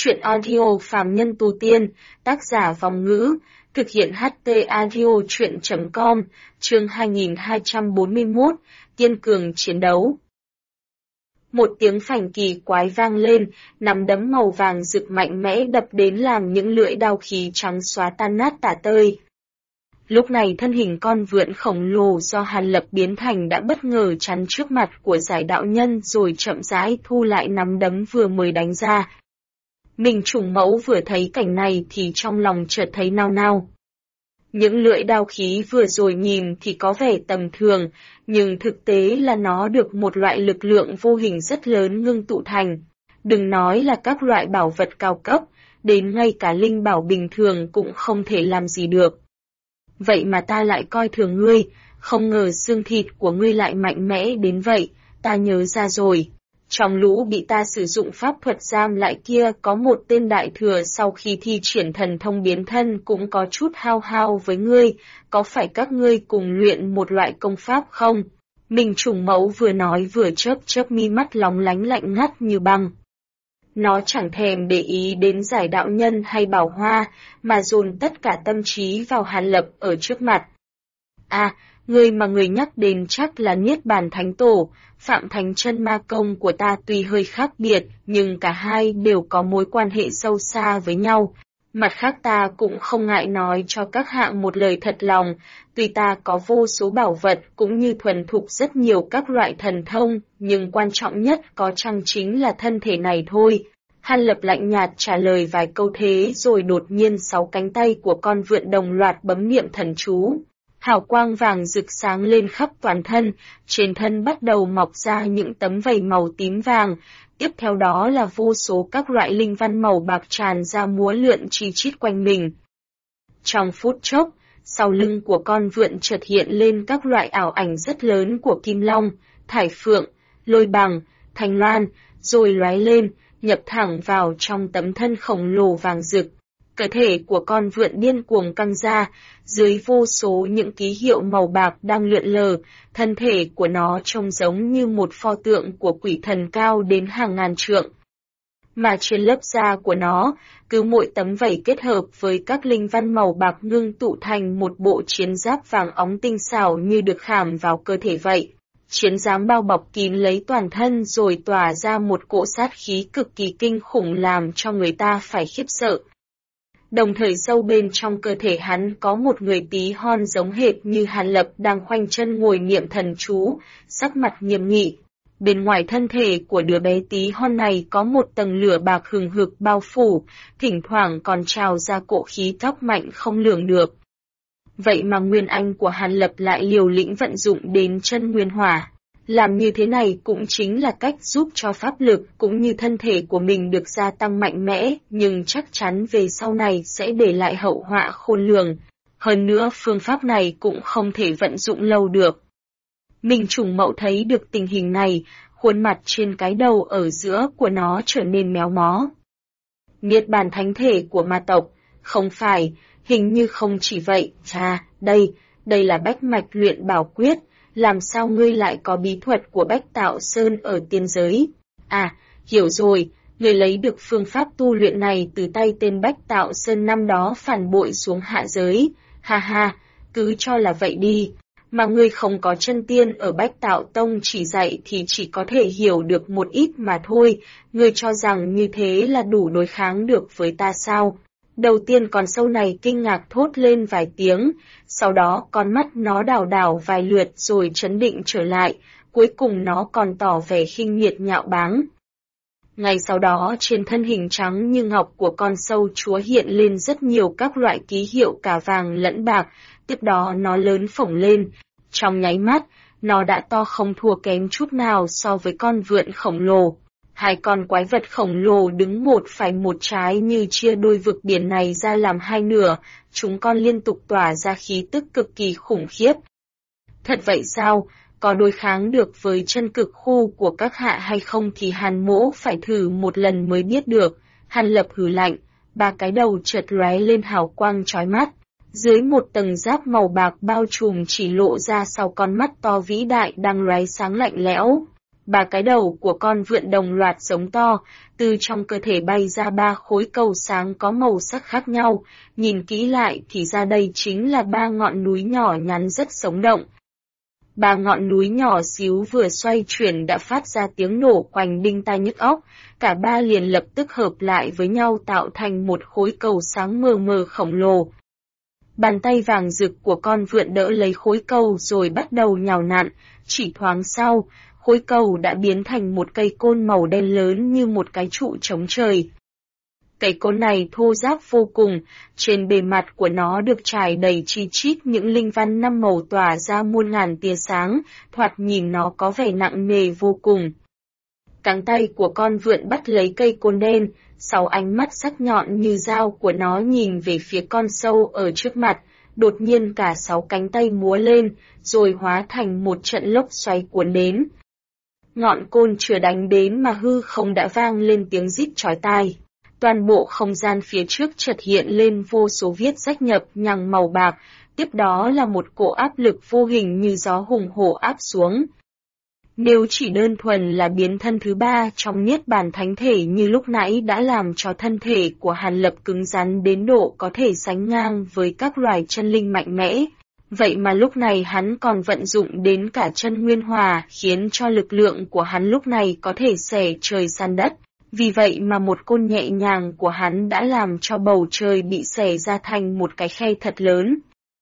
Chuyện audio phàm nhân tu tiên, tác giả Vòng Ngữ, thực hiện HT audio chuyện.com, chương 2241, Kiên cường chiến đấu. Một tiếng phành kỳ quái vang lên, nắm đấm màu vàng rực mạnh mẽ đập đến làm những lưỡi đao khí trắng xóa tan nát tả tơi. Lúc này thân hình con vượn khổng lồ do Hàn Lập biến thành đã bất ngờ chắn trước mặt của giải đạo nhân rồi chậm rãi thu lại nắm đấm vừa mới đánh ra. Mình trùng mẫu vừa thấy cảnh này thì trong lòng chợt thấy nao nao. Những lưỡi đao khí vừa rồi nhìn thì có vẻ tầm thường, nhưng thực tế là nó được một loại lực lượng vô hình rất lớn ngưng tụ thành. Đừng nói là các loại bảo vật cao cấp, đến ngay cả linh bảo bình thường cũng không thể làm gì được. Vậy mà ta lại coi thường ngươi, không ngờ xương thịt của ngươi lại mạnh mẽ đến vậy, ta nhớ ra rồi. Trong lũ bị ta sử dụng pháp thuật giam lại kia có một tên đại thừa sau khi thi triển thần thông biến thân cũng có chút hao hao với ngươi, có phải các ngươi cùng luyện một loại công pháp không? Mình trùng mẫu vừa nói vừa chớp mi mắt lóng lánh lạnh ngắt như băng. Nó chẳng thèm để ý đến giải đạo nhân hay bảo hoa, mà dồn tất cả tâm trí vào Hàn Lập ở trước mặt. À, người mà người nhắc đến chắc là Niết Bàn Thánh Tổ, Phạm Thánh Chân Ma Công của ta tuy hơi khác biệt, nhưng cả hai đều có mối quan hệ sâu xa với nhau. Mặt khác ta cũng không ngại nói cho các hạng một lời thật lòng, tuy ta có vô số bảo vật cũng như thuần thục rất nhiều các loại thần thông, nhưng quan trọng nhất có chăng chính là thân thể này thôi. Hàn Lập lạnh nhạt trả lời vài câu thế rồi đột nhiên 6 cánh tay của con vượn đồng loạt bấm niệm thần chú. Hào quang vàng rực sáng lên khắp toàn thân, trên thân bắt đầu mọc ra những tấm vảy màu tím vàng, tiếp theo đó là vô số các loại linh văn màu bạc tràn ra múa lượn chi chít quanh mình. Trong phút chốc, sau lưng của con vượn chợt hiện lên các loại ảo ảnh rất lớn của Kim Long, Thải Phượng, Lôi Bằng, Thanh Loan, rồi lóe lên, nhập thẳng vào trong tấm thân khổng lồ vàng rực. Cơ thể của con vượn điên cuồng căng ra, dưới vô số những ký hiệu màu bạc đang lượn lờ, thân thể của nó trông giống như một pho tượng của quỷ thần cao đến hàng ngàn trượng. Mà trên lớp da của nó, cứ mỗi tấm vảy kết hợp với các linh văn màu bạc ngưng tụ thành một bộ chiến giáp vàng óng tinh xảo như được khảm vào cơ thể vậy. Chiến giáp bao bọc kín lấy toàn thân rồi tỏa ra một cỗ sát khí cực kỳ kinh khủng làm cho người ta phải khiếp sợ. Đồng thời sâu bên trong cơ thể hắn có một người tí hon giống hệt như Hàn Lập đang khoanh chân ngồi niệm thần chú, sắc mặt nghiêm nghị. Bên ngoài thân thể của đứa bé tí hon này có một tầng lửa bạc hừng hực bao phủ, thỉnh thoảng còn trào ra cỗ khí tóc mạnh không lường được. Vậy mà nguyên anh của Hàn Lập lại liều lĩnh vận dụng đến chân nguyên hỏa. Làm như thế này cũng chính là cách giúp cho pháp lực cũng như thân thể của mình được gia tăng mạnh mẽ, nhưng chắc chắn về sau này sẽ để lại hậu họa khôn lường. Hơn nữa phương pháp này cũng không thể vận dụng lâu được. Mình trùng mẫu thấy được tình hình này, khuôn mặt trên cái đầu ở giữa của nó trở nên méo mó. Niết bàn thánh thể của ma tộc, không phải, hình như không chỉ vậy, chà, đây là bách mạch luyện bảo quyết. Làm sao ngươi lại có bí thuật của Bách Tạo Sơn ở tiên giới? À, hiểu rồi, ngươi lấy được phương pháp tu luyện này từ tay tên Bách Tạo Sơn năm đó phản bội xuống hạ giới. Ha ha, cứ cho là vậy đi. Mà ngươi không có chân tiên ở Bách Tạo Tông chỉ dạy thì chỉ có thể hiểu được một ít mà thôi. Ngươi cho rằng như thế là đủ đối kháng được với ta sao? Đầu tiên con sâu này kinh ngạc thốt lên vài tiếng, sau đó con mắt nó đảo vài lượt rồi trấn định trở lại, cuối cùng nó còn tỏ vẻ khinh miệt nhạo báng. Ngay sau đó trên thân hình trắng như ngọc của con sâu chúa hiện lên rất nhiều các loại ký hiệu cả vàng lẫn bạc, tiếp đó nó lớn phổng lên. Trong nháy mắt, nó đã to không thua kém chút nào so với con vượn khổng lồ. Hai con quái vật khổng lồ đứng một phải một trái như chia đôi vực biển này ra làm hai nửa, chúng con liên tục tỏa ra khí tức cực kỳ khủng khiếp. Thật vậy sao, có đối kháng được với chân cực khu của các hạ hay không thì Hàn Mỗ phải thử một lần mới biết được. Hàn Lập hừ lạnh, ba cái đầu chợt lóe lên hào quang chói mắt. Dưới một tầng giáp màu bạc bao trùm chỉ lộ ra sau con mắt to vĩ đại đang lóe sáng lạnh lẽo. Ba cái đầu của con vượn đồng loạt giống to, từ trong cơ thể bay ra ba khối cầu sáng có màu sắc khác nhau, nhìn kỹ lại thì ra đây chính là ba ngọn núi nhỏ nhắn rất sống động. Ba ngọn núi nhỏ xíu vừa xoay chuyển đã phát ra tiếng nổ oanh đinh tai nhức óc, cả ba liền lập tức hợp lại với nhau tạo thành một khối cầu sáng mờ mờ khổng lồ. Bàn tay vàng rực của con vượn đỡ lấy khối cầu rồi bắt đầu nhào nặn, chỉ thoáng sau, khối cầu đã biến thành một cây côn màu đen lớn như một cái trụ chống trời. Cây côn này thô ráp vô cùng, trên bề mặt của nó được trải đầy chi chít những linh văn năm màu tỏa ra muôn ngàn tia sáng, thoạt nhìn nó có vẻ nặng nề vô cùng. Cánh tay của con vượn bắt lấy cây côn đen, sáu ánh mắt sắc nhọn như dao của nó nhìn về phía con sâu ở trước mặt, đột nhiên cả sáu cánh tay múa lên, rồi hóa thành một trận lốc xoáy cuốn đến. Ngọn côn chưa đánh đến mà hư không đã vang lên tiếng rít chói tai. Toàn bộ không gian phía trước chợt hiện lên vô số viết rách nhập nhằng màu bạc, tiếp đó là một cỗ áp lực vô hình như gió hùng hổ áp xuống. Nếu chỉ đơn thuần là biến thân thứ ba trong niết bàn thánh thể như lúc nãy đã làm cho thân thể của Hàn Lập cứng rắn đến độ có thể sánh ngang với các loài chân linh mạnh mẽ, vậy mà lúc này hắn còn vận dụng đến cả chân nguyên hòa khiến cho lực lượng của hắn lúc này có thể xẻ trời san đất. Vì vậy mà một côn nhẹ nhàng của hắn đã làm cho bầu trời bị xẻ ra thành một cái khe thật lớn.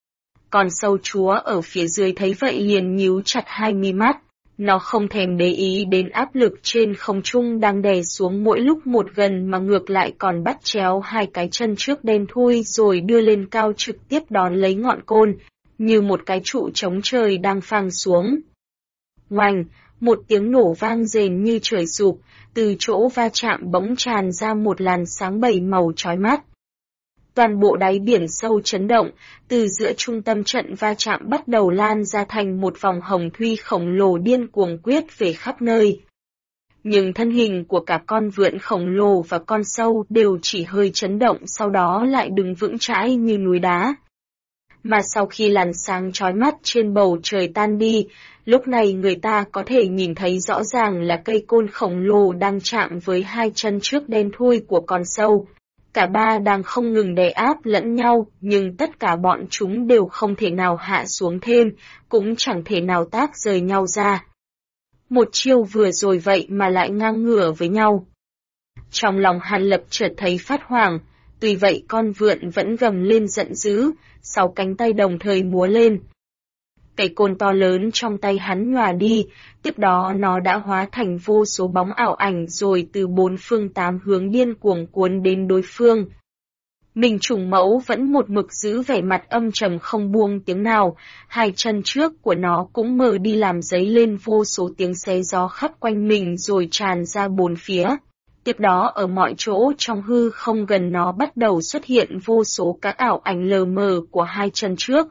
Còn sâu chúa ở phía dưới thấy vậy liền nhíu chặt hai mi mắt, nó không thèm để ý đến áp lực trên không trung đang đè xuống mỗi lúc một gần mà ngược lại còn bắt chéo hai cái chân trước đen thui rồi đưa lên cao trực tiếp đón lấy ngọn côn, như một cái trụ chống trời đang phang xuống. Oanh, một tiếng nổ vang rền như trời sụp, từ chỗ va chạm bỗng tràn ra một làn sáng bảy màu chói mắt. Toàn bộ đáy biển sâu chấn động, từ giữa trung tâm trận va chạm bắt đầu lan ra thành một vòng hồng thuy khổng lồ điên cuồng quyết về khắp nơi. Nhưng thân hình của cả con vượn khổng lồ và con sâu đều chỉ hơi chấn động sau đó lại đứng vững chãi như núi đá. Mà sau khi làn sáng chói mắt trên bầu trời tan đi, lúc này người ta có thể nhìn thấy rõ ràng là cây côn khổng lồ đang chạm với hai chân trước đen thui của con sâu. Cả ba đang không ngừng đè áp lẫn nhau, nhưng tất cả bọn chúng đều không thể nào hạ xuống thêm, cũng chẳng thể nào tách rời nhau ra. Một chiêu vừa rồi vậy mà lại ngang ngửa với nhau. Trong lòng Hàn Lập chợt thấy phát hoảng, tuy vậy con vượn vẫn gầm lên giận dữ, sáu cánh tay đồng thời múa lên. Cây côn to lớn trong tay hắn nhòa đi, tiếp đó nó đã hóa thành vô số bóng ảo ảnh rồi từ bốn phương tám hướng điên cuồng cuốn đến đối phương. Mình trùng mẫu vẫn một mực giữ vẻ mặt âm trầm không buông tiếng nào, hai chân trước của nó cũng mở đi làm dấy lên vô số tiếng xé gió khắp quanh mình rồi tràn ra bốn phía. Tiếp đó ở mọi chỗ trong hư không gần nó bắt đầu xuất hiện vô số các ảo ảnh lờ mờ của hai chân trước.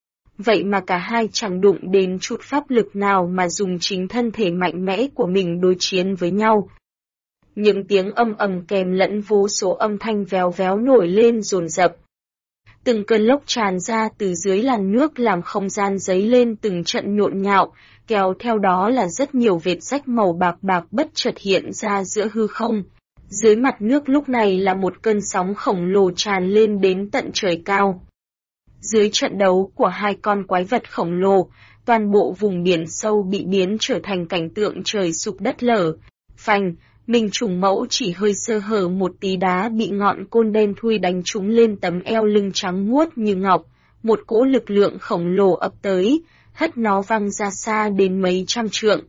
Vậy mà cả hai chẳng đụng đến chút pháp lực nào mà dùng chính thân thể mạnh mẽ của mình đối chiến với nhau. Những tiếng âm ầm kèm lẫn vô số âm thanh véo véo nổi lên dồn dập. Từng cơn lốc tràn ra từ dưới làn nước làm không gian dấy lên từng trận nhộn nhạo, kéo theo đó là rất nhiều vệt rách màu bạc bạc bất chợt hiện ra giữa hư không. Dưới mặt nước lúc này là một cơn sóng khổng lồ tràn lên đến tận trời cao. Dưới trận đấu của hai con quái vật khổng lồ, toàn bộ vùng biển sâu bị biến trở thành cảnh tượng trời sụp đất lở. Phanh, mình trùng mẫu chỉ hơi sơ hở một tí đá bị ngọn côn đen thui đánh trúng lên tấm eo lưng trắng muốt như ngọc, một cỗ lực lượng khổng lồ ập tới, hất nó văng ra xa đến mấy trăm trượng.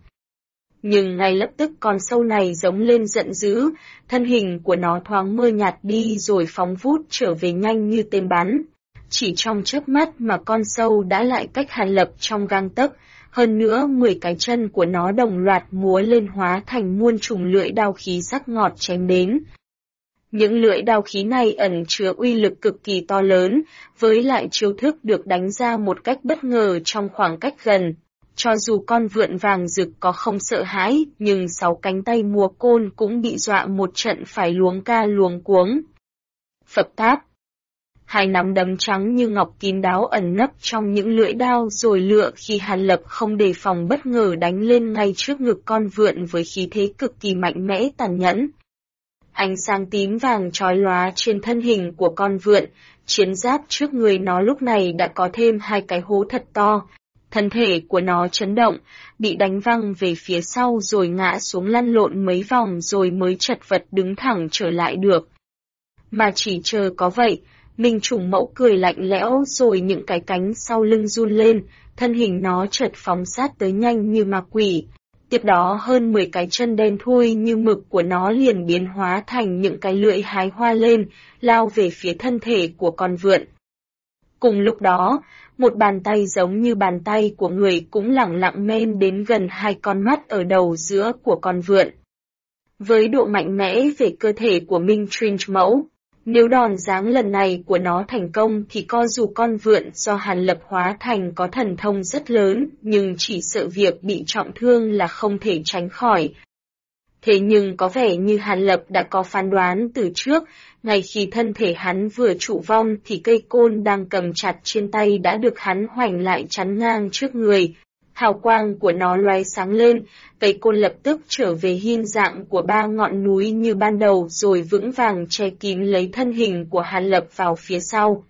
Nhưng ngay lập tức con sâu này giống lên giận dữ, thân hình của nó thoáng mơ nhạt đi rồi phóng vút trở về nhanh như tên bắn. Chỉ trong chớp mắt mà con sâu đã lại cách Hàn Lập trong gang tấc, hơn nữa 10 cái chân của nó đồng loạt múa lên hóa thành muôn trùng lưỡi đao khí sắc ngọt chém đến. Những lưỡi đao khí này ẩn chứa uy lực cực kỳ to lớn, với lại chiêu thức được đánh ra một cách bất ngờ trong khoảng cách gần. Cho dù con vượn vàng rực có không sợ hãi, nhưng sáu cánh tay múa côn cũng bị dọa một trận phải luống ca luống cuống. Phập táp. Hai nắm đấm trắng như ngọc kín đáo ẩn nấp trong những lưỡi đao rồi lựa khi Hàn Lập không đề phòng bất ngờ đánh lên ngay trước ngực con vượn với khí thế cực kỳ mạnh mẽ tàn nhẫn. Ánh sáng tím vàng chói lóa trên thân hình của con vượn, chiến giáp trước người nó lúc này đã có thêm hai cái hố thật to. Thân thể của nó chấn động, bị đánh văng về phía sau rồi ngã xuống lăn lộn mấy vòng rồi mới chật vật đứng thẳng trở lại được. Mà chỉ chờ có vậy, Minh Trùng Mẫu cười lạnh lẽo rồi những cái cánh sau lưng run lên, thân hình nó chợt phóng sát tới nhanh như ma quỷ. Tiếp đó hơn 10 cái chân đen thui như mực của nó liền biến hóa thành những cái lưỡi hái hoa lên, lao về phía thân thể của con vượn. Cùng lúc đó, một bàn tay giống như bàn tay của người cũng lẳng lặng men đến gần hai con mắt ở đầu giữa của con vượn. Với độ mạnh mẽ về cơ thể của Minh Trùng Mẫu, nếu đòn giáng lần này của nó thành công thì co dù con vượn do Hàn Lập hóa thành có thần thông rất lớn, nhưng chỉ sợ việc bị trọng thương là không thể tránh khỏi. Thế nhưng có vẻ như Hàn Lập đã có phán đoán từ trước, ngay khi thân thể hắn vừa trụ vong thì cây côn đang cầm chặt trên tay đã được hắn hoành lại chắn ngang trước người. Hào quang của nó loé sáng lên, cây côn lập tức trở về hình dạng của ba ngọn núi như ban đầu rồi vững vàng che kín lấy thân hình của Hàn Lập vào phía sau.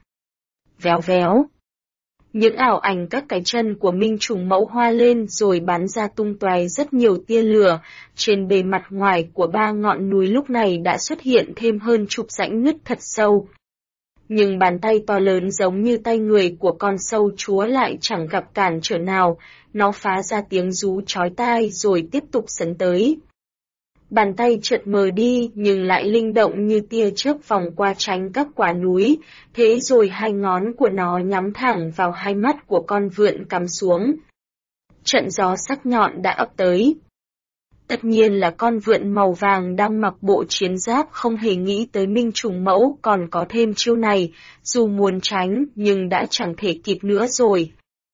Véo véo. Những ảo ảnh các cái chân của Minh Trùng Mẫu hoa lên rồi bắn ra tung tóe rất nhiều tia lửa, trên bề mặt ngoài của ba ngọn núi lúc này đã xuất hiện thêm hơn chục rãnh nứt thật sâu. Nhưng bàn tay to lớn giống như tay người của con sâu chúa lại chẳng gặp cản trở nào, nó phá ra tiếng rú chói tai rồi tiếp tục sấn tới. Bàn tay chợt mờ đi nhưng lại linh động như tia chớp vòng qua tránh các quả núi, thế rồi hai ngón của nó nhắm thẳng vào hai mắt của con vượn cắm xuống. Trận gió sắc nhọn đã ập tới. Tất nhiên là con vượn màu vàng đang mặc bộ chiến giáp không hề nghĩ tới Minh Trùng Mẫu còn có thêm chiêu này, dù muốn tránh nhưng đã chẳng thể kịp nữa rồi.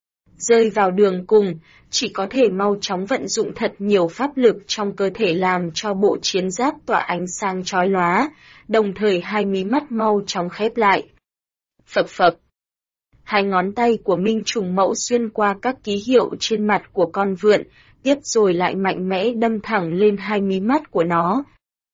Rơi vào đường cùng, chỉ có thể mau chóng vận dụng thật nhiều pháp lực trong cơ thể làm cho bộ chiến giáp tỏa ánh sáng chói lóa, đồng thời hai mí mắt mau chóng khép lại. Phập phập. Hai ngón tay của Minh Trùng Mẫu xuyên qua các ký hiệu trên mặt của con vượn, tiếp rồi lại mạnh mẽ đâm thẳng lên hai mí mắt của nó.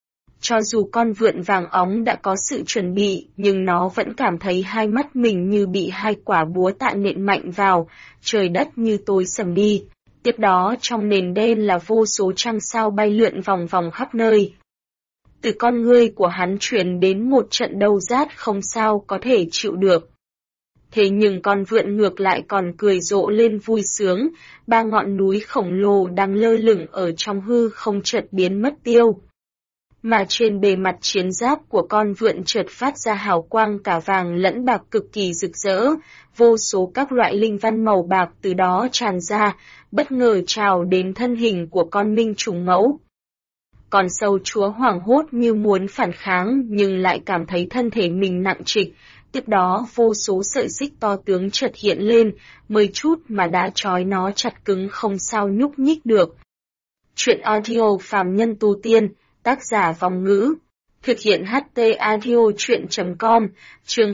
Cho dù con vượn vàng óng đã có sự chuẩn bị, nhưng nó vẫn cảm thấy hai mắt mình như bị hai quả búa tạ nện mạnh vào, trời đất như tối sầm đi. Tiếp đó trong nền đen là vô số trăng sao bay lượn vòng vòng khắp nơi. Từ con ngươi của hắn truyền đến một trận đau rát không sao có thể chịu được. Thế nhưng con vượn ngược lại còn cười rộ lên vui sướng, ba ngọn núi khổng lồ đang lơ lửng ở trong hư không chợt biến mất tiêu. Mà trên bề mặt chiến giáp của con vượn chợt phát ra hào quang cả vàng lẫn bạc cực kỳ rực rỡ, vô số các loại linh văn màu bạc từ đó tràn ra, bất ngờ trào đến thân hình của con Minh Trùng Mẫu. Con sâu chúa hoảng hốt như muốn phản kháng nhưng lại cảm thấy thân thể mình nặng trịch, tiếp đó vô số sợi xích to tướng chợt hiện lên, mới chút mà đã trói nó chặt cứng không sao nhúc nhích được. Chuyện audio phàm nhân tu tiên, tác giả Vong Ngữ, thực hiện HT Audio Chuyện.com, chương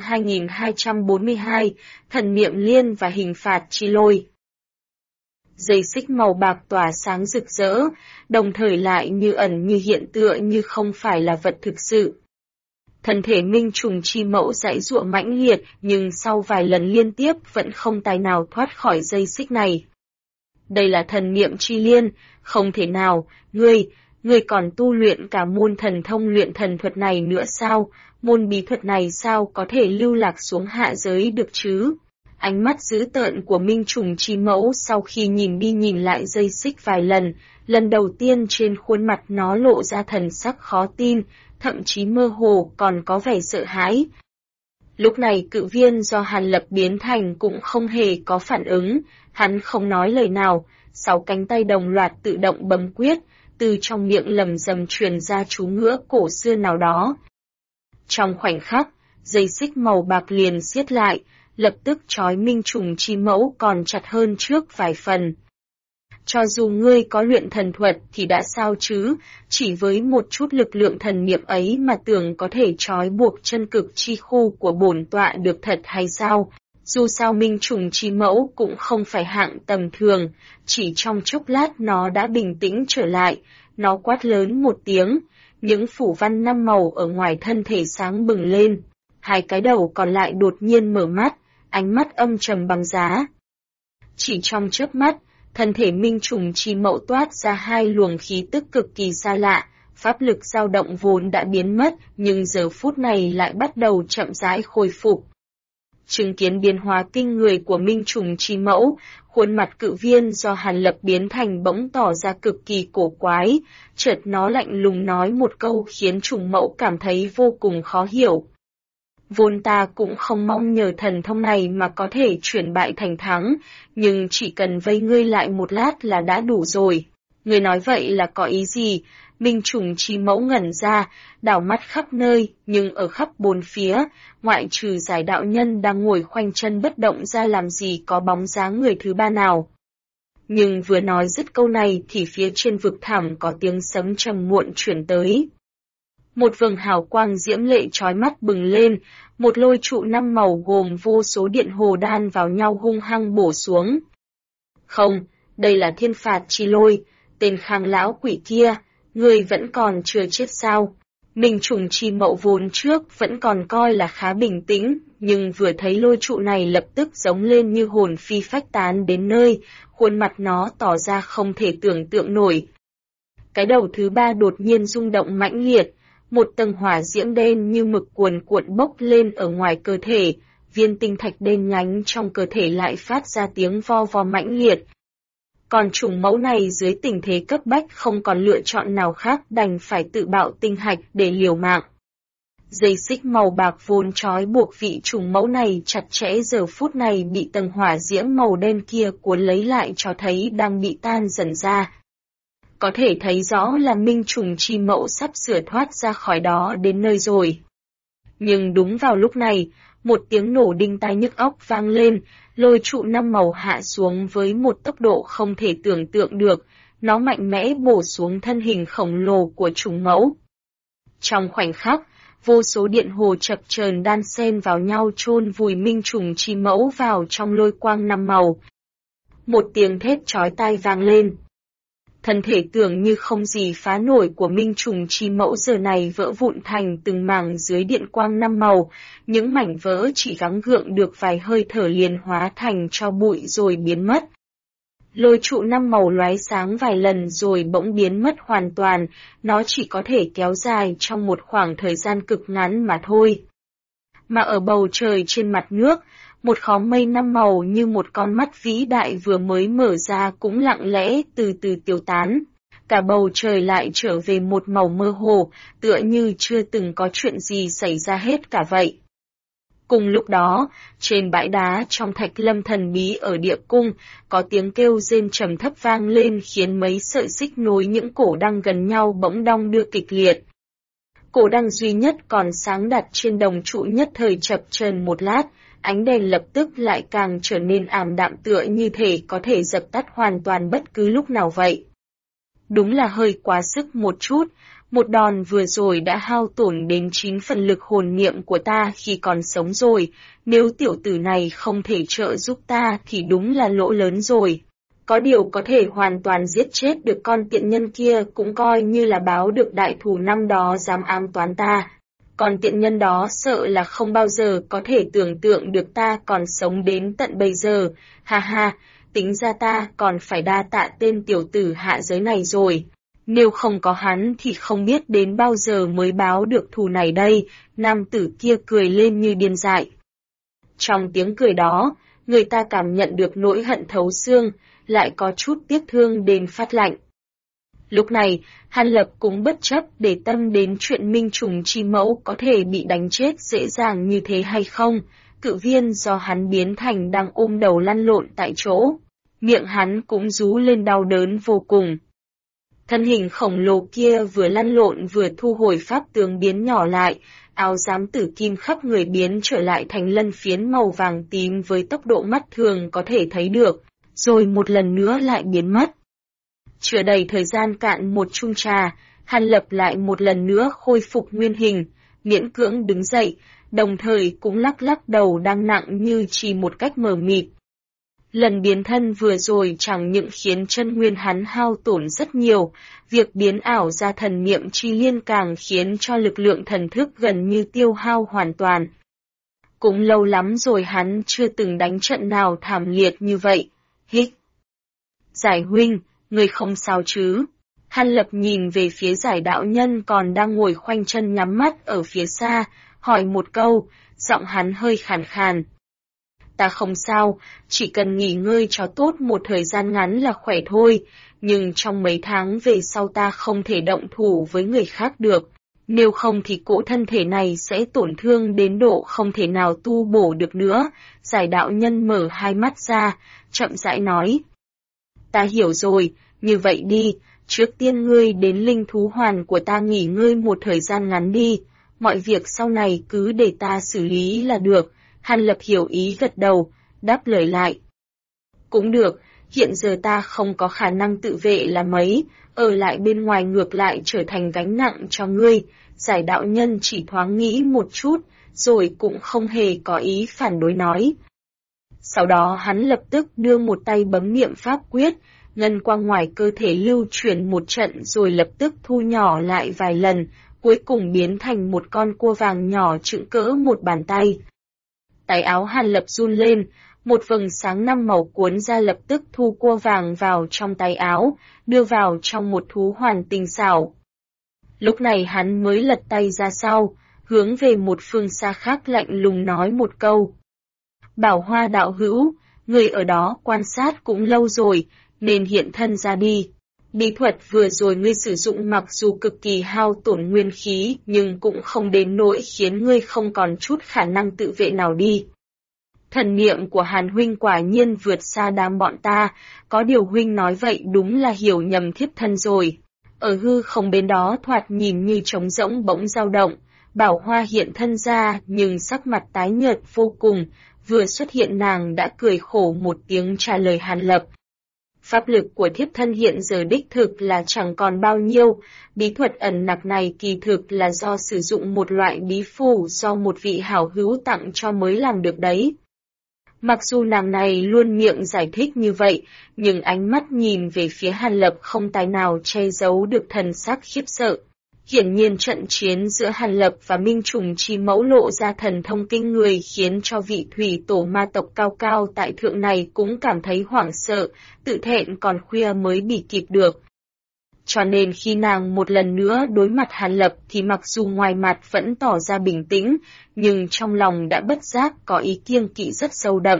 2242, Thần Niệm Liên và Hình Phạt Chi Lôi. Dây xích màu bạc tỏa sáng rực rỡ, đồng thời lại như ẩn như hiện tựa như không phải là vật thực sự. Thân thể Minh Trùng Chi Mẫu giãy giụa mãnh liệt nhưng sau vài lần liên tiếp vẫn không tài nào thoát khỏi dây xích này. Đây là thần niệm chi liên, không thể nào, ngươi còn tu luyện cả môn thần thông luyện thần thuật này nữa sao, môn bí thuật này sao có thể lưu lạc xuống hạ giới được chứ? Ánh mắt dữ tợn của Minh Trùng Chi Mẫu sau khi nhìn đi nhìn lại dây xích vài lần đầu tiên trên khuôn mặt nó lộ ra thần sắc khó tin, thậm chí mơ hồ còn có vẻ sợ hãi. Lúc này cự viên do Hàn Lập biến thành cũng không hề có phản ứng, hắn không nói lời nào, 6 cánh tay đồng loạt tự động bấm quyết, từ trong miệng lầm rầm truyền ra chú ngữ cổ xưa nào đó. Trong khoảnh khắc, dây xích màu bạc liền siết lại, lập tức trói Minh Trùng Chi Mẫu còn chặt hơn trước vài phần. Cho dù ngươi có luyện thần thuật thì đã sao chứ, chỉ với một chút lực lượng thần niệm ấy mà tưởng có thể trói buộc chân cực chi khu của bổn tọa được thật hay sao? Dù sao Minh Trùng Chi Mẫu cũng không phải hạng tầm thường, chỉ trong chốc lát nó đã bình tĩnh trở lại, nó quát lớn một tiếng, những phủ văn 5 màu ở ngoài thân thể sáng bừng lên, hai cái đầu còn lại đột nhiên mở mắt, ánh mắt âm trầm bằng giá. Chỉ trong chớp mắt, thân thể Minh Trùng Chi Mẫu toát ra hai luồng khí tức cực kỳ xa lạ, pháp lực dao động vốn đã biến mất, nhưng giờ phút này lại bắt đầu chậm rãi khôi phục. Chứng kiến biến hóa kinh người của Minh Trùng Chi Mẫu, khuôn mặt Cự Viên do Hàn Lập biến thành bỗng tỏ ra cực kỳ cổ quái, chợt nó lạnh lùng nói một câu khiến Trùng Mẫu cảm thấy vô cùng khó hiểu. Vốn ta cũng không mong nhờ thần thông này mà có thể chuyển bại thành thắng, nhưng chỉ cần vây ngươi lại một lát là đã đủ rồi. Ngươi nói vậy là có ý gì? Minh Trùng Chi Mẫu ngẩn ra, đảo mắt khắp nơi, nhưng ở khắp bốn phía, ngoại trừ Giải đạo nhân đang ngồi khoanh chân bất động ra làm gì có bóng dáng người thứ ba nào. Nhưng vừa nói dứt câu này thì phía trên vực thẳm có tiếng sấm trầm muộn chuyển tới. Một vầng hào quang diễm lệ chói mắt bừng lên, một lôi trụ 5 màu gồm vô số điện hồ đan vào nhau hung hăng bổ xuống. Không, đây là thiên phạt chi lôi, tên Khang lão quỷ kia, ngươi vẫn còn chưa chết sao? Minh Trùng Chi Mẫu vốn trước vẫn còn coi là khá bình tĩnh, nhưng vừa thấy lôi trụ này lập tức giống lên như hồn phi phách tán đến nơi, khuôn mặt nó tỏ ra không thể tưởng tượng nổi. Cái đầu thứ ba đột nhiên rung động mãnh liệt, một tầng hỏa diễm đen như mực cuồn cuộn bốc lên ở ngoài cơ thể, viên tinh thạch đen nhánh trong cơ thể lại phát ra tiếng vo vo mãnh liệt. Còn Trùng Mẫu này dưới tình thế cấp bách không còn lựa chọn nào khác đành phải tự bạo tinh hạch để liều mạng. Dây xích màu bạc vốn trói buộc vị Trùng Mẫu này chặt chẽ giờ phút này bị tầng hỏa diễm màu đen kia cuốn lấy lại cho thấy đang bị tan dần ra. Có thể thấy rõ là Minh Trùng Chi Mẫu sắp sửa thoát ra khỏi đó đến nơi rồi. Nhưng đúng vào lúc này, một tiếng nổ đinh tai nhức óc vang lên, lôi trụ 5 màu hạ xuống với một tốc độ không thể tưởng tượng được, nó mạnh mẽ bổ xuống thân hình khổng lồ của Trùng Mẫu. Trong khoảnh khắc, vô số điện hồ chập chờn đan xen vào nhau chôn vùi Minh Trùng Chi Mẫu vào trong lôi quang 5 màu. Một tiếng thét chói tai vang lên. Thân thể tưởng như không gì phá nổi của Minh Trùng Chi Mẫu giờ này vỡ vụn thành từng mảng dưới điện quang 5 màu, những mảnh vỡ chỉ gắng gượng được vài hơi thở liền hóa thành tro bụi rồi biến mất. Lôi trụ 5 màu lóe sáng vài lần rồi bỗng biến mất hoàn toàn, nó chỉ có thể kéo dài trong một khoảng thời gian cực ngắn mà thôi. Mà ở bầu trời trên mặt nước, một khóm mây 5 màu như một con mắt vĩ đại vừa mới mở ra cũng lặng lẽ từ từ tiêu tán. Cả bầu trời lại trở về một màu mơ hồ, tựa như chưa từng có chuyện gì xảy ra hết cả vậy. Cùng lúc đó, trên bãi đá trong Thạch Lâm thần bí ở địa cung, có tiếng kêu rên trầm thấp vang lên khiến mấy sợi xích nối những cổ đăng gần nhau bỗng đong đưa kịch liệt. Cổ đăng duy nhất còn sáng đặt trên đồng trụ nhất thời chập chờn một lát, ánh đèn lập tức lại càng trở nên ảm đạm tựa như thể có thể dập tắt hoàn toàn bất cứ lúc nào vậy. Đúng là hơi quá sức một chút, một đòn vừa rồi đã hao tổn đến 9 phần lực hồn niệm của ta khi còn sống rồi, nếu tiểu tử này không thể trợ giúp ta thì đúng là lỗ lớn rồi. Có điều có thể hoàn toàn giết chết được con tiện nhân kia cũng coi như là báo được đại thù năm đó dám ám toán ta. Còn tiện nhân đó sợ là không bao giờ có thể tưởng tượng được ta còn sống đến tận bây giờ, ha ha, tính ra ta còn phải đa tạ tên tiểu tử hạ giới này rồi. Nếu không có hắn thì không biết đến bao giờ mới báo được thù này đây, nam tử kia cười lên như điên dại. Trong tiếng cười đó, người ta cảm nhận được nỗi hận thấu xương, lại có chút tiếc thương đến phát lạnh. Lúc này, Hàn Lập cũng bất chấp để tâm đến chuyện Minh Trùng Chi Mẫu có thể bị đánh chết dễ dàng như thế hay không, Cự Viên do hắn biến thành đang ôm đầu lăn lộn tại chỗ, miệng hắn cũng rú lên đau đớn vô cùng. Thân hình khổng lồ kia vừa lăn lộn vừa thu hồi pháp tướng biến nhỏ lại, áo giám tử kim khắp người biến trở lại thành lân phiến màu vàng tím với tốc độ mắt thường có thể thấy được, rồi một lần nữa lại biến mất. Chưa đầy thời gian cạn một chung trà, Hàn Lập lại một lần nữa khôi phục nguyên hình, miễn cưỡng đứng dậy, đồng thời cũng lắc lắc đầu đang nặng như chỉ một cách mờ mịt. Lần biến thân vừa rồi chẳng những khiến chân nguyên hắn hao tổn rất nhiều, việc biến ảo ra thần niệm chi liên càng khiến cho lực lượng thần thức gần như tiêu hao hoàn toàn. Cũng lâu lắm rồi hắn chưa từng đánh trận nào thảm liệt như vậy. Hích! Giải huynh, người không sao chứ? Hàn Lập nhìn về phía giải đạo nhân còn đang ngồi khoanh chân nhắm mắt ở phía xa, hỏi một câu, giọng hắn hơi khàn khàn. Ta không sao, chỉ cần nghỉ ngơi cho tốt một thời gian ngắn là khỏe thôi, nhưng trong mấy tháng về sau ta không thể động thủ với người khác được, nếu không thì cỗ thân thể này sẽ tổn thương đến độ không thể nào tu bổ được nữa. Giải đạo nhân mở hai mắt ra, chậm rãi nói. Ta hiểu rồi, như vậy đi, trước tiên ngươi đến linh thú hoàn của ta nghỉ ngơi một thời gian ngắn đi, mọi việc sau này cứ để ta xử lý là được. Hàn Lập hiểu ý gật đầu, đáp lời lại. Cũng được, hiện giờ ta không có khả năng tự vệ là mấy, ở lại bên ngoài ngược lại trở thành gánh nặng cho ngươi. Giải đạo nhân chỉ thoáng nghĩ một chút, rồi cũng không hề có ý phản đối nói. Sau đó hắn lập tức đưa một tay bấm niệm pháp quyết, ngân quang ngoài cơ thể lưu chuyển một trận rồi lập tức thu nhỏ lại vài lần, cuối cùng biến thành một con cua vàng nhỏ chừng cỡ một bàn tay. Tay áo Hàn Lập run lên, một vầng sáng năm màu cuốn ra lập tức thu cua vàng vào trong tay áo, đưa vào trong một thú hoàn tinh xảo. Lúc này hắn mới lật tay ra sau, hướng về một phương xa khác lạnh lùng nói một câu. Bảo Hoa đạo hữu, người ở đó quan sát cũng lâu rồi, nên hiện thân ra đi. Bí thuật vừa rồi ngươi sử dụng mặc dù cực kỳ hao tổn nguyên khí, nhưng cũng không đến nỗi khiến ngươi không còn chút khả năng tự vệ nào đi. Thần niệm của Hàn huynh quả nhiên vượt xa đám bọn ta, có điều huynh nói vậy đúng là hiểu nhầm thiếp thân rồi. Ở hư không bên đó thoạt nhìn như trống rỗng bỗng dao động, Bảo Hoa hiện thân ra nhưng sắc mặt tái nhợt vô cùng, vừa xuất hiện nàng đã cười khổ một tiếng trả lời Hàn Lập. Pháp lực của thiếp thân hiện giờ đích thực là chẳng còn bao nhiêu, bí thuật ẩn nặc này kỳ thực là do sử dụng một loại bí phù do một vị hảo hữu tặng cho mới làm được đấy. Mặc dù nàng này luôn miệng giải thích như vậy, nhưng ánh mắt nhìn về phía Hàn Lập không tài nào che giấu được thần sắc khiếp sợ. Hiển nhiên trận chiến giữa Hàn Lập và Minh Trùng Chi Mẫu lộ ra thần thông kinh người khiến cho vị thủy tổ ma tộc cao cao tại thượng này cũng cảm thấy hoảng sợ, tự thẹn còn khuya mới bị kịp được. Cho nên khi nàng một lần nữa đối mặt Hàn Lập thì mặc dù ngoài mặt vẫn tỏ ra bình tĩnh, nhưng trong lòng đã bất giác có ý kiêng kỵ rất sâu đậm.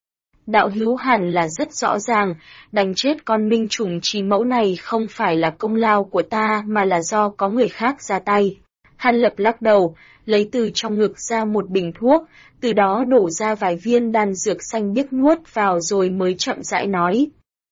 Đạo hữu hẳn là rất rõ ràng, đánh chết con Minh Trùng Chi Mẫu này không phải là công lao của ta mà là do có người khác ra tay. Hàn Lập lắc đầu, lấy từ trong ngực ra một bình thuốc, từ đó đổ ra vài viên đan dược xanh biếc nuốt vào rồi mới chậm rãi nói.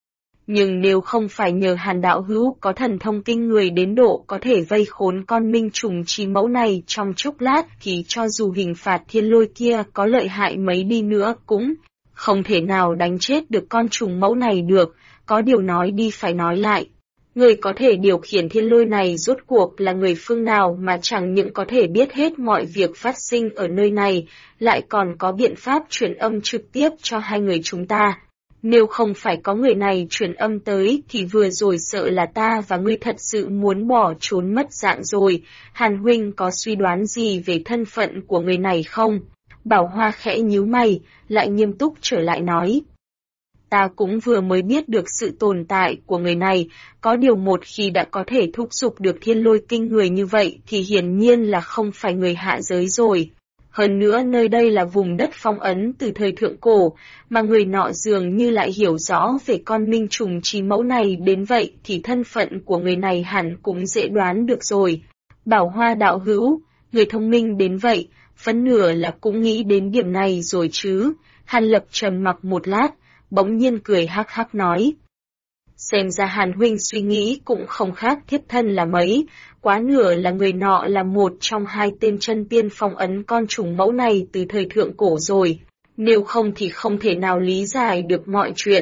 Nhưng nếu không phải nhờ Hàn đạo hữu có thần thông kinh người đến độ có thể vây khốn con Minh Trùng Chi Mẫu này trong chốc lát thì cho dù hình phạt thiên lôi kia có lợi hại mấy đi nữa cũng không thể nào đánh chết được con trùng mẫu này được, có điều nói đi phải nói lại. Người có thể điều khiển thiên lôi này rốt cuộc là người phương nào mà chẳng những có thể biết hết mọi việc phát sinh ở nơi này, lại còn có biện pháp truyền âm trực tiếp cho hai người chúng ta. Nếu không phải có người này truyền âm tới thì vừa rồi sợ là ta và ngươi thật sự muốn bỏ trốn mất dạng rồi. Hàn huynh có suy đoán gì về thân phận của người này không? Bảo Hoa khẽ nhíu mày, lại nghiêm túc trở lại nói. Ta cũng vừa mới biết được sự tồn tại của người này, có điều một khi đã có thể thúc giục được thiên lôi kinh người như vậy thì hiển nhiên là không phải người hạ giới rồi. Hơn nữa nơi đây là vùng đất phong ấn từ thời thượng cổ, mà người nọ dường như lại hiểu rõ về con Minh Trùng Chi Mẫu này đến vậy thì thân phận của người này hẳn cũng dễ đoán được rồi. Bảo Hoa đạo hữu, người thông minh đến vậy, phân nửa là cũng nghĩ đến điểm này rồi chứ. Hàn Lập trầm mặc một lát, bỗng nhiên cười hắc hắc nói. Xem ra Hàn huynh suy nghĩ cũng không khác thiếp thân là mấy, quá nửa là người nọ là một trong hai tên chân tiên phong ấn con trùng mẫu này từ thời thượng cổ rồi, nếu không thì không thể nào lý giải được mọi chuyện.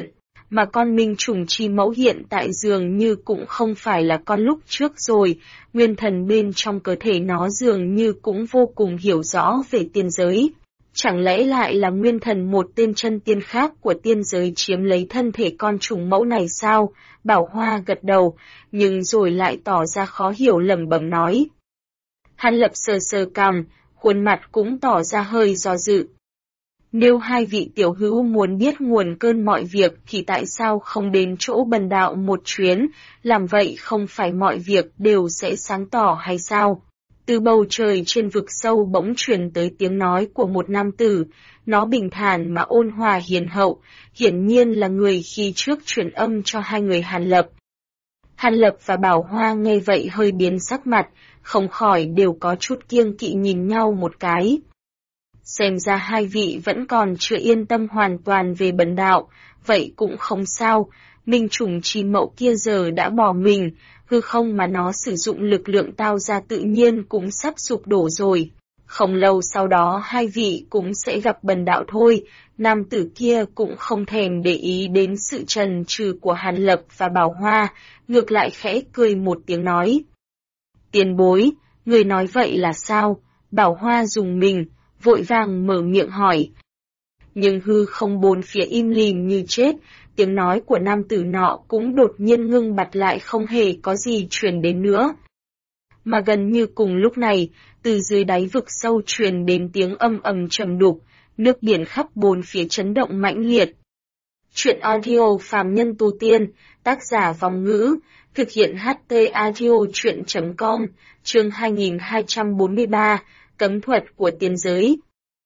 mà con minh trùng chi mẫu hiện tại dường như cũng không phải là con lúc trước rồi, nguyên thần bên trong cơ thể nó dường như cũng vô cùng hiểu rõ về tiên giới. Chẳng lẽ lại là nguyên thần một tên chân tiên khác của tiên giới chiếm lấy thân thể con trùng mẫu này sao? Bảo Hoa gật đầu, nhưng rồi lại tỏ ra khó hiểu lẩm bẩm nói. Hàn Lập sờ sờ cằm, khuôn mặt cũng tỏ ra hơi do dự. Nếu hai vị tiểu hữu muốn biết nguồn cơn mọi việc thì tại sao không đến chỗ bần đạo một chuyến, làm vậy không phải mọi việc đều sẽ sáng tỏ hay sao? Từ bầu trời trên vực sâu bỗng truyền tới tiếng nói của một nam tử, nó bình thản mà ôn hòa hiền hậu, hiển nhiên là người khi trước truyền âm cho hai người Hàn Lập. Hàn Lập và Bảo Hoa nghe vậy hơi biến sắc mặt, không khỏi đều có chút kiêng kỵ nhìn nhau một cái. Xem ra hai vị vẫn còn chưa yên tâm hoàn toàn về bần đạo, vậy cũng không sao, minh trùng chi mẫu kia giờ đã bỏ mình, hư không mà nó sử dụng lực lượng tao ra tự nhiên cũng sắp sụp đổ rồi. Không lâu sau đó hai vị cũng sẽ gặp bần đạo thôi, nam tử kia cũng không thèm để ý đến sự trần trừ của Hàn Lập và Bảo Hoa, ngược lại khẽ cười một tiếng nói. Tiền bối, người nói vậy là sao? Bảo Hoa dùng mình, vội vàng mở miệng hỏi. Nhưng hư không bốn phía im lìm như chết, tiếng nói của nam tử nọ cũng đột nhiên ngưng bặt lại không hề có gì truyền đến nữa. Mà gần như cùng lúc này, từ dưới đáy vực sâu truyền đến tiếng âm ầm trầm đục, nước biển khắp bốn phía chấn động mãnh liệt. Chuyện audio phàm nhân tu tiên, tác giả Vong Ngữ, thực hiện HT audio chuyện.com, chương 2243, cấm thuật của tiên giới.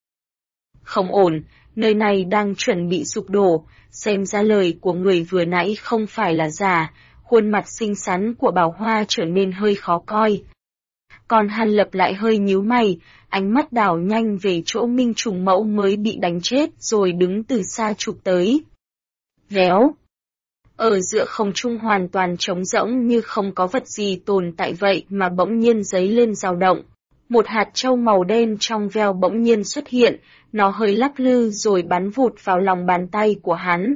Không ổn, nơi này đang chuẩn bị sụp đổ, xem ra lời của người vừa nãy không phải là giả, khuôn mặt xinh xắn của Bảo Hoa trở nên hơi khó coi. Còn Hàn Lập lại hơi nhíu mày, ánh mắt đảo nhanh về chỗ minh trùng mẫu mới bị đánh chết rồi đứng từ xa chụp tới. Véo! Ở giữa không trung hoàn toàn trống rỗng như không có vật gì tồn tại vậy mà bỗng nhiên giấy lên dao động. Một hạt châu màu đen trong veo bỗng nhiên xuất hiện, nó hơi lắc lư rồi bắn vụt vào lòng bàn tay của hắn.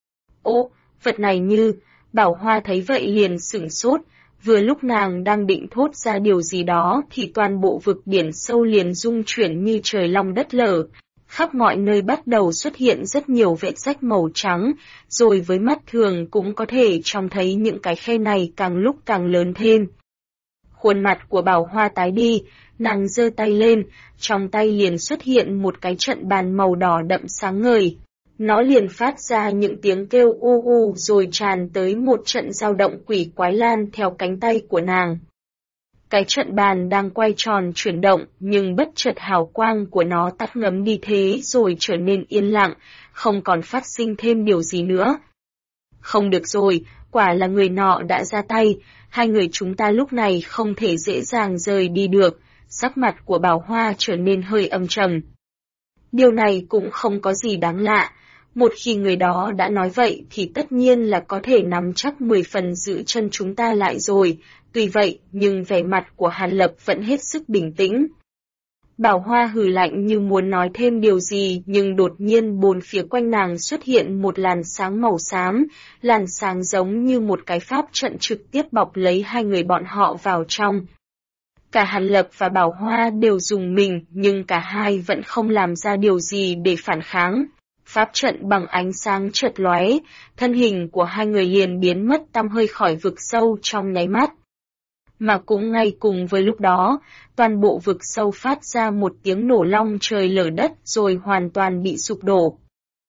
Ô, vật này như, Bảo Hoa thấy vậy liền sửng sốt, vừa lúc nàng đang định thốt ra điều gì đó thì toàn bộ vực biển sâu liền rung chuyển như trời long đất lở. Khắp mọi nơi bắt đầu xuất hiện rất nhiều vết rách màu trắng, rồi với mắt thường cũng có thể trông thấy những cái khe này càng lúc càng lớn thêm. Khuôn mặt của Bảo Hoa tái đi, nàng giơ tay lên, trong tay liền xuất hiện một cái trận bàn màu đỏ đậm sáng ngời. Nó liền phát ra những tiếng kêu u u rồi tràn tới một trận dao động quỷ quái lan theo cánh tay của nàng. Cái trận bàn đang quay tròn chuyển động nhưng bất chợt hào quang của nó tắt ngấm đi thế rồi trở nên yên lặng, không còn phát sinh thêm điều gì nữa. Không được rồi, quả là người nọ đã ra tay, hai người chúng ta lúc này không thể dễ dàng rời đi được, sắc mặt của Bảo Hoa trở nên hơi âm trầm. Điều này cũng không có gì đáng lạ, một khi người đó đã nói vậy thì tất nhiên là có thể nắm chắc 10 phần giữ chân chúng ta lại rồi, tuy vậy nhưng vẻ mặt của Hàn Lập vẫn hết sức bình tĩnh. Bảo Hoa hừ lạnh như muốn nói thêm điều gì nhưng đột nhiên bốn phía quanh nàng xuất hiện một làn sáng màu xám, làn sáng giống như một cái pháp trận trực tiếp bọc lấy hai người bọn họ vào trong. Cả Hàn Lập và Bảo Hoa đều dùng mình nhưng cả hai vẫn không làm ra điều gì để phản kháng. Pháp trận bằng ánh sáng chợt lóe, thân hình của hai người liền biến mất tăm hơi khỏi vực sâu trong nháy mắt. Mà cũng ngay cùng với lúc đó, toàn bộ vực sâu phát ra một tiếng nổ long trời lở đất rồi hoàn toàn bị sụp đổ.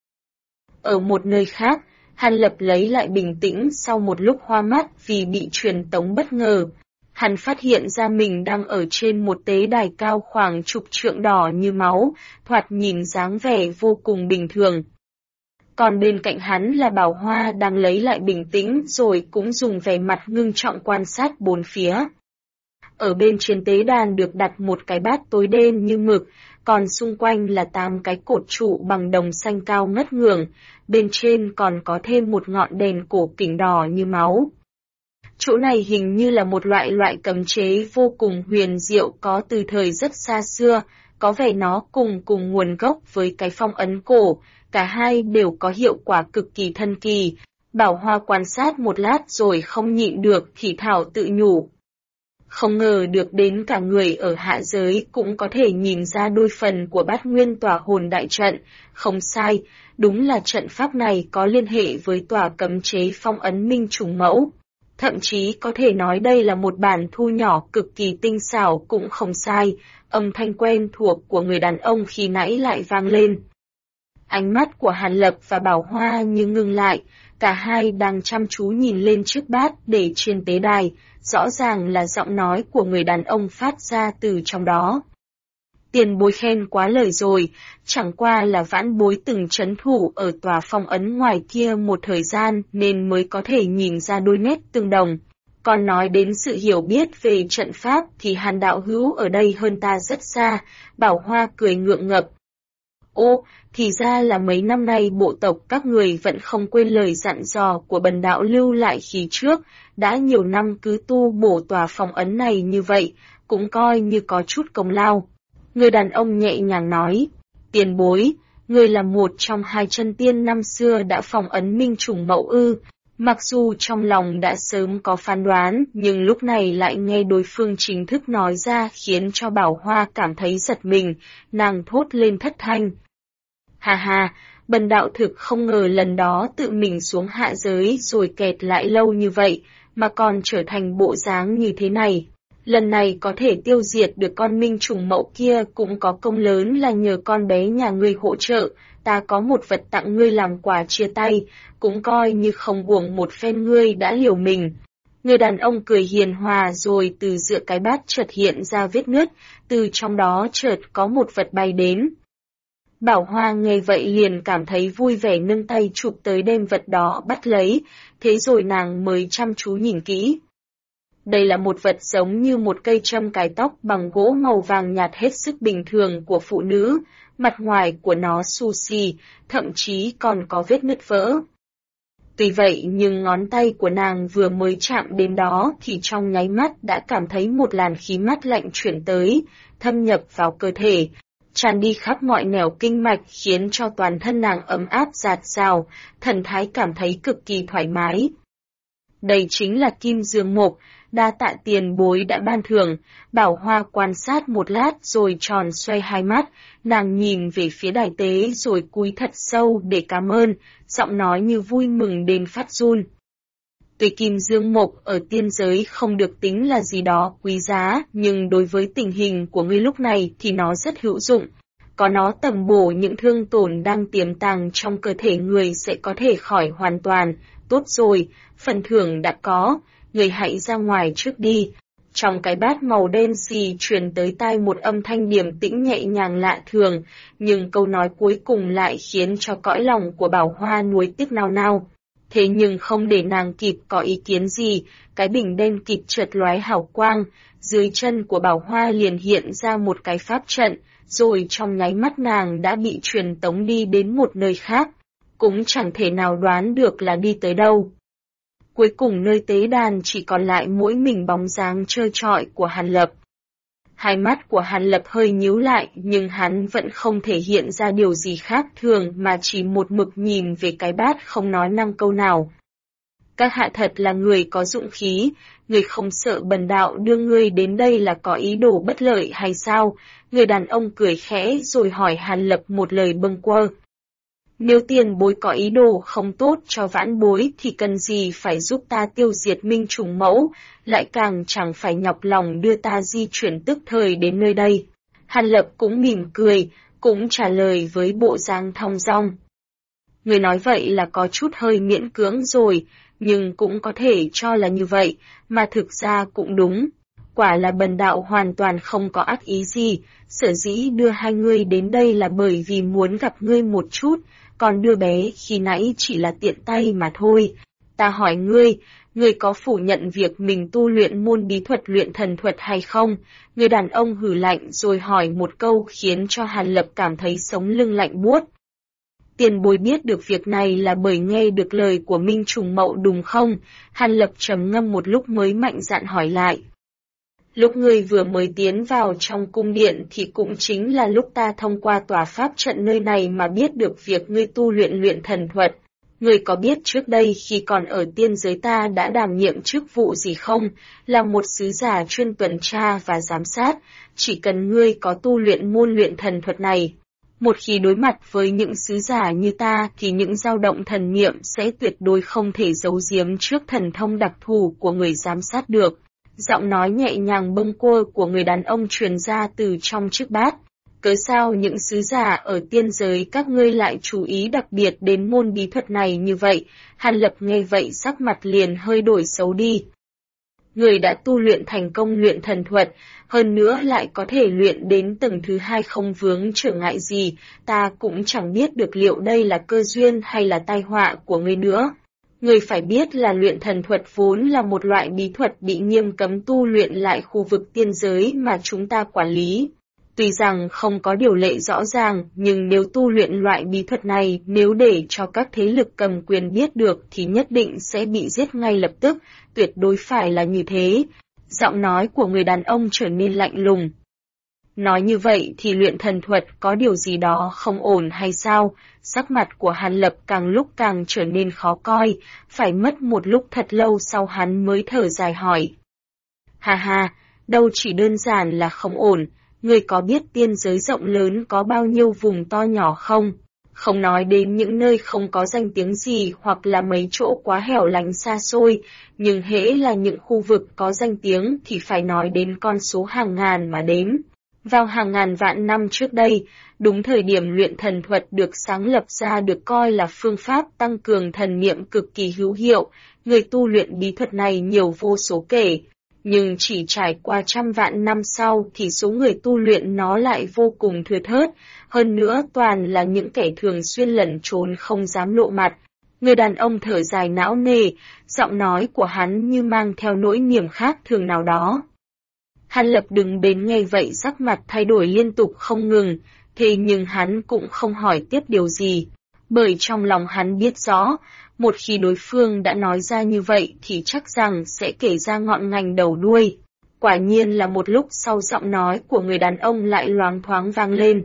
Ở một nơi khác, Hàn Lập lấy lại bình tĩnh sau một lúc hoa mắt vì bị truyền tống bất ngờ. Hắn phát hiện ra mình đang ở trên một tế đài cao khoảng chục trượng đỏ như máu, thoạt nhìn dáng vẻ vô cùng bình thường. Còn bên cạnh hắn là Bảo Hoa đang lấy lại bình tĩnh rồi cũng dùng vẻ mặt ngưng trọng quan sát bốn phía. Ở bên trên tế đàn được đặt một cái bát tối đen như mực, còn xung quanh là 8 cái cột trụ bằng đồng xanh cao ngất ngưởng, bên trên còn có thêm một ngọn đèn cổ kính đỏ như máu. Chỗ này hình như là một loại cấm chế vô cùng huyền diệu có từ thời rất xa xưa, có vẻ nó cùng nguồn gốc với cái phong ấn cổ, cả hai đều có hiệu quả cực kỳ thần kỳ. Bảo Hoa quan sát một lát rồi không nhịn được thì thảo tự nhủ. Không ngờ được đến cả người ở hạ giới cũng có thể nhìn ra đôi phần của bát nguyên tỏa hồn đại trận, không sai, đúng là trận pháp này có liên hệ với tòa cấm chế phong ấn minh trùng mẫu. Thậm chí có thể nói đây là một bản thu nhỏ cực kỳ tinh xảo cũng không sai, âm thanh quen thuộc của người đàn ông khi nãy lại vang lên. Ánh mắt của Hàn Lập và Bảo Hoa như ngưng lại, cả hai đang chăm chú nhìn lên chiếc bát để trên tế đài, rõ ràng là giọng nói của người đàn ông phát ra từ trong đó. Tiền bối khen quá lời rồi, chẳng qua là vãn bối từng trấn thủ ở tòa phong ấn ngoài kia một thời gian nên mới có thể nhìn ra đôi nét tương đồng. Còn nói đến sự hiểu biết về trận pháp thì Hàn đạo hữu ở đây hơn ta rất xa, Bảo Hoa cười ngượng ngập. Ô, thì ra là mấy năm nay bộ tộc các người vẫn không quên lời dặn dò của bần đạo lưu lại khi trước, đã nhiều năm cứ tu bổ tòa phong ấn này như vậy, cũng coi như có chút công lao. Người đàn ông nhẹ nhàng nói, tiền bối, người là một trong hai chân tiên năm xưa đã phong ấn minh trùng mẫu ư. Mặc dù trong lòng đã sớm có phán đoán, nhưng lúc này lại nghe đối phương chính thức nói ra khiến cho Bảo Hoa cảm thấy giật mình, nàng thốt lên thất thanh. Hà hà, bần đạo thực không ngờ lần đó tự mình xuống hạ giới rồi kẹt lại lâu như vậy, mà còn trở thành bộ dáng như thế này. Lần này có thể tiêu diệt được con minh trùng mẫu kia cũng có công lớn là nhờ con bé nhà ngươi hỗ trợ, ta có một vật tặng ngươi làm quà chia tay, cũng coi như không uổng một phen ngươi đã hiểu mình. Người đàn ông cười hiền hòa rồi từ giữa cái bát chợt hiện ra vết nứt, từ trong đó chợt có một vật bay đến. Bảo Hoa nghe vậy liền cảm thấy vui vẻ nâng tay chụp tới đem vật đó bắt lấy, thế rồi nàng mới chăm chú nhìn kỹ. Đây là một vật giống như một cây châm cài tóc bằng gỗ màu vàng nhạt hết sức bình thường của phụ nữ, mặt ngoài của nó xù xì, thậm chí còn có vết nứt vỡ. Tuy vậy nhưng ngón tay của nàng vừa mới chạm đến đó thì trong nháy mắt đã cảm thấy một làn khí mát lạnh chuyển tới, thâm nhập vào cơ thể, tràn đi khắp mọi nẻo kinh mạch khiến cho toàn thân nàng ấm áp dạt dào, thần thái cảm thấy cực kỳ thoải mái. Đây chính là kim dương mộc, đa tạ tiền bối đã ban thưởng. Bảo Hoa quan sát một lát rồi tròn xoay hai mắt, nàng nhìn về phía đài tế rồi cúi thật sâu để cảm ơn, giọng nói như vui mừng đến phát run. Tuy kim dương mộc ở tiên giới không được tính là gì đó quý giá, nhưng đối với tình hình của ngươi lúc này thì nó rất hữu dụng. Có nó tầm bổ những thương tổn đang tiềm tàng trong cơ thể người sẽ có thể khỏi hoàn toàn. Tốt rồi, phần thưởng đã có, người hãy ra ngoài trước đi. Trong cái bát màu đen xì truyền tới tai một âm thanh điềm tĩnh nhẹ nhàng lạ thường, nhưng câu nói cuối cùng lại khiến cho cõi lòng của Bảo Hoa nuối tiếc nao nao. Thế nhưng không để nàng kịp có ý kiến gì, cái bình đen kịt chợt lóe hào quang, dưới chân của Bảo Hoa liền hiện ra một cái pháp trận, rồi trong nháy mắt nàng đã bị truyền tống đi đến một nơi khác, cũng chẳng thể nào đoán được là đi tới đâu. Cuối cùng nơi tế đàn chỉ còn lại mỗi mình bóng dáng trơ trọi của Hàn Lập. Hai mắt của Hàn Lập hơi nhíu lại nhưng hắn vẫn không thể hiện ra điều gì khác thường mà chỉ một mực nhìn về cái bát không nói năng câu nào. Các hạ thật là người có dũng khí, người không sợ bần đạo đưa ngươi đến đây là có ý đồ bất lợi hay sao? Người đàn ông cười khẽ rồi hỏi Hàn Lập một lời bâng quơ. Nếu tiền bối có ý đồ không tốt cho vãn bối thì cần gì phải giúp ta tiêu diệt minh trùng mẫu, lại càng chẳng phải nhọc lòng đưa ta di chuyển tức thời đến nơi đây. Hàn Lập cũng mỉm cười, cũng trả lời với bộ dáng thong dong. Người nói vậy là có chút hơi miễn cưỡng rồi, nhưng cũng có thể cho là như vậy, mà thực ra cũng đúng. Quả là bần đạo hoàn toàn không có ác ý gì, sở dĩ đưa hai ngươi đến đây là bởi vì muốn gặp ngươi một chút, còn đưa bé khi nãy chỉ là tiện tay mà thôi. Ta hỏi ngươi có phủ nhận việc mình tu luyện môn bí thuật luyện thần thuật hay không? Người đàn ông hừ lạnh rồi hỏi một câu khiến cho Hàn Lập cảm thấy sống lưng lạnh buốt. Tiền bối biết được việc này là bởi nghe được lời của Minh Trùng Mậu đúng không? Hàn Lập trầm ngâm một lúc mới mạnh dạn hỏi lại. Lúc ngươi vừa mới tiến vào trong cung điện thì cũng chính là lúc ta thông qua tòa pháp trận nơi này mà biết được việc ngươi tu luyện thần thuật. Ngươi có biết trước đây khi còn ở tiên giới ta đã đảm nhiệm chức vụ gì không? Là một sứ giả chuyên tuần tra và giám sát, chỉ cần ngươi có tu luyện môn luyện thần thuật này. Một khi đối mặt với những sứ giả như ta thì những dao động thần niệm sẽ tuyệt đối không thể giấu giếm trước thần thông đặc thù của người giám sát được. Giọng nói nhẹ nhàng bâng quơ của người đàn ông truyền ra từ trong chiếc bát. Cớ sao những sứ giả ở tiên giới các ngươi lại chú ý đặc biệt đến môn bí thuật này như vậy? Hàn Lập nghe vậy sắc mặt liền hơi đổi xấu đi. Người đã tu luyện thành công luyện thần thuật, hơn nữa lại có thể luyện đến tầng thứ 2 không vướng trở ngại gì, ta cũng chẳng biết được liệu đây là cơ duyên hay là tai họa của ngươi nữa. Người phải biết là luyện thần thuật vốn là một loại bí thuật bị nghiêm cấm tu luyện lại khu vực tiên giới mà chúng ta quản lý. Tuy rằng không có điều lệ rõ ràng, nhưng nếu tu luyện loại bí thuật này, nếu để cho các thế lực cầm quyền biết được thì nhất định sẽ bị giết ngay lập tức, tuyệt đối phải là như thế. Giọng nói của người đàn ông trở nên lạnh lùng. Nói như vậy thì luyện thần thuật có điều gì đó không ổn hay sao? Sắc mặt của Hàn Lập càng lúc càng trở nên khó coi, phải mất một lúc thật lâu sau hắn mới thở dài hỏi. Ha ha, đâu chỉ đơn giản là không ổn, ngươi có biết tiên giới rộng lớn có bao nhiêu vùng to nhỏ không? Không nói đến những nơi không có danh tiếng gì hoặc là mấy chỗ quá hẻo lánh xa xôi, nhưng hễ là những khu vực có danh tiếng thì phải nói đến con số hàng ngàn mà đếm. Vào hàng ngàn vạn năm trước đây, đúng thời điểm luyện thần thuật được sáng lập ra được coi là phương pháp tăng cường thần niệm cực kỳ hữu hiệu, người tu luyện bí thuật này nhiều vô số kể. Nhưng chỉ trải qua trăm vạn năm sau thì số người tu luyện nó lại vô cùng thưa thớt, hơn nữa toàn là những kẻ thường xuyên lẩn trốn không dám lộ mặt. Người đàn ông thở dài não nề, giọng nói của hắn như mang theo nỗi niềm khác thường nào đó. Hàn Lập đứng bên nghe vậy sắc mặt thay đổi liên tục không ngừng, thế nhưng hắn cũng không hỏi tiếp điều gì, bởi trong lòng hắn biết rõ, một khi đối phương đã nói ra như vậy thì chắc rằng sẽ kể ra ngọn ngành đầu đuôi. Quả nhiên là một lúc sau giọng nói của người đàn ông lại loáng thoáng vang lên.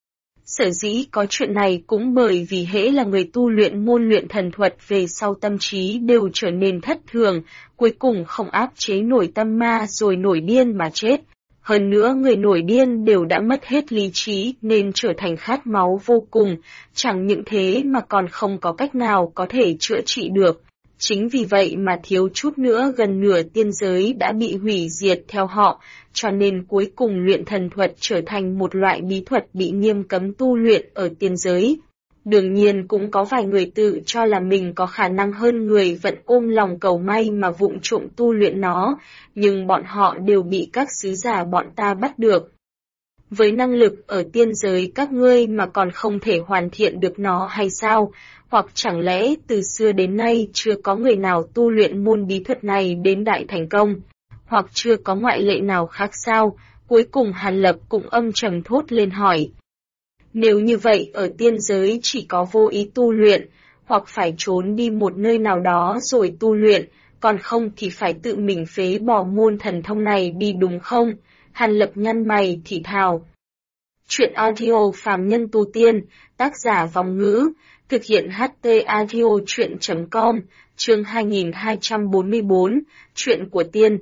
Sở dĩ có chuyện này cũng bởi vì hễ là người tu luyện môn luyện thần thuật về sau tâm trí đều trở nên thất thường, cuối cùng không áp chế nổi tâm ma rồi nổi điên mà chết. Hơn nữa người nổi điên đều đã mất hết lý trí nên trở thành khát máu vô cùng, chẳng những thế mà còn không có cách nào có thể chữa trị được. Chính vì vậy mà thiếu chút nữa gần nửa tiên giới đã bị hủy diệt theo họ, cho nên cuối cùng luyện thần thuật trở thành một loại bí thuật bị nghiêm cấm tu luyện ở tiên giới. Đương nhiên cũng có vài người tự cho là mình có khả năng hơn người vẫn ôm lòng cầu may mà vụng trộm tu luyện nó, nhưng bọn họ đều bị các sứ giả bọn ta bắt được. Với năng lực ở tiên giới các ngươi mà còn không thể hoàn thiện được nó hay sao? Hoặc chẳng lẽ từ xưa đến nay chưa có người nào tu luyện môn bí thuật này đến đại thành công? Hoặc chưa có ngoại lệ nào khác sao? Cuối cùng Hàn Lập cũng âm trầm thốt lên hỏi. Nếu như vậy ở tiên giới chỉ có vô ý tu luyện, hoặc phải trốn đi một nơi nào đó rồi tu luyện, còn không thì phải tự mình phế bỏ môn thần thông này đi đúng không? Hàn Lập nhăn mày thì thào. Chuyện audio phàm nhân tu tiên, tác giả Vòng Ngữ, thực hiện HT audio chuyện.com, chương 2244, chuyện của tiên.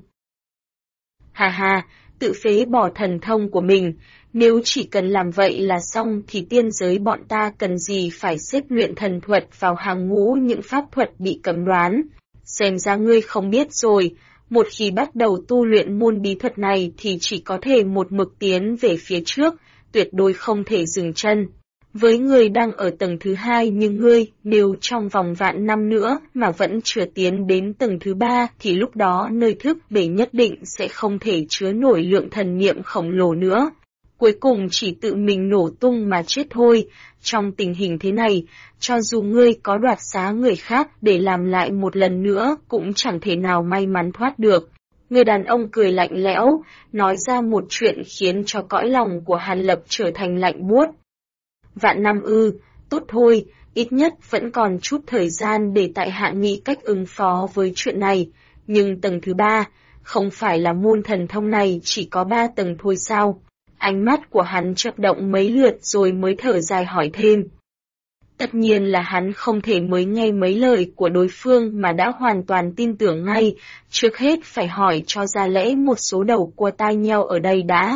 Hà hà, tự phế bỏ thần thông của mình, nếu chỉ cần làm vậy là xong thì tiên giới bọn ta cần gì phải xếp luyện thần thuật vào hàng ngũ những pháp thuật bị cấm đoán. Xem ra ngươi không biết rồi, một khi bắt đầu tu luyện môn bí thuật này thì chỉ có thể một mực tiến về phía trước, tuyệt đối không thể dừng chân. Với người đang ở tầng thứ 2 như ngươi, nếu trong vòng vạn năm nữa mà vẫn chưa tiến đến tầng thứ 3 thì lúc đó nơi thức bể nhất định sẽ không thể chứa nổi lượng thần niệm khổng lồ nữa. Cuối cùng chỉ tự mình nổ tung mà chết thôi. Trong tình hình thế này, cho dù ngươi có đoạt xá người khác để làm lại một lần nữa cũng chẳng thể nào may mắn thoát được. Người đàn ông cười lạnh lẽo, nói ra một chuyện khiến cho cõi lòng của Hàn Lập trở thành lạnh buốt. Vạn năm ư, tốt thôi, ít nhất vẫn còn chút thời gian để tại hạ nghĩ cách ứng phó với chuyện này. Nhưng tầng thứ 3, không phải là môn thần thông này chỉ có 3 tầng thôi sao? Ánh mắt của hắn chớp động mấy lượt rồi mới thở dài hỏi thêm. Tất nhiên là hắn không thể mới nghe mấy lời của đối phương mà đã hoàn toàn tin tưởng ngay, trước hết phải hỏi cho ra lẽ một số đầu cua tai nheo ở đây đã.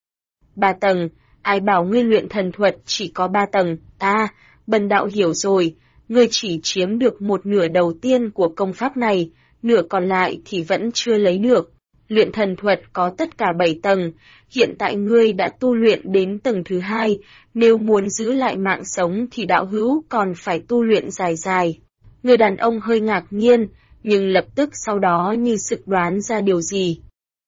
3 tầng, ai bảo ngươi luyện thần thuật chỉ có 3 tầng, bần đạo hiểu rồi, ngươi chỉ chiếm được một nửa đầu tiên của công pháp này, nửa còn lại thì vẫn chưa lấy được. Luyện thần thuật có tất cả 7 tầng, hiện tại ngươi đã tu luyện đến tầng thứ 2, nếu muốn giữ lại mạng sống thì đạo hữu còn phải tu luyện dài dài. Người đàn ông hơi ngạc nhiên, nhưng lập tức sau đó như sực đoán ra điều gì.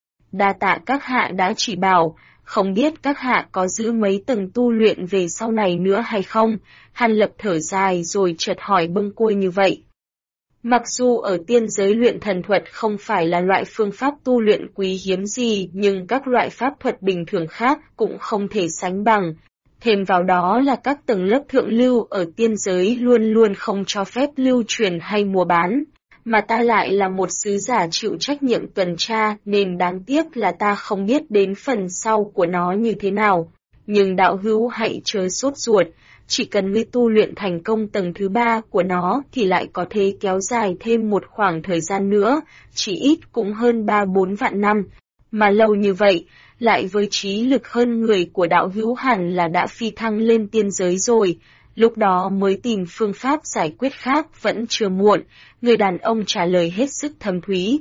Đa tạ các hạ đã chỉ bảo, không biết các hạ có giữ mấy tầng tu luyện về sau này nữa hay không? Hàn Lập thở dài rồi chợt hỏi bâng quơ như vậy. Mặc dù ở tiên giới luyện thần thuật không phải là loại phương pháp tu luyện quý hiếm gì, nhưng các loại pháp thuật bình thường khác cũng không thể sánh bằng. Thêm vào đó là các tầng lớp thượng lưu ở tiên giới luôn luôn không cho phép lưu truyền hay mua bán. Mà ta lại là một sứ giả chịu trách nhiệm tuần tra nên đáng tiếc là ta không biết đến phần sau của nó như thế nào. Nhưng đạo hữu hãy chớ sốt ruột, chỉ cần ngươi tu luyện thành công tầng thứ 3 của nó thì lại có thể kéo dài thêm một khoảng thời gian nữa, chỉ ít cũng hơn 3-4 vạn năm. Mà lâu như vậy, lại với trí lực hơn người của đạo hữu hẳn là đã phi thăng lên tiên giới rồi, lúc đó mới tìm phương pháp giải quyết khác vẫn chưa muộn, người đàn ông trả lời hết sức thâm thúy.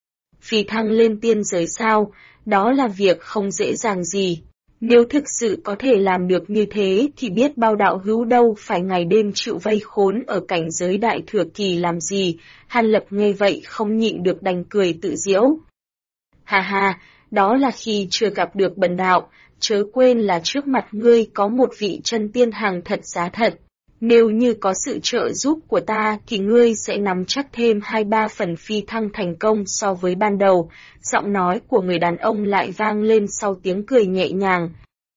Phi thăng lên tiên giới sao, đó là việc không dễ dàng gì. Nếu thực sự có thể làm được như thế thì biết bao đạo hữu đâu phải ngày đêm chịu vây khốn ở cảnh giới đại thừa kỳ làm gì. Hàn Lập nghe vậy không nhịn được đành cười tự giễu. Ha ha, đó là khi chưa gặp được bần đạo, chớ quên là trước mặt ngươi có một vị chân tiên hàng thật giá thật. Nếu như có sự trợ giúp của ta thì ngươi sẽ nắm chắc thêm 2-3 phần phi thăng thành công so với ban đầu. Giọng nói của người đàn ông lại vang lên sau tiếng cười nhẹ nhàng.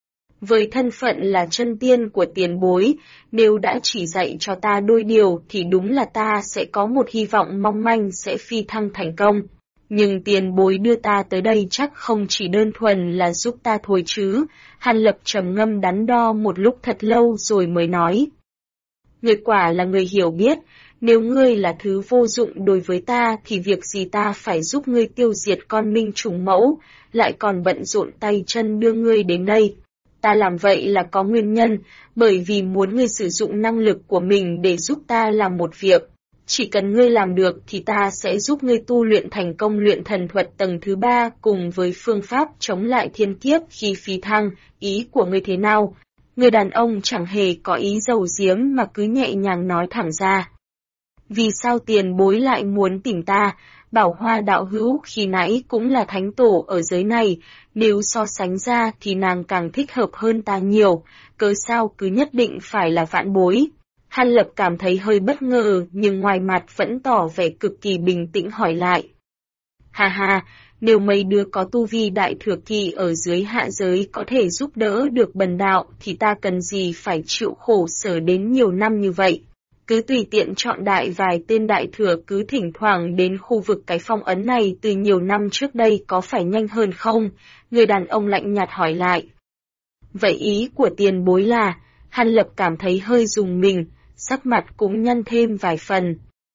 Với thân phận là chân tiên của tiền bối, nếu đã chỉ dạy cho ta đôi điều thì đúng là ta sẽ có một hy vọng mong manh sẽ phi thăng thành công. Nhưng tiền bối đưa ta tới đây chắc không chỉ đơn thuần là giúp ta thôi chứ. Hàn Lập trầm ngâm đắn đo một lúc thật lâu rồi mới nói. Ngươi quả là người hiểu biết, nếu ngươi là thứ vô dụng đối với ta thì việc gì ta phải giúp ngươi tiêu diệt con minh trùng mẫu, lại còn bận rộn tay chân đưa ngươi đến đây. Ta làm vậy là có nguyên nhân, bởi vì muốn ngươi sử dụng năng lực của mình để giúp ta làm một việc. Chỉ cần ngươi làm được thì ta sẽ giúp ngươi tu luyện thành công luyện thần thuật tầng thứ 3 cùng với phương pháp chống lại thiên kiếp khi phi thăng, ý của ngươi thế nào? Người đàn ông chẳng hề có ý giấu giếm mà cứ nhẹ nhàng nói thẳng ra. Vì sao tiền bối lại muốn tìm ta? Bảo Hoa đạo hữu khi nãy cũng là thánh tổ ở giới này, nếu so sánh ra thì nàng càng thích hợp hơn ta nhiều, cớ sao cứ nhất định phải là vạn bối. Hàn Lập cảm thấy hơi bất ngờ nhưng ngoài mặt vẫn tỏ vẻ cực kỳ bình tĩnh hỏi lại. Ha ha, nếu mấy đứa có tu vi đại thừa kỳ ở dưới hạ giới có thể giúp đỡ được bần đạo thì ta cần gì phải chịu khổ sở đến nhiều năm như vậy. Cứ tùy tiện chọn đại vài tên đại thừa cứ thỉnh thoảng đến khu vực cái phong ấn này từ nhiều năm trước đây có phải nhanh hơn không? Người đàn ông lạnh nhạt hỏi lại. Vậy ý của tiền bối là, Hàn Lập cảm thấy hơi rùng mình, sắc mặt cũng nhăn thêm vài phần.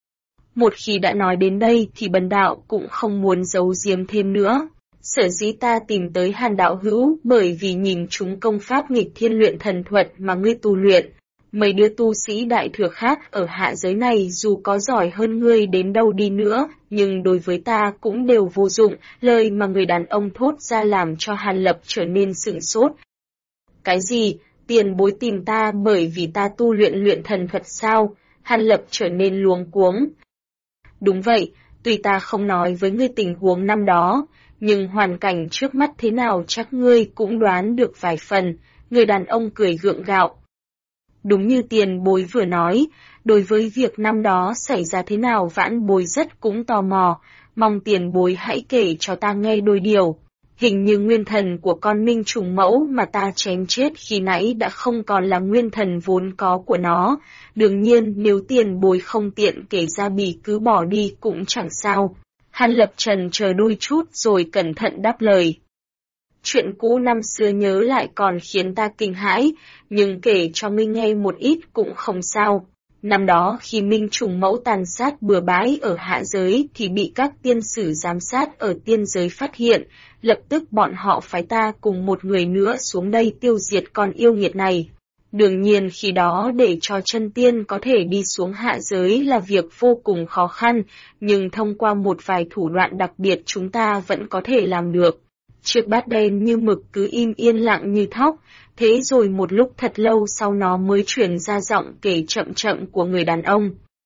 Một khi đã nói đến đây thì bần đạo cũng không muốn giấu giếm thêm nữa. Sở dĩ ta tìm tới Hàn đạo hữu bởi vì nhìn chúng công pháp nghịch thiên luyện thần thuật mà ngươi tu luyện. Mấy đứa tu sĩ đại thừa khác ở hạ giới này dù có giỏi hơn ngươi đến đâu đi nữa, nhưng đối với ta cũng đều vô dụng, lời mà người đàn ông thốt ra làm cho Hàn Lập trở nên sửng sốt. Cái gì? Tiền bối tìm ta bởi vì ta tu luyện thần thuật sao? Hàn Lập trở nên luống cuống. Đúng vậy, tuy ta không nói với ngươi tình huống năm đó, nhưng hoàn cảnh trước mắt thế nào chắc ngươi cũng đoán được vài phần, người đàn ông cười gượng gạo. Đúng như tiền bối vừa nói, đối với việc năm đó xảy ra thế nào vãn bối rất cũng tò mò, mong tiền bối hãy kể cho ta nghe đôi điều. Hình như nguyên thần của con minh trùng mẫu mà ta chém chết khi nãy đã không còn là nguyên thần vốn có của nó. Đương nhiên nếu tiền bối không tiện kể ra bì cứ bỏ đi cũng chẳng sao. Hàn Lập trần chờ đôi chút rồi cẩn thận đáp lời. Chuyện cũ năm xưa nhớ lại còn khiến ta kinh hãi, nhưng kể cho ngươi nghe một ít cũng không sao. Năm đó khi minh trùng mẫu tàn sát bừa bãi ở hạ giới thì bị các tiên sử giám sát ở tiên giới phát hiện, lập tức bọn họ phái ta cùng một người nữa xuống đây tiêu diệt con yêu nghiệt này. Đương nhiên khi đó để cho chân tiên có thể đi xuống hạ giới là việc vô cùng khó khăn, nhưng thông qua một vài thủ đoạn đặc biệt chúng ta vẫn có thể làm được. Chiếc bát đen như mực cứ im yên lặng như thóc, thế rồi một lúc thật lâu sau nó mới truyền ra giọng kể chậm chậm của người đàn ông.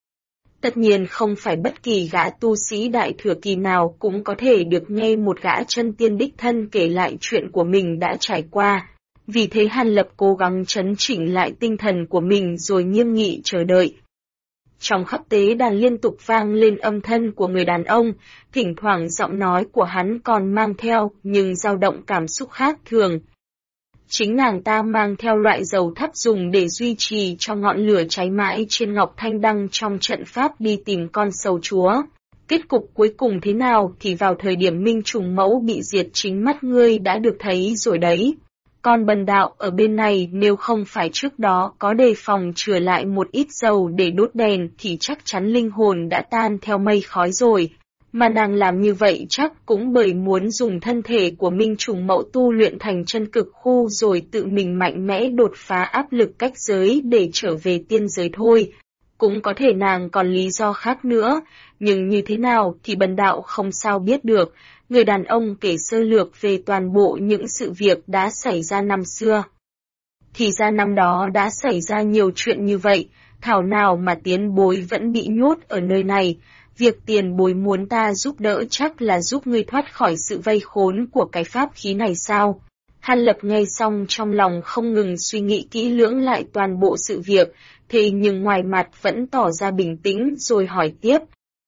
Tất nhiên không phải bất kỳ gã tu sĩ đại thừa kỳ nào cũng có thể được nghe một gã chân tiên đích thân kể lại chuyện của mình đã trải qua. Vì thế Hàn Lập cố gắng trấn chỉnh lại tinh thần của mình rồi nghiêm nghị chờ đợi. Trong khắp tế đàn liên tục vang lên âm thanh của người đàn ông, thỉnh thoảng giọng nói của hắn còn mang theo nhưng dao động cảm xúc khác thường. Chính nàng ta mang theo loại dầu thắp dùng để duy trì cho ngọn lửa cháy mãi trên ngọc thanh đăng trong trận pháp đi tìm con sầu chúa. Kết cục cuối cùng thế nào thì vào thời điểm minh trùng mẫu bị diệt chính mắt ngươi đã được thấy rồi đấy. Con bần đạo ở bên này nếu không phải trước đó có đề phòng chừa lại một ít dầu để đốt đèn thì chắc chắn linh hồn đã tan theo mây khói rồi. Mà nàng làm như vậy chắc cũng bởi muốn dùng thân thể của minh trùng mẫu tu luyện thành chân cực khu rồi tự mình mạnh mẽ đột phá áp lực cách giới để trở về tiên giới thôi. Cũng có thể nàng còn lý do khác nữa, nhưng như thế nào thì bần đạo không sao biết được. Người đàn ông kể sơ lược về toàn bộ những sự việc đã xảy ra năm xưa. Thì ra năm đó đã xảy ra nhiều chuyện như vậy, thảo nào mà tiền bối vẫn bị nhốt ở nơi này. Việc tiền bối muốn ta giúp đỡ chắc là giúp ngươi thoát khỏi sự vây khốn của cái pháp khí này sao? Hàn Lập nghe xong trong lòng không ngừng suy nghĩ kỹ lưỡng lại toàn bộ sự việc, thế nhưng ngoài mặt vẫn tỏ ra bình tĩnh rồi hỏi tiếp.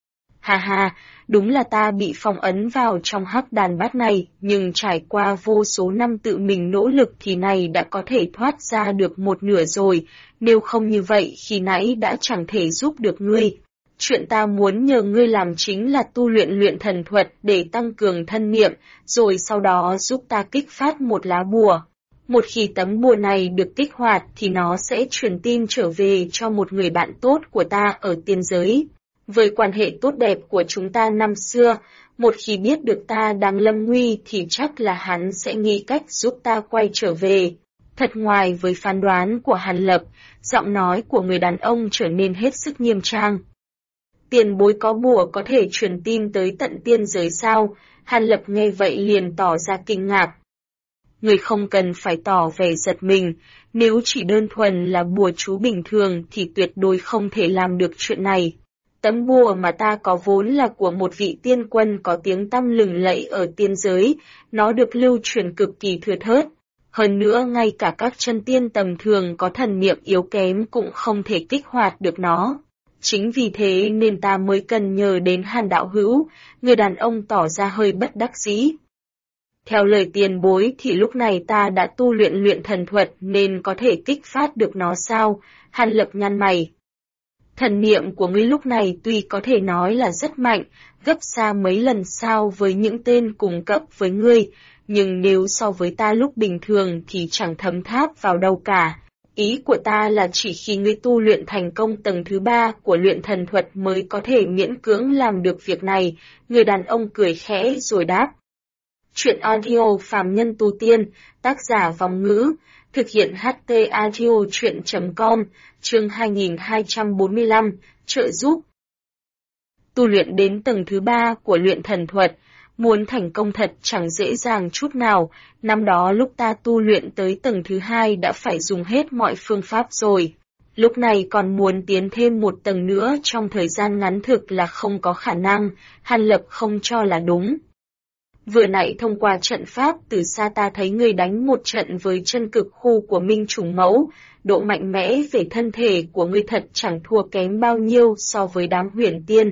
Hà hà, đúng là ta bị phong ấn vào trong hắc đàn bát này, nhưng trải qua vô số năm tự mình nỗ lực thì này đã có thể thoát ra được một nửa rồi, nếu không như vậy khi nãy đã chẳng thể giúp được ngươi. Chuyện ta muốn nhờ ngươi làm chính là tu luyện thần thuật để tăng cường thân niệm, rồi sau đó giúp ta kích phát một lá bùa. Một khi tấm bùa này được kích hoạt thì nó sẽ truyền tin trở về cho một người bạn tốt của ta ở tiên giới. Với quan hệ tốt đẹp của chúng ta năm xưa, một khi biết được ta đang lâm nguy thì chắc là hắn sẽ nghĩ cách giúp ta quay trở về. Thật ngoài với phán đoán của Hàn Lập, giọng nói của người đàn ông trở nên hết sức nghiêm trang. Tiền bối có bùa có thể truyền tin tới tận tiên giới sao? Hàn Lập nghe vậy liền tỏ ra kinh ngạc. Người không cần phải tỏ vẻ giật mình, nếu chỉ đơn thuần là bùa chú bình thường thì tuyệt đối không thể làm được chuyện này. Tấm bùa mà ta có vốn là của một vị tiên quân có tiếng tăm lừng lẫy ở tiên giới, nó được lưu truyền cực kỳ thưa thớt. Hơn nữa ngay cả các chân tiên tầm thường có thần niệm yếu kém cũng không thể kích hoạt được nó. Chính vì thế nên ta mới cần nhờ đến Hàn đạo hữu, người đàn ông tỏ ra hơi bất đắc dĩ. Theo lời tiền bối thì lúc này ta đã tu luyện thần thuật nên có thể kích phát được nó sao? Hàn Lập nhăn mày. Thần niệm của ngươi lúc này tuy có thể nói là rất mạnh, gấp xa mấy lần so với những tên cùng cấp với ngươi, nhưng nếu so với ta lúc bình thường thì chẳng thấm tháp vào đâu cả. Ý của ta là chỉ khi ngươi tu luyện thành công tầng thứ 3 của luyện thần thuật mới có thể miễn cưỡng làm được việc này, người đàn ông cười khẽ rồi đáp. Chuyện audio phàm nhân tu tiên, tác giả Vòng Ngữ, thực hiện HT audio chuyện.com, chương 2245, trợ giúp. Tu luyện đến tầng thứ 3 của luyện thần thuật, muốn thành công thật chẳng dễ dàng chút nào, năm đó lúc ta tu luyện tới tầng thứ 2 đã phải dùng hết mọi phương pháp rồi. Lúc này còn muốn tiến thêm một tầng nữa trong thời gian ngắn thực là không có khả năng, Hàn Lập không cho là đúng. Vừa nãy thông qua trận pháp từ xa ta thấy ngươi đánh một trận với chân cực khu của Minh Trùng Mẫu, độ mạnh mẽ về thân thể của ngươi thật chẳng thua kém bao nhiêu so với đám huyền tiên.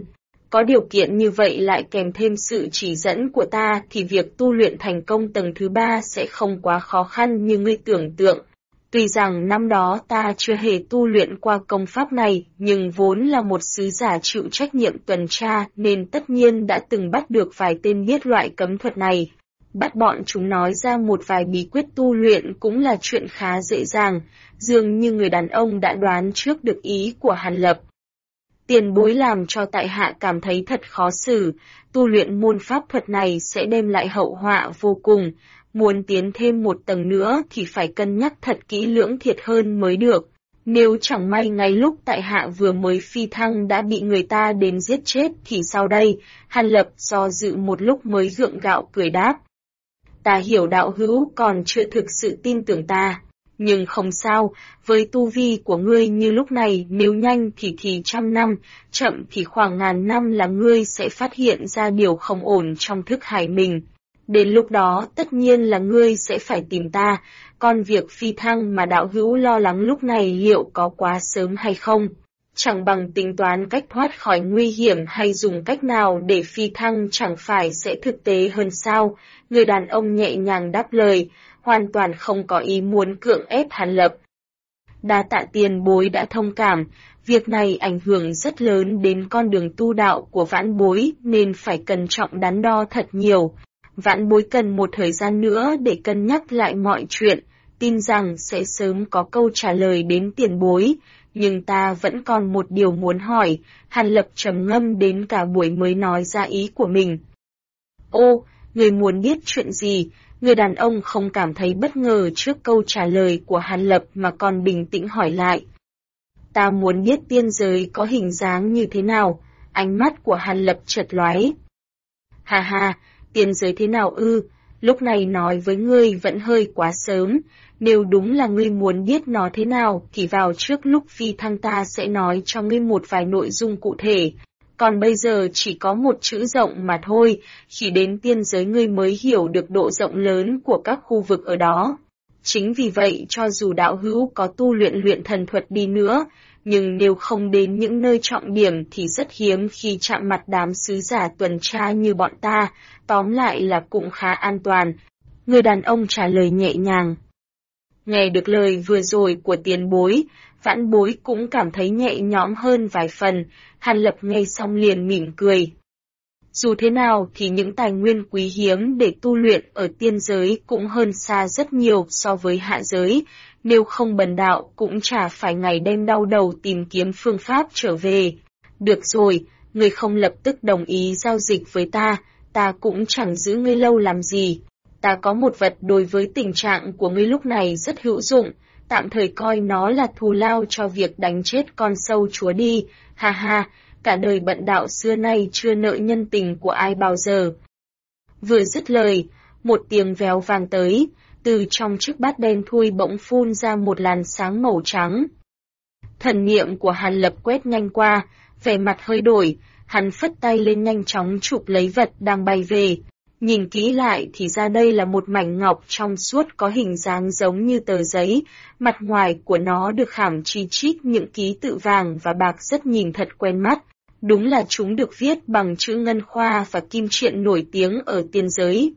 Có điều kiện như vậy lại kèm thêm sự chỉ dẫn của ta thì việc tu luyện thành công tầng thứ 3 sẽ không quá khó khăn như ngươi tưởng tượng. Tuy rằng năm đó ta chưa hề tu luyện qua công pháp này, nhưng vốn là một sứ giả chịu trách nhiệm tuần tra nên tất nhiên đã từng bắt được vài tên biết loại cấm thuật này. Bắt bọn chúng nói ra một vài bí quyết tu luyện cũng là chuyện khá dễ dàng, dường như người đàn ông đã đoán trước được ý của Hàn Lập. Tiền bối làm cho tại hạ cảm thấy thật khó xử, tu luyện môn pháp thuật này sẽ đem lại hậu họa vô cùng, muốn tiến thêm một tầng nữa thì phải cân nhắc thật kỹ lưỡng thiệt hơn mới được. Nếu chẳng may ngay lúc tại hạ vừa mới phi thăng đã bị người ta đến giết chết thì sao đây? Hàn Lập do dự một lúc mới gượng gạo cười đáp. Ta hiểu đạo hữu còn chưa thực sự tin tưởng ta. Nhưng không sao, với tu vi của ngươi như lúc này nếu nhanh thì 100 năm, chậm thì khoảng 1000 năm là ngươi sẽ phát hiện ra điều không ổn trong thức hải mình. Đến lúc đó tất nhiên là ngươi sẽ phải tìm ta, còn việc phi thăng mà đạo hữu lo lắng lúc này liệu có quá sớm hay không? Chẳng bằng tính toán cách thoát khỏi nguy hiểm hay dùng cách nào để phi thăng chẳng phải sẽ thực tế hơn sao? Người đàn ông nhẹ nhàng đáp lời, hoàn toàn không có ý muốn cưỡng ép Hàn Lập. Đa tạ tiền bối đã thông cảm, việc này ảnh hưởng rất lớn đến con đường tu đạo của vãn bối nên phải cẩn trọng đắn đo thật nhiều. Vãn bối cần một thời gian nữa để cân nhắc lại mọi chuyện, tin rằng sẽ sớm có câu trả lời đến tiền bối, nhưng ta vẫn còn một điều muốn hỏi. Hàn Lập trầm ngâm đến cả buổi mới nói ra ý của mình. Ô, người muốn biết chuyện gì? Người đàn ông không cảm thấy bất ngờ trước câu trả lời của Hàn Lập mà còn bình tĩnh hỏi lại. Ta muốn biết tiên giới có hình dáng như thế nào? Ánh mắt của Hàn Lập chợt lóe. Ha ha, tiên giới thế nào ư? Lúc này nói với ngươi vẫn hơi quá sớm. Nếu đúng là ngươi muốn biết nó thế nào thì vào trước lúc phi thăng ta sẽ nói cho ngươi một vài nội dung cụ thể. Còn bây giờ chỉ có một chữ rộng mà thôi, khi đến tiên giới ngươi mới hiểu được độ rộng lớn của các khu vực ở đó. Chính vì vậy cho dù đạo hữu có tu luyện thần thuật đi nữa, nhưng nếu không đến những nơi trọng điểm thì rất hiếm khi chạm mặt đám sứ giả tuần tra như bọn ta, tóm lại là cũng khá an toàn. Người đàn ông trả lời nhẹ nhàng. Nghe được lời vừa rồi của tiền bối, vãn bối cũng cảm thấy nhẹ nhõm hơn vài phần. Hàn Lập nghe xong liền mỉm cười. Dù thế nào thì những tài nguyên quý hiếm để tu luyện ở tiên giới cũng hơn xa rất nhiều so với hạ giới, nếu không bần đạo cũng chả phải ngày đêm đau đầu tìm kiếm phương pháp trở về. Được rồi, ngươi không lập tức đồng ý giao dịch với ta cũng chẳng giữ ngươi lâu làm gì. Ta có một vật đối với tình trạng của ngươi lúc này rất hữu dụng, tạm thời coi nó là thù lao cho việc đánh chết con sâu chúa đi, ha ha, cả đời bận đạo xưa nay chưa nợ nhân tình của ai bao giờ. Vừa dứt lời, một tiếng véo vang tới, từ trong chiếc bát đen thui bỗng phun ra một làn sáng màu trắng. Thần niệm của Hàn Lập quét nhanh qua, vẻ mặt hơi đổi, hắn phất tay lên nhanh chóng chụp lấy vật đang bay về. Nhìn kỹ lại thì ra đây là một mảnh ngọc trong suốt có hình dáng giống như tờ giấy, mặt ngoài của nó được khảm chi chít những ký tự vàng và bạc rất nhìn thật quen mắt. Đúng là chúng được viết bằng chữ ngân khoa và kim triện nổi tiếng ở tiên giới.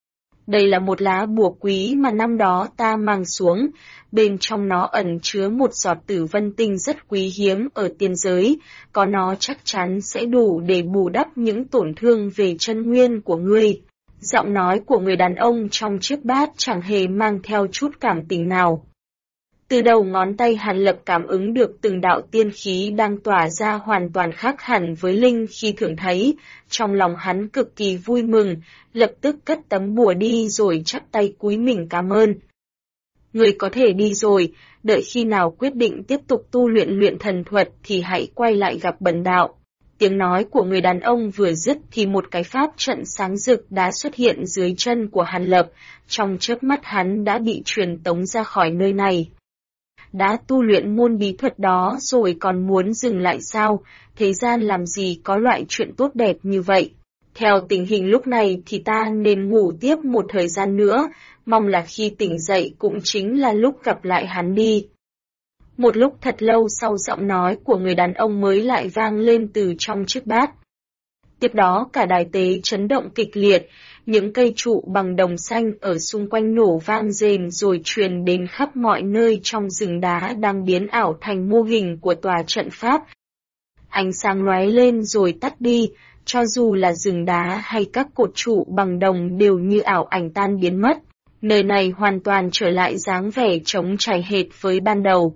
Đây là một lá bùa quý mà năm đó ta mang xuống, bên trong nó ẩn chứa một giọt tử vân tinh rất quý hiếm ở tiên giới, có nó chắc chắn sẽ đủ để bù đắp những tổn thương về chân nguyên của ngươi. Giọng nói của người đàn ông trong chiếc bát chẳng hề mang theo chút cảm tình nào. Từ đầu ngón tay Hàn Lập cảm ứng được từng đạo tiên khí đang tỏa ra hoàn toàn khác hẳn với linh khi thường thấy, trong lòng hắn cực kỳ vui mừng, lập tức cất tấm bùa đi rồi chắp tay cúi mình cảm ơn. Người có thể đi rồi, đợi khi nào quyết định tiếp tục tu luyện thần thuật thì hãy quay lại gặp bần đạo. Tiếng nói của người đàn ông vừa dứt thì một cái pháp trận sáng rực đã xuất hiện dưới chân của Hàn Lập, trong chớp mắt hắn đã bị truyền tống ra khỏi nơi này. Đã tu luyện môn bí thuật đó rồi còn muốn dừng lại sao? Thế gian làm gì có loại chuyện tốt đẹp như vậy? Theo tình hình lúc này thì ta nên ngủ tiếp một thời gian nữa, mong là khi tỉnh dậy cũng chính là lúc gặp lại hắn đi. Một lúc thật lâu sau giọng nói của người đàn ông mới lại vang lên từ trong chiếc bát. Tiếp đó cả đài tế chấn động kịch liệt, những cây trụ bằng đồng xanh ở xung quanh nổ vang rền rồi truyền đến khắp mọi nơi trong rừng đá đang biến ảo thành mô hình của tòa trận pháp. Ánh sáng lóe lên rồi tắt đi, cho dù là rừng đá hay các cột trụ bằng đồng đều như ảo ảnh tan biến mất. Nơi này hoàn toàn trở lại dáng vẻ trống trải hệt với ban đầu.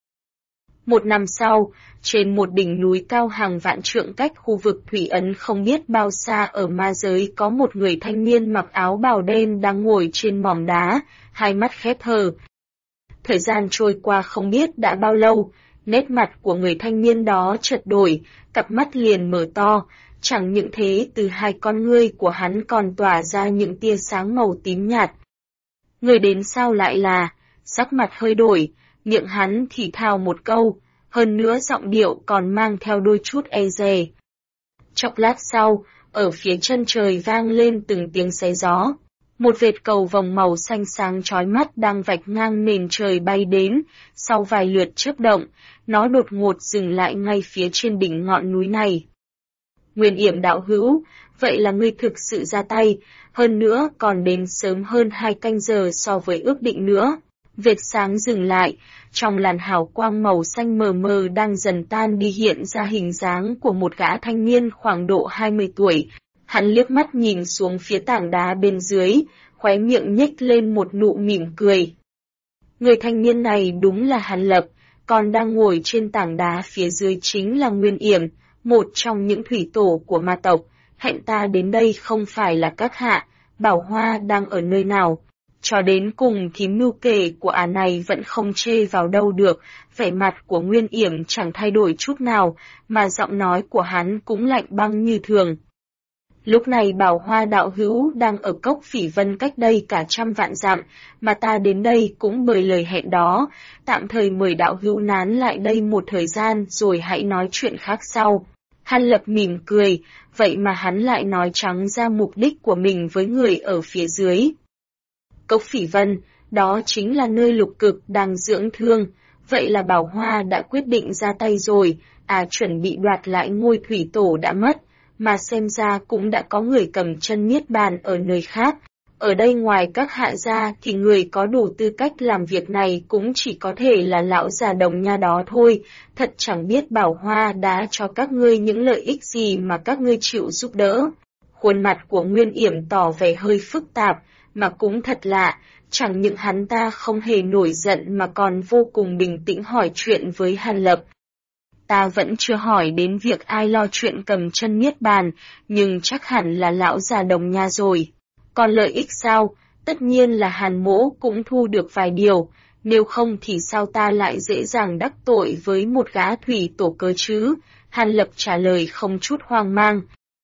Một năm sau, trên một đỉnh núi cao hàng vạn trượng cách khu vực thủy ấn không biết bao xa ở ma giới có một người thanh niên mặc áo bào đen đang ngồi trên mỏm đá, hai mắt khép hờ. Thời gian trôi qua không biết đã bao lâu, nét mặt của người thanh niên đó chợt đổi, cặp mắt liền mở to, chẳng những thế từ hai con ngươi của hắn còn tỏa ra những tia sáng màu tím nhạt. Người đến sao lại là, sắc mặt hơi đổi, miệng hắn thì thào một câu, hơn nữa giọng điệu còn mang theo đôi chút e dè. Chốc lát sau, ở phía chân trời vang lên từng tiếng xé gió. Một vệt cầu vồng màu xanh sáng chói mắt đang vạch ngang nền trời bay đến, sau vài lượt chớp động, nó đột ngột dừng lại ngay phía trên đỉnh ngọn núi này. Nguyên Yểm đạo hữu, vậy là ngươi thực sự ra tay, hơn nữa còn đến sớm hơn 2 canh giờ so với ước định nữa. Vệt sáng dừng lại, trong làn hào quang màu xanh mờ mờ đang dần tan đi hiện ra hình dáng của một gã thanh niên khoảng độ 20 tuổi. Hắn liếc mắt nhìn xuống phía tảng đá bên dưới, khóe miệng nhếch lên một nụ mỉm cười. Người thanh niên này đúng là Hàn Lập, còn đang ngồi trên tảng đá phía dưới chính là Nguyên Yểm, một trong những thủy tổ của ma tộc. Hẹn ta đến đây không phải là các hạ, Bảo Hoa đang ở nơi nào. Cho đến cùng thì mưu kể của này vẫn không chê vào đâu được, vẻ mặt của Nguyên Yểm chẳng thay đổi chút nào, mà giọng nói của hắn cũng lạnh băng như thường. Lúc này Bảo Hoa đạo hữu đang ở cốc Phỉ Vân cách đây cả 100 vạn dặm, mà ta đến đây cũng bởi lời hẹn đó, tạm thời mời đạo hữu nán lại đây một thời gian rồi hãy nói chuyện khác sau. Hàn Lập mỉm cười, vậy mà hắn lại nói trắng ra mục đích của mình với người ở phía dưới. Cốc Phỉ Vân, đó chính là nơi Lục Cực đang dưỡng thương, vậy là Bảo Hoa đã quyết định ra tay rồi, chuẩn bị đoạt lại ngôi thủy tổ đã mất, mà xem ra cũng đã có người cầm chân niết bàn ở nơi khác. Ở đây ngoài các hạ gia thì người có đủ tư cách làm việc này cũng chỉ có thể là lão già Đồng Nha đó thôi, thật chẳng biết Bảo Hoa đã cho các ngươi những lợi ích gì mà các ngươi chịu giúp đỡ. Khuôn mặt của Nguyên Yểm tỏ vẻ hơi phức tạp, mà cũng thật lạ, chẳng những hắn ta không hề nổi giận mà còn vô cùng bình tĩnh hỏi chuyện với Hàn Lập. Ta vẫn chưa hỏi đến việc ai lo chuyện cầm chân niết bàn, nhưng chắc hẳn là lão già Đồng Nha rồi. Còn lợi ích sao? Tất nhiên là Hàn mỗ cũng thu được vài điều, nếu không thì sao ta lại dễ dàng đắc tội với một gã thủy tổ cơ chứ? Hàn Lập trả lời không chút hoang mang.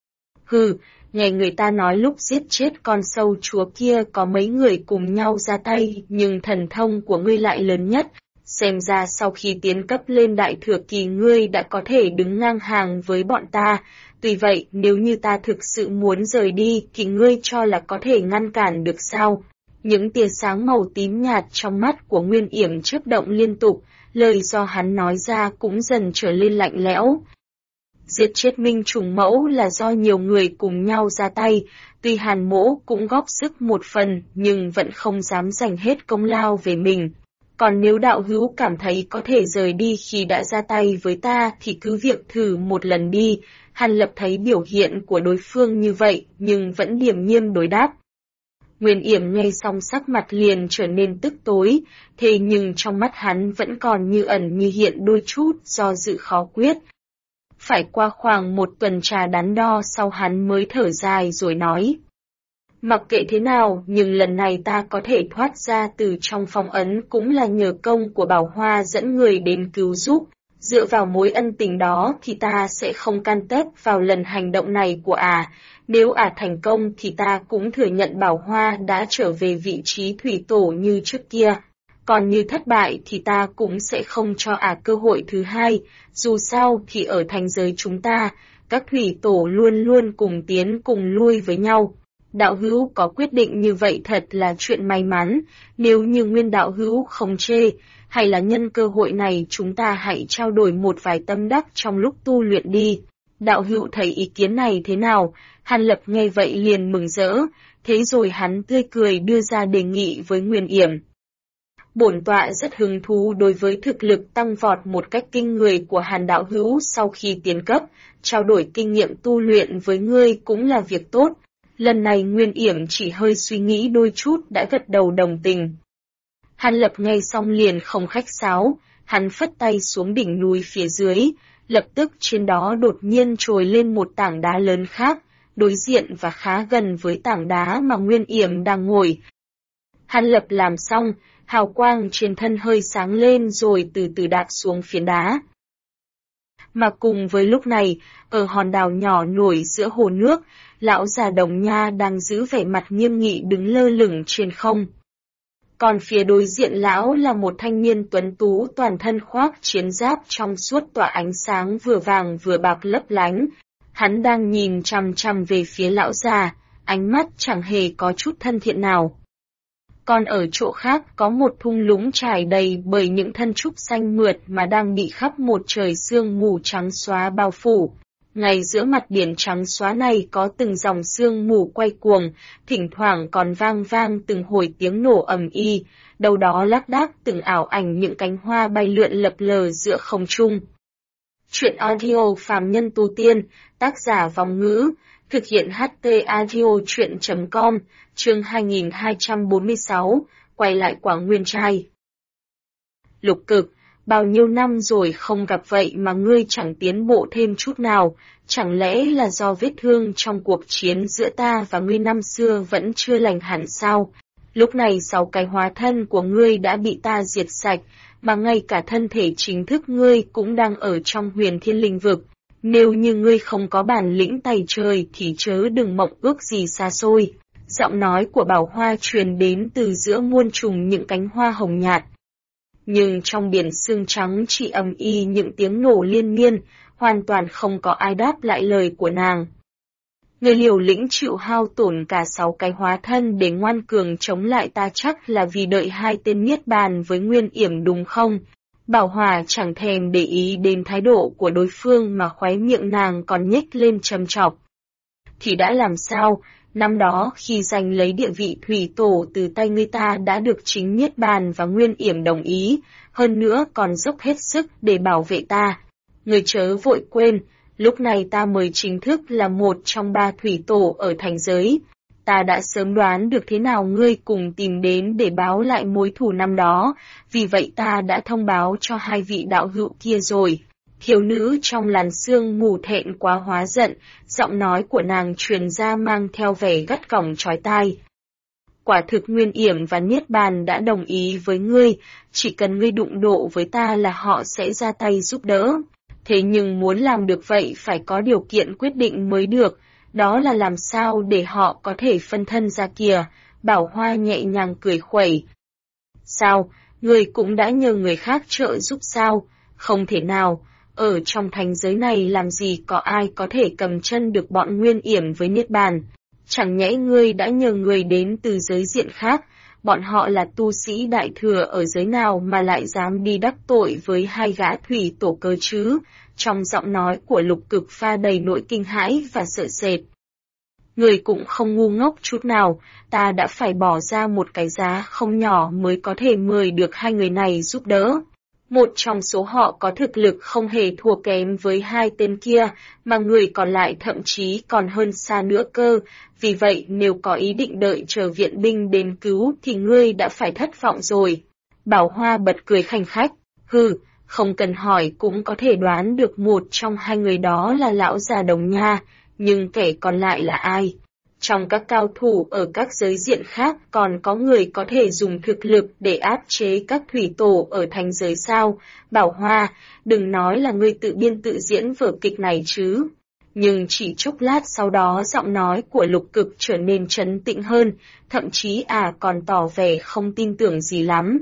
Hừ, nghe người ta nói lúc giết chết con sâu chúa kia có mấy người cùng nhau ra tay, nhưng thần thông của ngươi lại lớn nhất. Xem ra sau khi tiến cấp lên đại thừa kỳ ngươi đã có thể đứng ngang hàng với bọn ta. Tuy vậy, nếu như ta thực sự muốn rời đi thì ngươi cho là có thể ngăn cản được sao? Những tia sáng màu tím nhạt trong mắt của Nguyên Yểm chớp động liên tục, lời do hắn nói ra cũng dần trở lên lạnh lẽo. Giết chết Minh Trùng Mẫu là do nhiều người cùng nhau ra tay, tuy Hàn mỗ cũng góp sức một phần nhưng vẫn không dám dành hết công lao về mình. Còn nếu đạo hữu cảm thấy có thể rời đi khi đã ra tay với ta thì cứ việc thử một lần đi. Hàn Lập thấy biểu hiện của đối phương như vậy nhưng vẫn điềm nhiên đối đáp. Nguyên Yểm nghe xong sắc mặt liền trở nên tức tối, thế nhưng trong mắt hắn vẫn còn như ẩn như hiện đôi chút do dự khó quyết. Phải qua khoảng một tuần trà đắn đo sau hắn mới thở dài rồi nói. Mặc kệ thế nào, nhưng lần này ta có thể thoát ra từ trong phong ấn cũng là nhờ công của Bảo Hoa dẫn người đến cứu giúp. Dựa vào mối ân tình đó thì ta sẽ không can tép vào lần hành động này của Nếu thành công thì ta cũng thừa nhận Bảo Hoa đã trở về vị trí thủy tổ như trước kia. Còn như thất bại thì ta cũng sẽ không cho cơ hội thứ hai. Dù sao thì ở thành giới chúng ta, các thủy tổ luôn luôn cùng tiến cùng lui với nhau. Đạo hữu có quyết định như vậy thật là chuyện may mắn, nếu như Nguyên đạo hữu không chê, hay là nhân cơ hội này chúng ta hãy trao đổi một vài tâm đắc trong lúc tu luyện đi. Đạo hữu thấy ý kiến này thế nào? Hàn Lập nghe vậy liền mừng rỡ, thế rồi hắn tươi cười đưa ra đề nghị với Nguyên Yểm. Bổn tọa rất hứng thú đối với thực lực tăng vọt một cách kinh người của Hàn đạo hữu sau khi tiến cấp, trao đổi kinh nghiệm tu luyện với ngươi cũng là việc tốt. Lần này Nguyên Yểm chỉ hơi suy nghĩ đôi chút đã gật đầu đồng tình. Hàn Lập nghe xong liền không khách sáo, hắn phất tay xuống đỉnh núi phía dưới, lập tức trên đó đột nhiên trồi lên một tảng đá lớn khác, đối diện và khá gần với tảng đá mà Nguyên Yểm đang ngồi. Hàn Lập làm xong, hào quang trên thân hơi sáng lên rồi từ từ đạp xuống phiến đá. Mà cùng với lúc này, ở hòn đảo nhỏ nổi giữa hồ nước, lão già Đồng Nha đang giữ vẻ mặt nghiêm nghị đứng lơ lửng trên không. Còn phía đối diện lão là một thanh niên tuấn tú toàn thân khoác chiến giáp trong suốt tỏa ánh sáng vừa vàng vừa bạc lấp lánh. Hắn đang nhìn chằm chằm về phía lão già, ánh mắt chẳng hề có chút thân thiện nào. Còn ở chỗ khác có một thung lũng trải đầy bởi những thân trúc xanh mượt mà đang bị khắp một trời sương mù trắng xóa bao phủ. Ngay giữa mặt biển trắng xóa này có từng dòng sương mù quay cuồng, thỉnh thoảng còn vang vang từng hồi tiếng nổ ầm ĩ, đâu đó lác đác từng ảo ảnh những cánh hoa bay lượn lập lờ giữa không trung. Truyện audio Phàm Nhân Tu Tiên, tác giả Vong Ngữ, thực hiện HT Audio Truyện.com, chương 2246, quay lại Quảng Nguyên Trai. Lục Cực, bao nhiêu năm rồi không gặp vậy mà ngươi chẳng tiến bộ thêm chút nào, chẳng lẽ là do vết thương trong cuộc chiến giữa ta và ngươi năm xưa vẫn chưa lành hẳn sao? Lúc này 6 cái hóa thân của ngươi đã bị ta diệt sạch, mà ngay cả thân thể chính thức ngươi cũng đang ở trong Huyền Thiên Linh Vực. Nếu như ngươi không có bản lĩnh tày trời thì chớ đừng mộng ước gì xa xôi. Giọng nói của Bảo Hoa truyền đến từ giữa muôn trùng những cánh hoa hồng nhạt. Nhưng trong biển sương trắng chỉ ầm ĩ những tiếng nổ liên miên, hoàn toàn không có ai đáp lại lời của nàng. Người liều lĩnh chịu hao tổn cả 6 cái hóa thân để ngoan cường chống lại ta chắc là vì đợi 2 tên niết bàn với Nguyên Yểm đúng không? Bảo Hòa chẳng thèm để ý đến thái độ của đối phương mà khóe miệng nàng còn nhếch lên châm chọc. Thì đã làm sao, năm đó khi giành lấy địa vị thủy tổ từ tay người ta đã được chính niết bàn và Nguyên Yểm đồng ý, hơn nữa còn dốc hết sức để bảo vệ ta. Người chớ vội quên, lúc này ta mới chính thức là một trong 3 thủy tổ ở thành giới. Ta đã sớm đoán được thế nào ngươi cùng tìm đến để báo lại mối thù năm đó, vì vậy ta đã thông báo cho 2 vị đạo hữu kia rồi. Thiếu nữ trong làn sương mù thẹn quá hóa giận, giọng nói của nàng truyền ra mang theo vẻ gắt gỏng chói tai. Quả thực Nguyên Yểm và Niết Bàn đã đồng ý với ngươi, chỉ cần ngươi đụng độ với ta là họ sẽ ra tay giúp đỡ. Thế nhưng muốn làm được vậy phải có điều kiện quyết định mới được, đó là làm sao để họ có thể phân thân ra kìa, Bảo Hoa nhẹ nhàng cười khuẩy. Sao, ngươi cũng đã nhờ người khác trợ giúp sao? Không thể nào, ở trong thành giới này làm gì có ai có thể cầm chân được bọn Nguyên Yểm với Niết Bàn. Chẳng nhẽ ngươi đã nhờ người đến từ giới diện khác, bọn họ là tu sĩ đại thừa ở giới nào mà lại dám đi đắc tội với 2 gã thủy tổ cơ chứ? Trong giọng nói của Lục Cực pha đầy nỗi kinh hãi và sợ sệt. Người cũng không ngu ngốc chút nào, ta đã phải bỏ ra một cái giá không nhỏ mới có thể mời được 2 người này giúp đỡ. Một trong số họ có thực lực không hề thua kém với 2 tên kia, mà người còn lại thậm chí còn hơn xa nữa cơ, vì vậy nếu có ý định đợi chờ viện binh đến cứu thì ngươi đã phải thất vọng rồi. Bảo Hoa bật cười khanh khách, hừ, không cần hỏi cũng có thể đoán được một trong 2 người đó là lão già Đồng Nha, nhưng kẻ còn lại là ai? Trong các cao thủ ở các giới diện khác còn có người có thể dùng thực lực để áp chế các thủy tổ ở thành giới sao? Bảo Hoa, đừng nói là ngươi tự biên tự diễn vở kịch này chứ. Nhưng chỉ chốc lát sau đó giọng nói của Lục Cực trở nên trấn tĩnh hơn, thậm chí còn tỏ vẻ không tin tưởng gì lắm.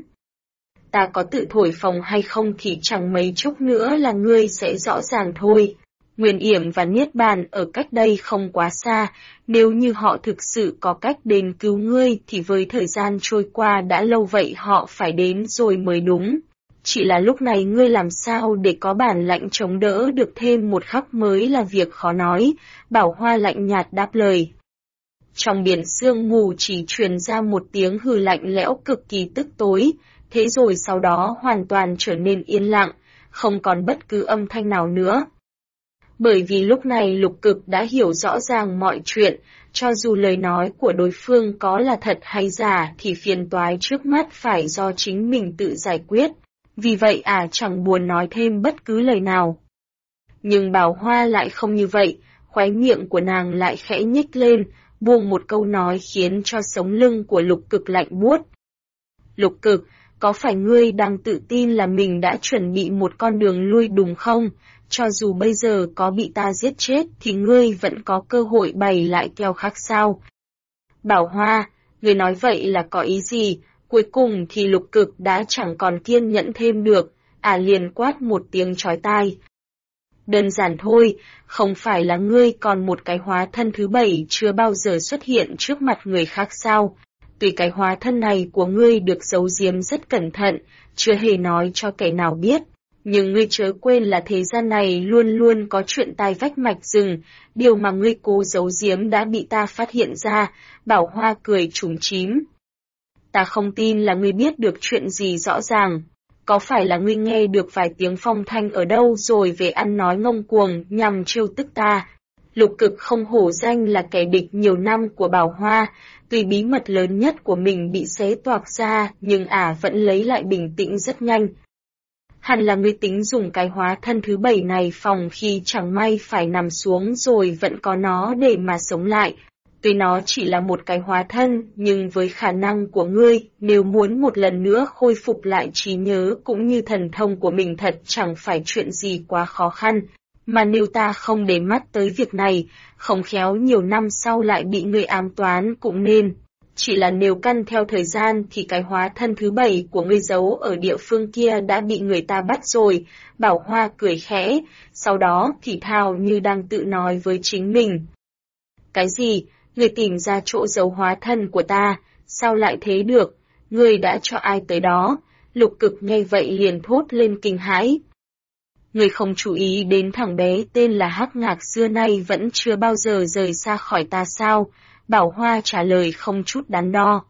Ta có tự thổi phồng hay không thì chẳng mấy chốc nữa là ngươi sẽ rõ ràng thôi. Nguyên Yểm và Niết Bàn ở cách đây không quá xa, nếu như họ thực sự có cách đến cứu ngươi thì với thời gian trôi qua đã lâu vậy họ phải đến rồi mới đúng. Chỉ là lúc này ngươi làm sao để có bản lãnh chống đỡ được thêm một khắc mới là việc khó nói, Bảo Hoa lạnh nhạt đáp lời. Trong biển sương mù chỉ truyền ra một tiếng hừ lạnh lẽo cực kỳ tức tối, thế rồi sau đó hoàn toàn trở nên yên lặng, không còn bất cứ âm thanh nào nữa. Bởi vì lúc này Lục Cực đã hiểu rõ ràng mọi chuyện, cho dù lời nói của đối phương có là thật hay giả thì phiền toái trước mắt phải do chính mình tự giải quyết, vì vậy chẳng buồn nói thêm bất cứ lời nào. Nhưng Bảo Hoa lại không như vậy, khóe miệng của nàng lại khẽ nhếch lên, buông một câu nói khiến cho sống lưng của Lục Cực lạnh buốt. Lục Cực, có phải ngươi đang tự tin là mình đã chuẩn bị một con đường lui đúng không? Cho dù bây giờ có bị ta giết chết thì ngươi vẫn có cơ hội bày lại kèo khác sao? Bảo Hoa, ngươi nói vậy là có ý gì? Cuối cùng thì Lục Cực đã chẳng còn kiên nhẫn thêm được, liền quát một tiếng chói tai. Đơn giản thôi, không phải là ngươi còn một cái hóa thân thứ 7 chưa bao giờ xuất hiện trước mặt người khác sao? Tuy cái hóa thân này của ngươi được giấu giếm rất cẩn thận, chưa hề nói cho kẻ nào biết, nhưng ngươi chớ quên là thế gian này luôn luôn có chuyện tai vách mạch rừng, điều mà ngươi cố giấu giếm đã bị ta phát hiện ra, Bảo Hoa cười trúng chím. Ta không tin là ngươi biết được chuyện gì rõ ràng. Có phải là ngươi nghe được vài tiếng phong thanh ở đâu rồi về ăn nói ngông cuồng nhằm trêu tức ta? Lục Cực không hổ danh là kẻ địch nhiều năm của Bảo Hoa, tuy bí mật lớn nhất của mình bị xé toạc ra nhưng vẫn lấy lại bình tĩnh rất nhanh. Hẳn là ngươi tính dùng cái hóa thân thứ 7 này phòng khi chẳng may phải nằm xuống rồi vẫn có nó để mà sống lại. Tuy nó chỉ là một cái hóa thân, nhưng với khả năng của ngươi, nếu muốn một lần nữa khôi phục lại trí nhớ cũng như thần thông của mình thật chẳng phải chuyện gì quá khó khăn. Mà nếu ta không để mắt tới việc này, không khéo nhiều năm sau lại bị ngươi ám toán cũng nên. Chỉ là nếu căn theo thời gian thì cái hóa thân thứ 7 của ngươi giấu ở địa phương kia đã bị người ta bắt rồi, Bảo Hoa cười khẽ, sau đó thì thào như đang tự nói với chính mình. Cái gì? Ngươi tìm ra chỗ giấu hóa thân của ta, sao lại thế được? Ngươi đã cho ai tới đó? Lục Cực nghe vậy liền thốt lên kinh hãi. Ngươi không chú ý đến thằng bé tên là Hắc Ngạc xưa nay vẫn chưa bao giờ rời xa khỏi ta sao? Bảo Hoa trả lời không chút đắn đo.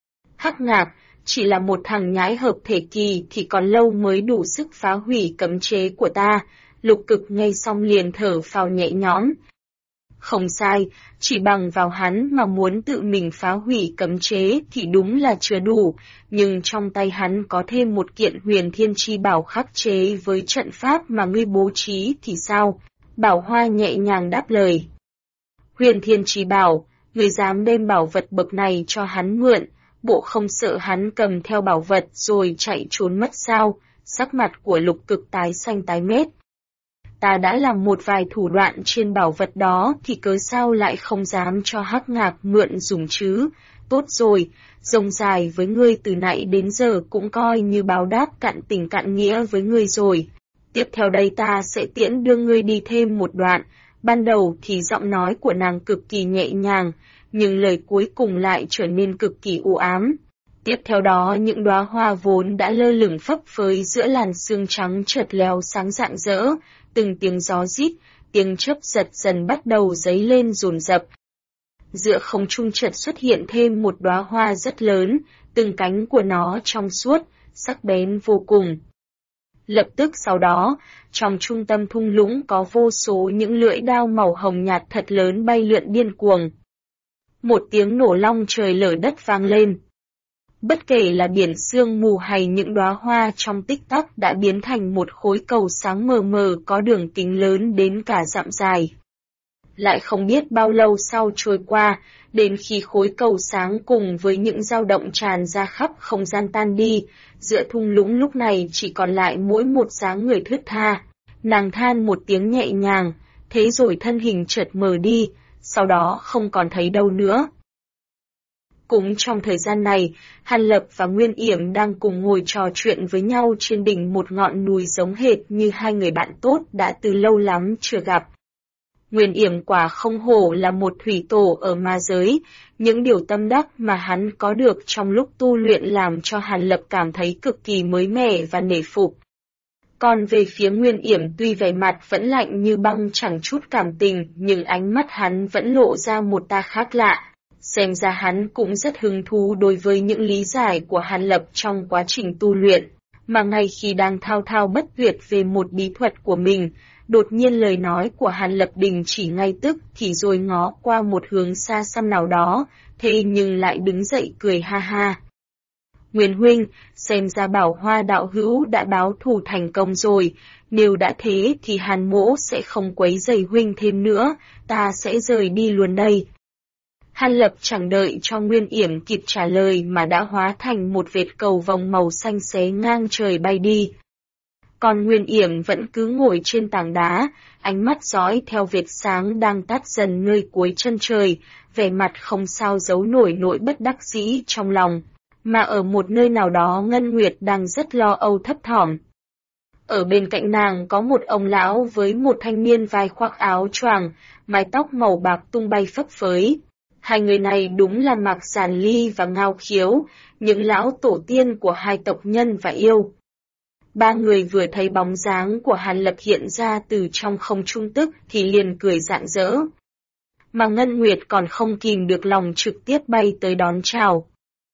Hắc Ngạc, chỉ là một thằng nhãi hợp thể kỳ thì còn lâu mới đủ sức phá hủy cấm chế của ta. Lục Cực nghe xong liền thở phào nhẹ nhõm. Không sai, chỉ bằng vào hắn mà muốn tự mình phá hủy cấm chế thì đúng là chưa đủ, nhưng trong tay hắn có thêm một kiện huyền thiên chi bảo khắc chế với trận pháp mà ngươi bố trí thì sao? Bảo Hoa nhẹ nhàng đáp lời. Huyền thiên chi bảo, ngươi dám đem bảo vật bậc này cho hắn mượn, bộ không sợ hắn cầm theo bảo vật rồi chạy trốn mất sao? Sắc mặt của Lục Cực tái xanh tái mét. Ta đã làm một vài thủ đoạn trên bảo vật đó thì cớ sao lại không dám cho Hắc Ngạc mượn dùng chứ? Tốt rồi, rông dài với ngươi từ nãy đến giờ cũng coi như báo đáp cạn tình cạn nghĩa với ngươi rồi. Tiếp theo đây ta sẽ tiễn đưa ngươi đi thêm một đoạn. Ban đầu thì giọng nói của nàng cực kỳ nhẹ nhàng, nhưng lời cuối cùng lại trở nên cực kỳ u ám. Tiếp theo đó những đóa hoa vốn đã lơ lửng phấp phới giữa làn sương trắng chợt leo sáng rạng rỡ, từng tiếng gió rít, tiếng chớp giật dần bắt đầu dấy lên dồn dập. Giữa không trung chợt xuất hiện thêm một đóa hoa rất lớn, từng cánh của nó trong suốt, sắc bén vô cùng. Lập tức sau đó, trong trung tâm thung lũng có vô số những lưỡi đao màu hồng nhạt thật lớn bay lượn điên cuồng. Một tiếng nổ long trời lở đất vang lên. Bất kể là biển sương mù hay những đóa hoa trong tích tắc đã biến thành một khối cầu sáng mờ mờ có đường kính lớn đến cả dặm dài. Lại không biết bao lâu sau trôi qua, đến khi khối cầu sáng cùng với những dao động tràn ra khắp không gian tan đi, giữa thung lũng lúc này chỉ còn lại mỗi một dáng người thướt tha. Nàng than một tiếng nhẹ nhàng, thế rồi thân hình chợt mờ đi, sau đó không còn thấy đâu nữa. Cũng trong thời gian này, Hàn Lập và Nguyên Yểm đang cùng ngồi trò chuyện với nhau trên đỉnh một ngọn núi giống hệt như hai người bạn tốt đã từ lâu lắm chưa gặp. Nguyên Yểm quả không hổ là một thủy tổ ở ma giới, những điều tâm đắc mà hắn có được trong lúc tu luyện làm cho Hàn Lập cảm thấy cực kỳ mới mẻ và nể phục. Còn về phía Nguyên Yểm tuy vẻ mặt vẫn lạnh như băng chẳng chút cảm tình, nhưng ánh mắt hắn vẫn lộ ra một tia khác lạ. Xem ra hắn cũng rất hứng thú đối với những lý giải của Hàn Lập trong quá trình tu luyện, mà ngay khi đang thao thao bất tuyệt về một bí thuật của mình, đột nhiên lời nói của Hàn Lập đình chỉ ngay tức thì rồi ngó qua một hướng xa xăm nào đó, thế nhưng lại đứng dậy cười ha ha. Nguyên huynh, xem ra Bảo Hoa đạo hữu đã báo thù thành công rồi, nếu đã thế thì Hàn mỗ sẽ không quấy rầy huynh thêm nữa, ta sẽ rời đi luôn đây. Hàn Lập chẳng đợi cho Nguyên Yểm kịp trả lời mà đã hóa thành một vệt cầu vồng màu xanh xé ngang trời bay đi. Còn Nguyên Yểm vẫn cứ ngồi trên tảng đá, ánh mắt dõi theo vệt sáng đang tắt dần nơi cuối chân trời, vẻ mặt không sao giấu nổi nỗi bất đắc dĩ trong lòng. Mà ở một nơi nào đó Ngân Nguyệt đang rất lo âu thấp thỏm. Ở bên cạnh nàng có một ông lão với một thanh niên vai khoác áo choàng, mái tóc màu bạc tung bay phấp phới. Hai người này đúng là Mạc Giản Ly và Ngao Khiếu, những lão tổ tiên của hai tộc Nhân và Yêu. Ba người vừa thấy bóng dáng của Hàn Lập hiện ra từ trong không trung tức thì liền cười rạng rỡ. Mà Ngân Nguyệt còn không kìm được lòng trực tiếp bay tới đón chào.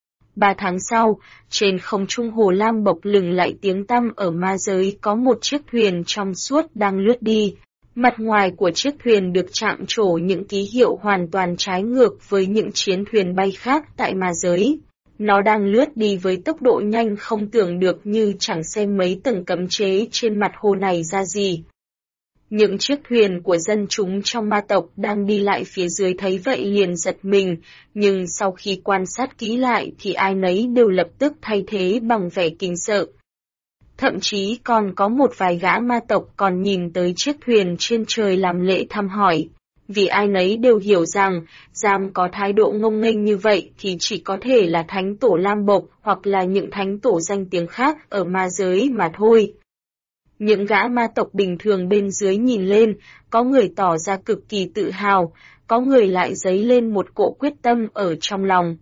3 tháng sau, trên không trung hồ lam bộc lừng lại tiếng tăm ở ma giới có một chiếc thuyền trong suốt đang lướt đi. Mặt ngoài của chiếc thuyền được chạm trổ những ký hiệu hoàn toàn trái ngược với những chiến thuyền bay khác tại ma giới. Nó đang lướt đi với tốc độ nhanh không tưởng được như chẳng xem mấy tầng cấm chế trên mặt hồ này ra gì. Những chiếc thuyền của dân chúng trong ma tộc đang đi lại phía dưới thấy vậy liền giật mình, nhưng sau khi quan sát kỹ lại thì ai nấy đều lập tức thay thế bằng vẻ kinh sợ. Thậm chí còn có một vài gã ma tộc còn nhìn tới chiếc thuyền trên trời làm lễ thăm hỏi, vì ai nấy đều hiểu rằng, dám có thái độ ngông nghênh như vậy thì chỉ có thể là thánh tổ Lam Bộc hoặc là những thánh tổ danh tiếng khác ở ma giới mà thôi. Những gã ma tộc bình thường bên dưới nhìn lên, có người tỏ ra cực kỳ tự hào, có người lại dấy lên một cỗ quyết tâm ở trong lòng.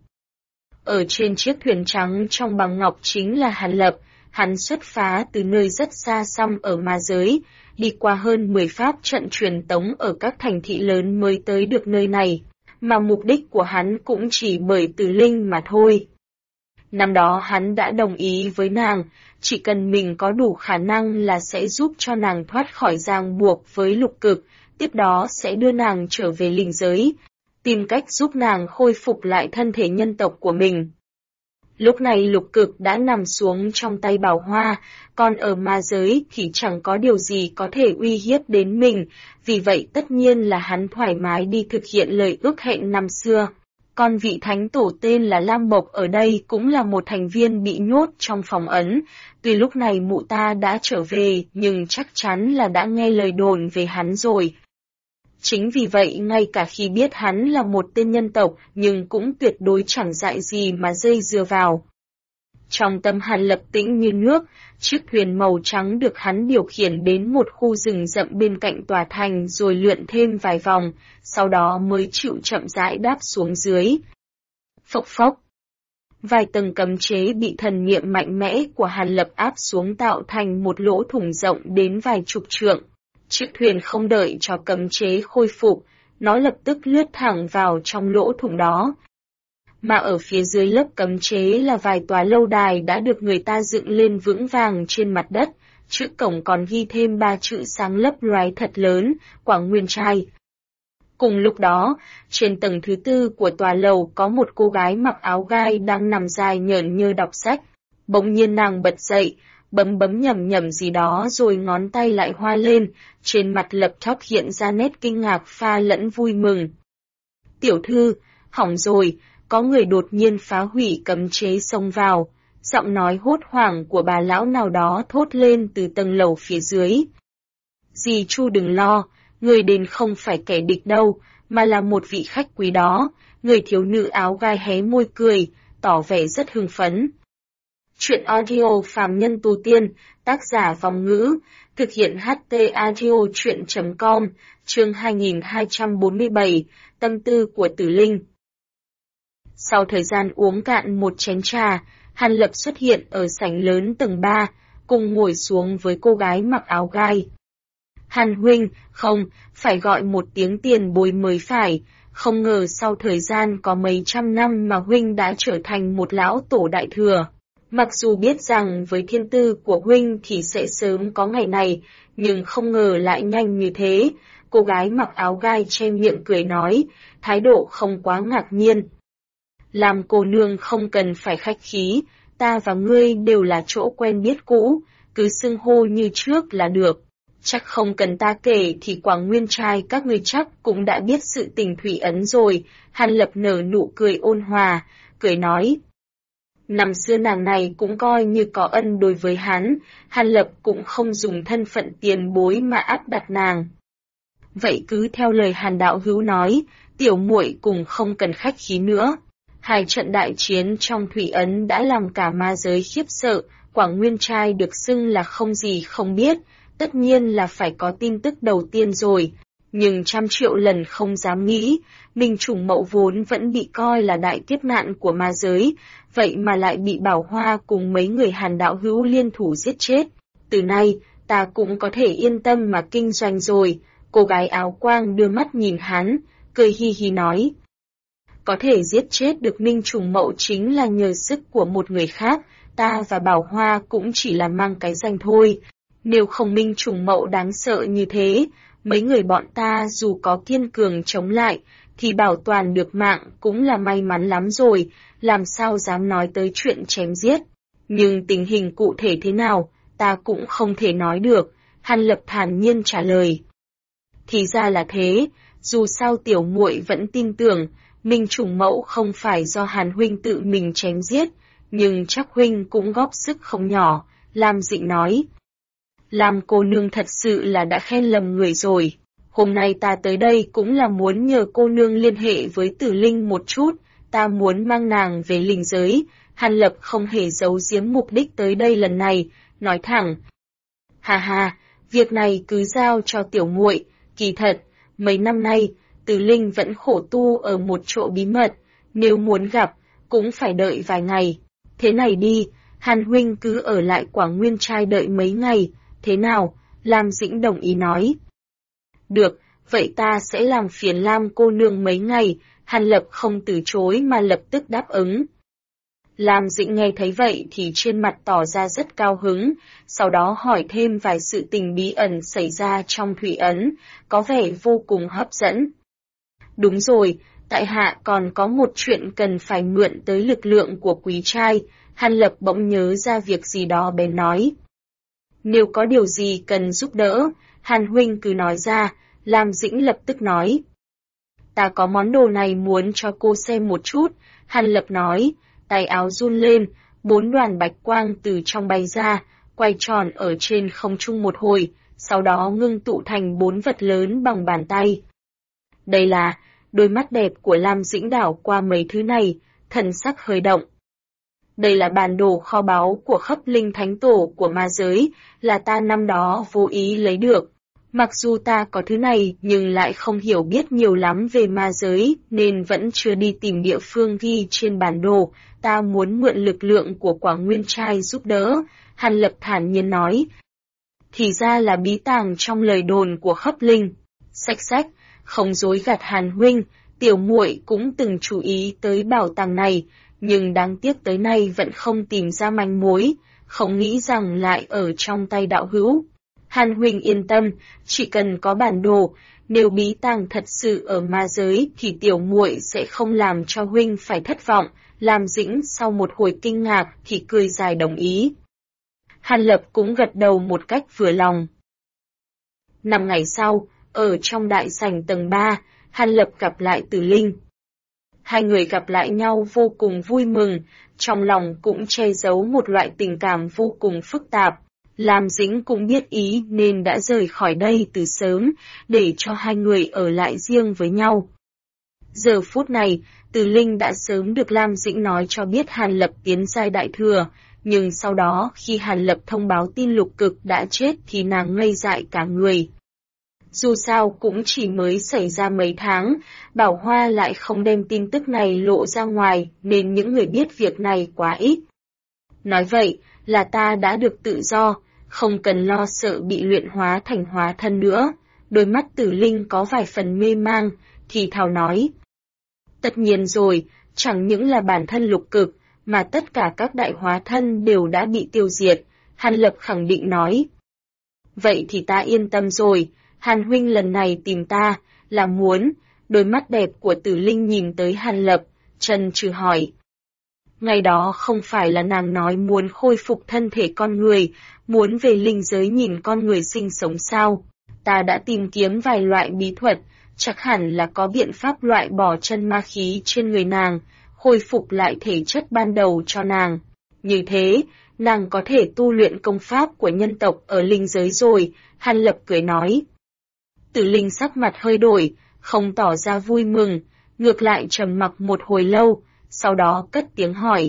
Ở trên chiếc thuyền trắng trong bằng ngọc chính là Hàn Lập, hắn xuất phá từ nơi rất xa xăm ở ma giới, đi qua hơn 10 pháp trận truyền tống ở các thành thị lớn mới tới được nơi này, mà mục đích của hắn cũng chỉ bởi Tử Linh mà thôi. Năm đó hắn đã đồng ý với nàng, chỉ cần mình có đủ khả năng là sẽ giúp cho nàng thoát khỏi ràng buộc với lục cực, tiếp đó sẽ đưa nàng trở về linh giới, tìm cách giúp nàng khôi phục lại thân thể nhân tộc của mình. Lúc này lục cực đã nằm xuống trong tay Bảo Hoa, còn ở ma giới thì chẳng có điều gì có thể uy hiếp đến mình, vì vậy tất nhiên là hắn thoải mái đi thực hiện lời ước hẹn năm xưa. Còn vị thánh tổ tên là Lam Bộc ở đây cũng là một thành viên bị nhốt trong phòng ấn, tuy lúc này mụ ta đã trở về nhưng chắc chắn là đã nghe lời đồn về hắn rồi. Chính vì vậy ngay cả khi biết hắn là một tên nhân tộc nhưng cũng tuyệt đối chẳng dại gì mà dây dưa vào. Trong tâm Hàn Lập tĩnh như nước, chiếc thuyền màu trắng được hắn điều khiển đến một khu rừng rậm bên cạnh tòa thành rồi lượn thêm vài vòng, sau đó mới chịu chậm rãi đáp xuống dưới. Phốc phốc. Vài tầng cấm chế bị thần niệm mạnh mẽ của Hàn Lập áp xuống tạo thành một lỗ thủng rộng đến vài chục trượng. Chiếc thuyền không đợi cho cấm chế khôi phục, nó lập tức lướt thẳng vào trong lỗ thủng đó. Mà ở phía dưới lớp cấm chế là vài tòa lâu đài đã được người ta dựng lên vững vàng trên mặt đất, chữ cổng còn ghi thêm 3 chữ sáng lấp loái thật lớn, Quảng Nguyên Trai. Cùng lúc đó, trên tầng thứ 4 của tòa lầu có một cô gái mặc áo gai đang nằm dài nhởn nhơ đọc sách. Bỗng nhiên nàng bật dậy, bấm nhẩm nhẩm gì đó rồi ngón tay lại hoa lên, trên mặt lập tức hiện ra nét kinh ngạc pha lẫn vui mừng. Tiểu thư, hỏng rồi, có người đột nhiên phá hủy cấm chế xông vào, giọng nói hốt hoảng của bà lão nào đó thốt lên từ tầng lầu phía dưới. Dì Chu đừng lo, người đến không phải kẻ địch đâu, mà là một vị khách quý đó, người thiếu nữ áo gai hé môi cười, tỏ vẻ rất hưng phấn. Truyện audio phàm nhân tu tiên, tác giả Vòng Ngữ, thực hiện HT Audio Truyện.com, chương 2247, tâm tư của Tử Linh. Sau thời gian uống cạn một chén trà, Hàn Lập xuất hiện ở sảnh lớn tầng 3, cùng ngồi xuống với cô gái mặc áo gai. Hàn huynh, không, phải gọi một tiếng tiền bối mới phải, không ngờ sau thời gian có mấy trăm năm mà huynh đã trở thành một lão tổ đại thừa. Mặc dù biết rằng với thiên tư của huynh thì sẽ sớm có ngày này, nhưng không ngờ lại nhanh như thế. Cô gái mặc áo gai che miệng cười nói, thái độ không quá ngạc nhiên. Làm cô nương không cần phải khách khí, ta và ngươi đều là chỗ quen biết cũ, cứ xưng hô như trước là được. Chắc không cần ta kể thì Quảng Nguyên trai các ngươi chắc cũng đã biết sự tình thủy ấn rồi. Hàn Lập nở nụ cười ôn hòa, cười nói. Năm xưa nàng này cũng coi như có ân đối với hắn, Hàn Lập cũng không dùng thân phận tiền bối mà áp đặt nàng. Vậy cứ theo lời Hàn đạo hữu nói, tiểu muội cùng không cần khách khí nữa. Hai trận đại chiến trong thủy ấn đã làm cả ma giới khiếp sợ, Quảng Nguyên trai được xưng là không gì không biết, tất nhiên là phải có tin tức đầu tiên rồi. Nhưng trăm triệu lần không dám nghĩ, Minh Trùng Mậu vốn vẫn bị coi là đại kiếp nạn của ma giới, vậy mà lại bị Bảo Hoa cùng mấy người Hàn đạo hữu liên thủ giết chết. Từ nay, ta cũng có thể yên tâm mà kinh doanh rồi. Cô gái áo quang đưa mắt nhìn hắn, cười hi hi nói. Có thể giết chết được Minh Trùng Mậu chính là nhờ sức của một người khác, ta và Bảo Hoa cũng chỉ là mang cái danh thôi. Nếu không Minh Trùng Mậu đáng sợ như thế, mấy người bọn ta dù có kiên cường chống lại, thì bảo toàn được mạng cũng là may mắn lắm rồi, làm sao dám nói tới chuyện chém giết. Nhưng tình hình cụ thể thế nào, ta cũng không thể nói được, Hàn Lập thản nhiên trả lời. Thì ra là thế, dù sao tiểu muội vẫn tin tưởng, Minh Trùng Mậu không phải do Hàn huynh tự mình chém giết, nhưng chắc huynh cũng góp sức không nhỏ, Lam Dĩnh nói. Lam cô nương thật sự là đã khen lầm người rồi. Hôm nay ta tới đây cũng là muốn nhờ cô nương liên hệ với Tử Linh một chút, ta muốn mang nàng về linh giới. Hàn Lập không hề giấu giếm mục đích tới đây lần này, nói thẳng. Hà hà, việc này cứ giao cho tiểu muội, kỳ thật, mấy năm nay, Tử Linh vẫn khổ tu ở một chỗ bí mật, nếu muốn gặp, cũng phải đợi vài ngày. Thế này đi, Hàn huynh cứ ở lại Quảng Nguyên trai đợi mấy ngày, thế nào? Lam Dĩnh đồng ý nói. Được, vậy ta sẽ làm phiền Lam cô nương mấy ngày, Hàn Lập không từ chối mà lập tức đáp ứng. Lam Dĩnh nghe thấy vậy thì trên mặt tỏ ra rất cao hứng, sau đó hỏi thêm vài sự tình bí ẩn xảy ra trong thủy ấn, có vẻ vô cùng hấp dẫn. Đúng rồi, tại hạ còn có một chuyện cần phải mượn tới lực lượng của quý trai, Hàn Lập bỗng nhớ ra việc gì đó bèn nói. Nếu có điều gì cần giúp đỡ, Hàn huynh cứ nói ra, Lam Dĩnh lập tức nói. Ta có món đồ này muốn cho cô xem một chút, Hàn Lập nói, tay áo run lên, 4 đoàn bạch quang từ trong bay ra, quay tròn ở trên không trung một hồi, sau đó ngưng tụ thành 4 vật lớn bằng bàn tay. Đây là, đôi mắt đẹp của Lam Dĩnh đảo qua mấy thứ này, thần sắc hơi động. Đây là bản đồ kho báu của Khắp Linh Thánh Tổ của ma giới, là ta năm đó vô ý lấy được. Mặc dù ta có thứ này nhưng lại không hiểu biết nhiều lắm về ma giới nên vẫn chưa đi tìm địa phương ghi trên bản đồ, ta muốn mượn lực lượng của Quảng Nguyên trai giúp đỡ, Hàn Lập thản nhiên nói. Thì ra là bí tàng trong lời đồn của Khắp Linh. Sách, không dối gạt Hàn huynh, tiểu muội cũng từng chú ý tới bảo tàng này, nhưng đáng tiếc tới nay vẫn không tìm ra manh mối, không nghĩ rằng lại ở trong tay đạo hữu. Hàn huynh yên tâm, chỉ cần có bản đồ, nếu bí tàng thật sự ở ma giới thì tiểu muội sẽ không làm cho huynh phải thất vọng. Lam Dĩnh sau một hồi kinh ngạc thì cười dài đồng ý. Hàn Lập cũng gật đầu một cách vừa lòng. 5 ngày sau, ở trong đại sảnh tầng 3, Hàn Lập gặp lại Tử Linh. Hai người gặp lại nhau vô cùng vui mừng, trong lòng cũng che giấu một loại tình cảm vô cùng phức tạp. Lam Dĩnh cũng biết ý nên đã rời khỏi đây từ sớm, để cho hai người ở lại riêng với nhau. Giờ phút này, Tử Linh đã sớm được Lam Dĩnh nói cho biết Hàn Lập tiến giai đại thừa, nhưng sau đó khi Hàn Lập thông báo tin Lục Cực đã chết thì nàng ngây dại cả người. Dù sao cũng chỉ mới xảy ra mấy tháng, Bảo Hoa lại không đem tin tức này lộ ra ngoài nên những người biết việc này quá ít. Nói vậy là ta đã được tự do, không cần lo sợ bị luyện hóa thành hóa thân nữa. Đôi mắt Tử Linh có vài phần mê mang, thì thào nói. Tất nhiên rồi, chẳng những là bản thân Lục Cực, mà tất cả các đại hóa thân đều đã bị tiêu diệt, Hàn Lập khẳng định nói. Vậy thì ta yên tâm rồi, Hàn huynh lần này tìm ta, là muốn, đôi mắt đẹp của Tử Linh nhìn tới Hàn Lập, chần chừ hỏi. Ngày đó không phải là nàng nói muốn khôi phục thân thể con người, muốn về linh giới nhìn con người sinh sống sao? Ta đã tìm kiếm vài loại bí thuật, chắc hẳn là có biện pháp loại bỏ chân ma khí trên người nàng, khôi phục lại thể chất ban đầu cho nàng. Như thế, nàng có thể tu luyện công pháp của nhân tộc ở linh giới rồi, Hàn Lập cười nói. Tử Linh sắc mặt hơi đổi, không tỏ ra vui mừng, ngược lại trầm mặc một hồi lâu, sau đó cất tiếng hỏi.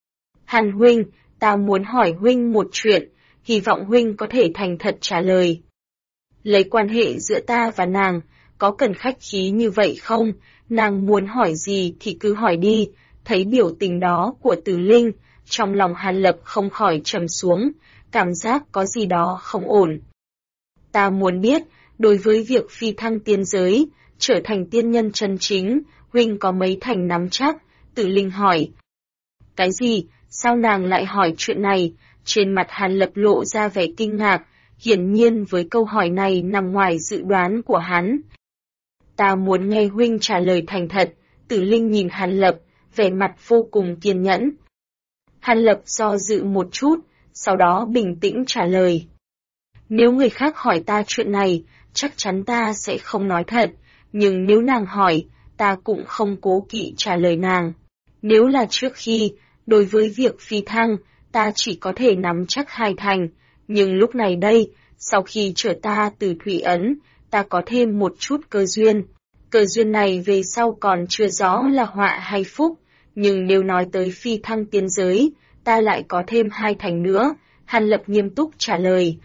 Hàn huynh, ta muốn hỏi huynh một chuyện, hy vọng huynh có thể thành thật trả lời. Lấy quan hệ giữa ta và nàng, có cần khách khí như vậy không? Nàng muốn hỏi gì thì cứ hỏi đi. Thấy biểu tình đó của Tử Linh, trong lòng Hàn Lập không khỏi trầm xuống, cảm giác có gì đó không ổn. Ta muốn biết, đối với việc phi thăng tiên giới, trở thành tiên nhân chân chính, huynh có mấy thành nắm chắc? Tử Linh hỏi. Cái gì? Sao nàng lại hỏi chuyện này? Trên mặt Hàn Lập lộ ra vẻ kinh ngạc, hiển nhiên với câu hỏi này nằm ngoài dự đoán của hắn. Ta muốn nghe huynh trả lời thành thật, Tử Linh nhìn Hàn Lập, vẻ mặt vô cùng kiên nhẫn. Hàn Lập do dự một chút, sau đó bình tĩnh trả lời. Nếu người khác hỏi ta chuyện này, chắc chắn ta sẽ không nói thật, nhưng nếu nàng hỏi, ta cũng không cố kỵ trả lời nàng. Nếu là trước khi, đối với việc phi thăng, ta chỉ có thể nắm chắc 2 thành, nhưng lúc này đây, sau khi trở ta từ Thủy Ấn, ta có thêm một chút cơ duyên. Cơ duyên này về sau còn chưa rõ là họa hay phúc, nhưng nếu nói tới phi thăng tiên giới, ta lại có thêm 2 thành nữa, Hàn Lập nghiêm túc trả lời.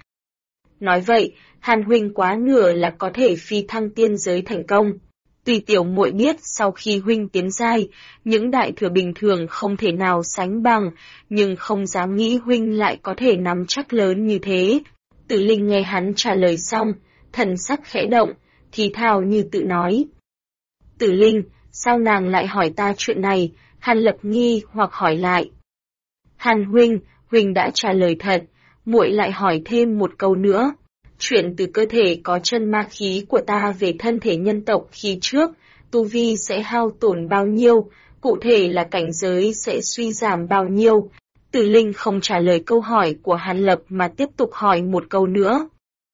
Nói vậy, Hàn huynh quá nửa là có thể phi thăng tiên giới thành công. Tùy tiểu muội biết sau khi huynh tiến giai, những đại thừa bình thường không thể nào sánh bằng, nhưng không dám nghĩ huynh lại có thể nắm chắc lớn như thế. Tử Linh nghe hắn trả lời xong, thần sắc khẽ động, thì thào như tự nói. Tử Linh, sao nàng lại hỏi ta chuyện này? Hàn Lập nghi hoặc hỏi lại. Hàn huynh, huynh đã trả lời thật, muội lại hỏi thêm một câu nữa. Chuyện từ cơ thể có chân ma khí của ta về thân thể nhân tộc khi trước, tu vi sẽ hao tổn bao nhiêu, cụ thể là cảnh giới sẽ suy giảm bao nhiêu. Tử Linh không trả lời câu hỏi của Hàn Lập mà tiếp tục hỏi một câu nữa.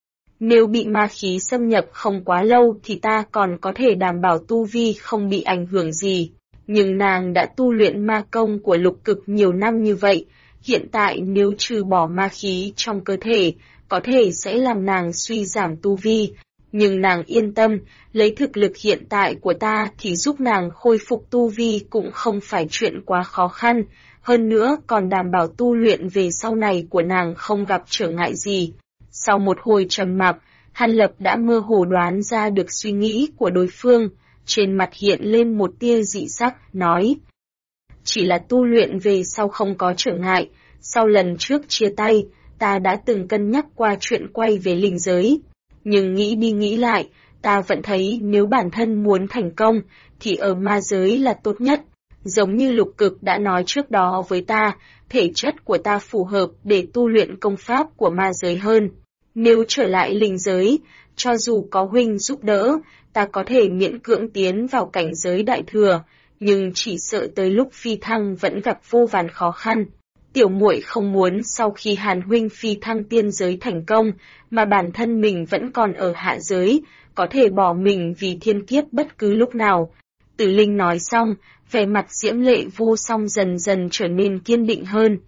Nếu bị ma khí xâm nhập không quá lâu thì ta còn có thể đảm bảo tu vi không bị ảnh hưởng gì. Nhưng nàng đã tu luyện ma công của Lục Cực nhiều năm như vậy, hiện tại nếu trừ bỏ ma khí trong cơ thể, có thể sẽ làm nàng suy giảm tu vi. Nhưng nàng yên tâm, lấy thực lực hiện tại của ta thì giúp nàng khôi phục tu vi cũng không phải chuyện quá khó khăn, hơn nữa còn đảm bảo tu luyện về sau này của nàng không gặp trở ngại gì. Sau một hồi trầm mặc, Hàn Lập đã mơ hồ đoán ra được suy nghĩ của đối phương, trên mặt hiện lên một tia dị sắc, nói. Chỉ là tu luyện về sau không có trở ngại, sau lần trước chia tay, ta đã từng cân nhắc qua chuyện quay về linh giới. Nhưng nghĩ đi nghĩ lại, ta vẫn thấy nếu bản thân muốn thành công, thì ở ma giới là tốt nhất. Giống như Lục Cực đã nói trước đó với ta, thể chất của ta phù hợp để tu luyện công pháp của ma giới hơn. Nếu trở lại linh giới, cho dù có huynh giúp đỡ, ta có thể miễn cưỡng tiến vào cảnh giới đại thừa, nhưng chỉ sợ tới lúc phi thăng vẫn gặp vô vàn khó khăn. Tiểu muội không muốn sau khi Hàn huynh phi thăng tiên giới thành công, mà bản thân mình vẫn còn ở hạ giới, có thể bỏ mình vì thiên kiếp bất cứ lúc nào. Tử Linh nói xong, vẻ mặt diễm lệ vô song dần dần trở nên kiên định hơn.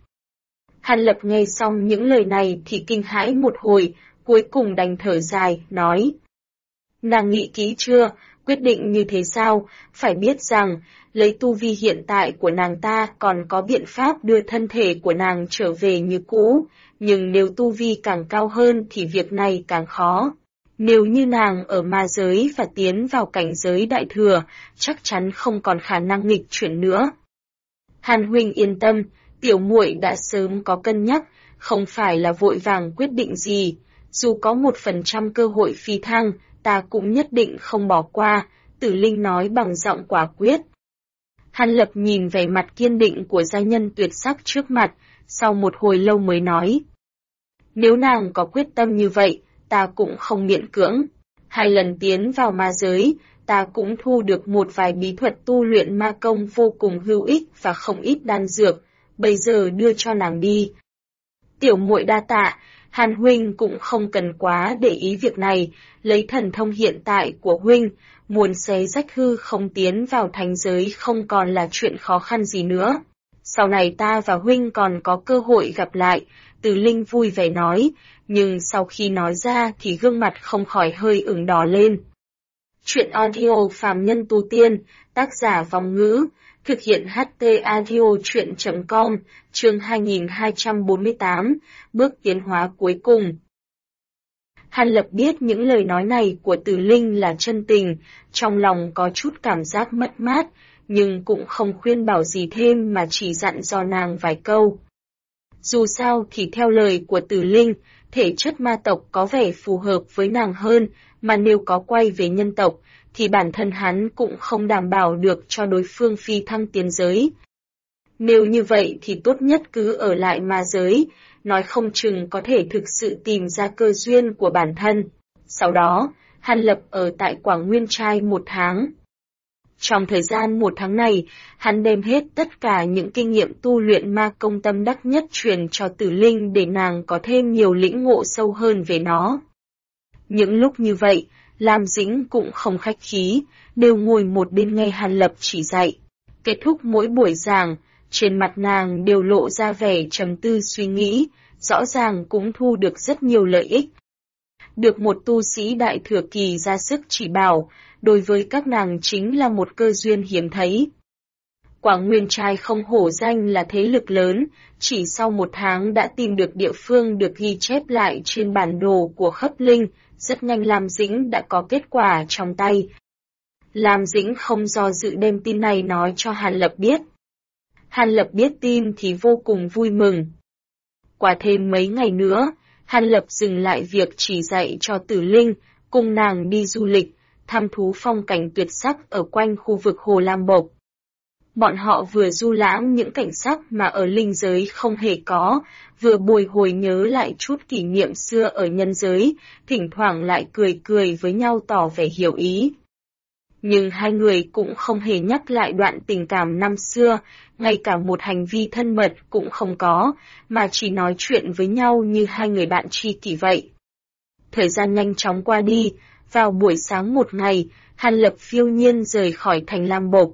Hàn Lập nghe xong những lời này thì kinh hãi một hồi, cuối cùng đành thở dài, nói. Nàng nghĩ kỹ chưa, Quyết định như thế sao? Phải biết rằng, lấy tu vi hiện tại của nàng ta còn có biện pháp đưa thân thể của nàng trở về như cũ, nhưng nếu tu vi càng cao hơn thì việc này càng khó. Nếu như nàng ở ma giới và tiến vào cảnh giới đại thừa, chắc chắn không còn khả năng nghịch chuyển nữa. Hàn huynh yên tâm, tiểu muội đã sớm có cân nhắc, không phải là vội vàng quyết định gì. Dù có 1% cơ hội phi thăng, ta cũng nhất định không bỏ qua, Tử Linh nói bằng giọng quả quyết. Hàn Lập nhìn vẻ mặt kiên định của gia nhân tuyệt sắc trước mặt, sau một hồi lâu mới nói. Nếu nàng có quyết tâm như vậy, ta cũng không miễn cưỡng. 2 lần tiến vào ma giới, ta cũng thu được một vài bí thuật tu luyện ma công vô cùng hữu ích và không ít đan dược, bây giờ đưa cho nàng đi. Tiểu muội đa tạ, Hàn huynh cũng không cần quá để ý việc này, lấy thần thông hiện tại của huynh, muốn xé rách hư không tiến vào thánh giới không còn là chuyện khó khăn gì nữa. Sau này ta và huynh còn có cơ hội gặp lại, Từ Linh vui vẻ nói, nhưng sau khi nói ra thì gương mặt không khỏi hơi ửng đỏ lên. Chuyện audio phàm nhân tu tiên, tác giả Vong Ngữ, thực hiện HT audio chuyện.com, chương 2248, bước tiến hóa cuối cùng. Hàn Lập biết những lời nói này của Từ Linh là chân tình, trong lòng có chút cảm giác mất mát, nhưng cũng không khuyên bảo gì thêm mà chỉ dặn dò nàng vài câu. Dù sao thì theo lời của Từ Linh, thể chất ma tộc có vẻ phù hợp với nàng hơn, mà nếu có quay về nhân tộc, thì bản thân hắn cũng không đảm bảo được cho đối phương phi thăng tiến giới. Nếu như vậy thì tốt nhất cứ ở lại ma giới, nói không chừng có thể thực sự tìm ra cơ duyên của bản thân. Sau đó, Hàn Lập ở tại Quảng Nguyên Trai 1 tháng. Trong thời gian 1 tháng này, hắn đem hết tất cả những kinh nghiệm tu luyện ma công tâm đắc nhất truyền cho Tử Linh để nàng có thêm nhiều lĩnh ngộ sâu hơn về nó. Những lúc như vậy, Lam Dĩnh cũng không khách khí, đều ngồi một bên nghe Hàn Lập chỉ dạy. Kết thúc mỗi buổi giảng, trên mặt nàng đều lộ ra vẻ trầm tư suy nghĩ, rõ ràng cũng thu được rất nhiều lợi ích. Được một tu sĩ đại thừa kỳ ra sức chỉ bảo, đối với các nàng chính là một cơ duyên hiếm thấy. Quảng Nguyên Trai không hổ danh là thế lực lớn, chỉ sau 1 tháng đã tìm được địa phương được ghi chép lại trên bản đồ của Khấp Linh, rất nhanh Lam Dĩnh đã có kết quả trong tay. Lam Dĩnh không do dự đem tin này nói cho Hàn Lập biết. Hàn Lập biết tin thì vô cùng vui mừng. Qua thêm mấy ngày nữa, Hàn Lập dừng lại việc chỉ dạy cho Tử Linh, cùng nàng đi du lịch, thăm thú phong cảnh tuyệt sắc ở quanh khu vực Hồ Lam Bộc. Bọn họ vừa du lãm những cảnh sắc mà ở linh giới không hề có, vừa bồi hồi nhớ lại chút kỷ niệm xưa ở nhân giới, thỉnh thoảng lại cười cười với nhau tỏ vẻ hiểu ý. Nhưng hai người cũng không hề nhắc lại đoạn tình cảm năm xưa, ngay cả một hành vi thân mật cũng không có, mà chỉ nói chuyện với nhau như hai người bạn tri kỷ vậy. Thời gian nhanh chóng qua đi, vào buổi sáng một ngày, Hàn Lập phiêu nhiên rời khỏi thành Lam Bộc.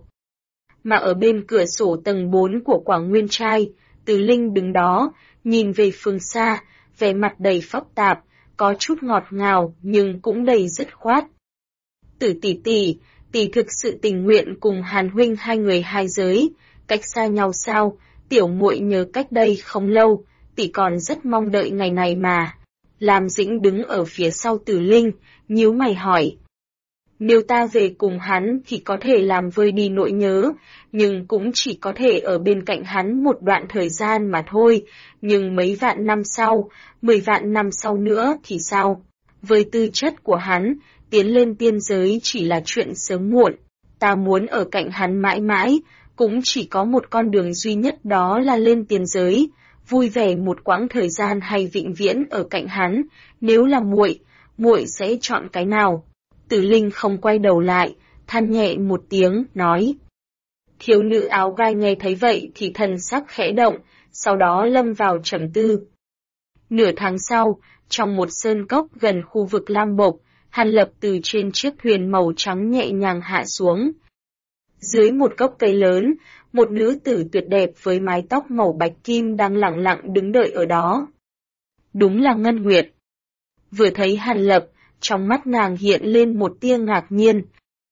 Mà ở bên cửa sổ tầng 4 của Quảng Nguyên Trai, Từ Linh đứng đó, nhìn về phương xa, vẻ mặt đầy phức tạp, có chút ngọt ngào nhưng cũng đầy dứt khoát. Tử tỷ thực sự tình nguyện cùng Hàn huynh hai người hai giới, cách xa nhau sao, tiểu muội nhớ cách đây không lâu, tỷ còn rất mong đợi ngày này mà. Lam Dĩnh đứng ở phía sau Tử Linh, nhíu mày hỏi. Nếu ta về cùng hắn thì có thể làm vơi đi nỗi nhớ, nhưng cũng chỉ có thể ở bên cạnh hắn một đoạn thời gian mà thôi, nhưng mấy vạn năm sau, 10 vạn năm sau nữa thì sao? Với tư chất của hắn, tiến lên tiên giới chỉ là chuyện sớm muộn, ta muốn ở cạnh hắn mãi mãi, cũng chỉ có một con đường duy nhất đó là lên tiên giới, vui vẻ một quãng thời gian hay vĩnh viễn ở cạnh hắn, nếu là muội sẽ chọn cái nào? Tử Linh không quay đầu lại, than nhẹ một tiếng, nói. Thiếu nữ áo gai nghe thấy vậy thì thần sắc khẽ động, sau đó lâm vào trầm tư. Nửa tháng sau, trong một sơn cốc gần khu vực Lam Bộc, Hàn Lập từ trên chiếc thuyền màu trắng nhẹ nhàng hạ xuống. Dưới một gốc cây lớn, một nữ tử tuyệt đẹp với mái tóc màu bạch kim đang lặng lặng đứng đợi ở đó. Đúng là Ngân Nguyệt. Vừa thấy Hàn Lập, trong mắt nàng hiện lên một tia ngạc nhiên.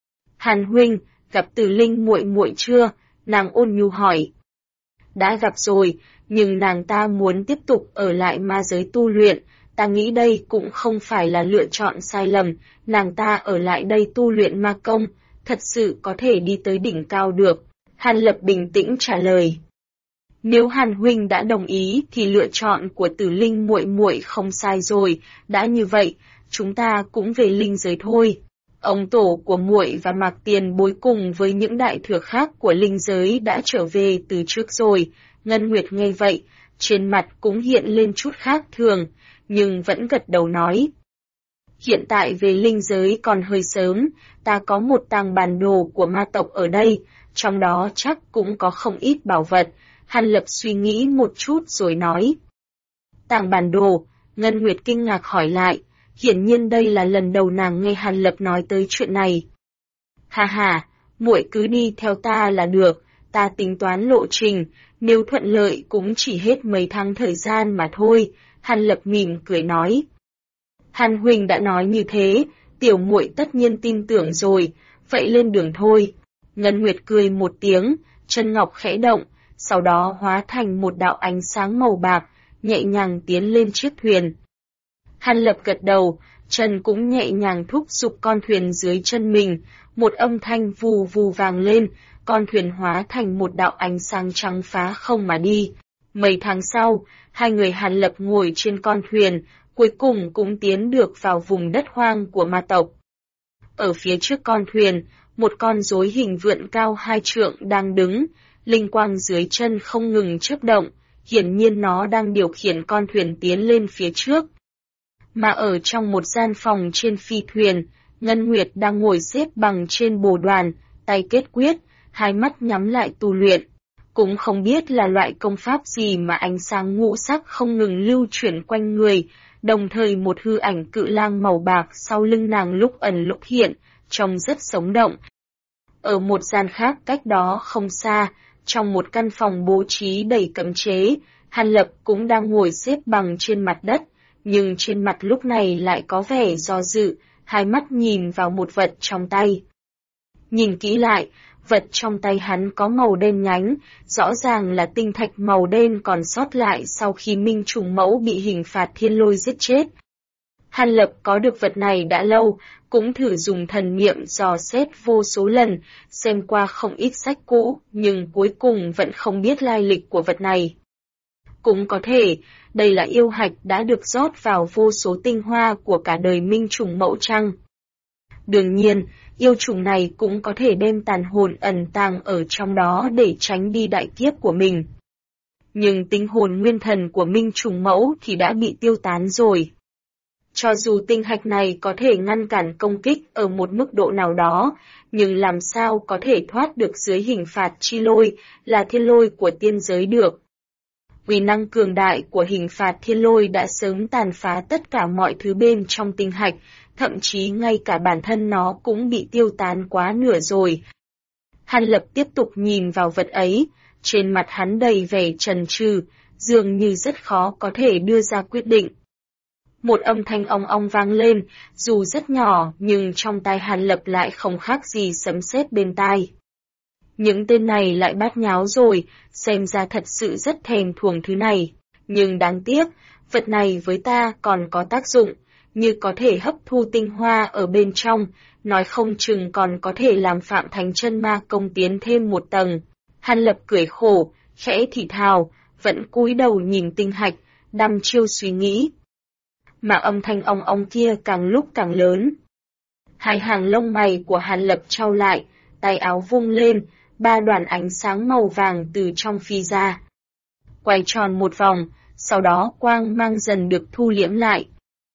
Hàn huynh, gặp Tử Linh muội muội chưa? Nàng ôn nhu hỏi. Đã gặp rồi, nhưng nàng ta muốn tiếp tục ở lại ma giới tu luyện, ta nghĩ đây cũng không phải là lựa chọn sai lầm, nàng ta ở lại đây tu luyện ma công, thật sự có thể đi tới đỉnh cao được. Hàn Lập bình tĩnh trả lời. Nếu Hàn huynh đã đồng ý thì lựa chọn của Tử Linh muội muội không sai rồi, đã như vậy, chúng ta cũng về linh giới thôi. Ông tổ của muội và Mạc Tiền Bối cùng với những đại thừa khác của linh giới đã trở về từ trước rồi. Ngân Nguyệt nghe vậy, trên mặt cũng hiện lên chút khác thường, nhưng vẫn gật đầu nói. Hiện tại về linh giới còn hơi sớm, ta có một tàng bản đồ của ma tộc ở đây, trong đó chắc cũng có không ít bảo vật. Hàn Lập suy nghĩ một chút rồi nói. Tàng bản đồ, Ngân Nguyệt kinh ngạc hỏi lại, hiển nhiên đây là lần đầu nàng nghe Hàn Lập nói tới chuyện này. Hà hà, muội cứ đi theo ta là được, ta tính toán lộ trình, nếu thuận lợi cũng chỉ hết mấy tháng thời gian mà thôi, Hàn Lập mỉm cười nói. Hàn huynh đã nói như thế, tiểu muội tất nhiên tin tưởng rồi, vậy lên đường thôi. Ngân Nguyệt cười một tiếng, chân ngọc khẽ động, sau đó hóa thành một đạo ánh sáng màu bạc, nhẹ nhàng tiến lên chiếc thuyền. Hàn Lập gật đầu, chân cũng nhẹ nhàng thúc giục con thuyền dưới chân mình, một âm thanh vù vù vang lên, con thuyền hóa thành một đạo ánh sáng trắng phá không mà đi. Mấy tháng sau, hai người Hàn Lập ngồi trên con thuyền, cuối cùng cũng tiến được vào vùng đất hoang của ma tộc. Ở phía trước con thuyền, một con rối hình vượn cao 2 trượng đang đứng, linh quang dưới chân không ngừng chớp động, hiển nhiên nó đang điều khiển con thuyền tiến lên phía trước. Mà ở trong một gian phòng trên phi thuyền, Ngân Nguyệt đang ngồi xếp bằng trên bồ đoàn, tay kết quyết, hai mắt nhắm lại tu luyện. Cũng không biết là loại công pháp gì mà ánh sáng ngũ sắc không ngừng lưu chuyển quanh người, đồng thời một hư ảnh cự lang màu bạc sau lưng nàng lúc ẩn lúc hiện, trông rất sống động. Ở một gian khác cách đó không xa, trong một căn phòng bố trí đầy cấm chế, Hàn Lập cũng đang ngồi xếp bằng trên mặt đất, nhưng trên mặt lúc này lại có vẻ do dự, hai mắt nhìn vào một vật trong tay. Nhìn kỹ lại, vật trong tay hắn có màu đen nhánh, rõ ràng là tinh thạch màu đen còn sót lại sau khi Minh Trùng Mẫu bị hình phạt thiên lôi giết chết. Hàn Lập có được vật này đã lâu, cũng thử dùng thần niệm dò xét vô số lần, xem qua không ít sách cũ, nhưng cuối cùng vẫn không biết lai lịch của vật này. Cũng có thể, đây là yêu hạch đã được rót vào vô số tinh hoa của cả đời Minh Trùng Mẫu chăng? Đương nhiên, yêu trùng này cũng có thể đem tàn hồn ẩn tàng ở trong đó để tránh đi đại kiếp của mình. Nhưng tinh hồn nguyên thần của Minh Trùng Mẫu thì đã bị tiêu tán rồi. Cho dù tinh hạch này có thể ngăn cản công kích ở một mức độ nào đó, nhưng làm sao có thể thoát được dưới hình phạt chi lôi, là thiên lôi của tiên giới được. Uy năng cường đại của hình phạt thiên lôi đã sớm tàn phá tất cả mọi thứ bên trong tinh hạch, thậm chí ngay cả bản thân nó cũng bị tiêu tán quá nửa rồi. Hàn Lập tiếp tục nhìn vào vật ấy, trên mặt hắn đầy vẻ chần chừ, dường như rất khó có thể đưa ra quyết định. Một âm thanh ong ong vang lên, dù rất nhỏ nhưng trong tai Hàn Lập lại không khác gì sấm sét bên tai. Những tên này lại bát nháo rồi, xem ra thật sự rất thèm thuồng thứ này. Nhưng đáng tiếc, vật này với ta còn có tác dụng, như có thể hấp thu tinh hoa ở bên trong, nói không chừng còn có thể làm Phạm Thánh Chân Ma công tiến thêm một tầng. Hàn Lập cười khổ, khẽ thì thào, vẫn cúi đầu nhìn tinh hạch, đăm chiêu suy nghĩ. Mà âm thanh ong ong kia càng lúc càng lớn. Hai hàng lông mày của Hàn Lập chau lại, tay áo vung lên, 3 đoàn ánh sáng màu vàng từ trong phi ra. Quay tròn một vòng, sau đó quang mang dần được thu liễm lại.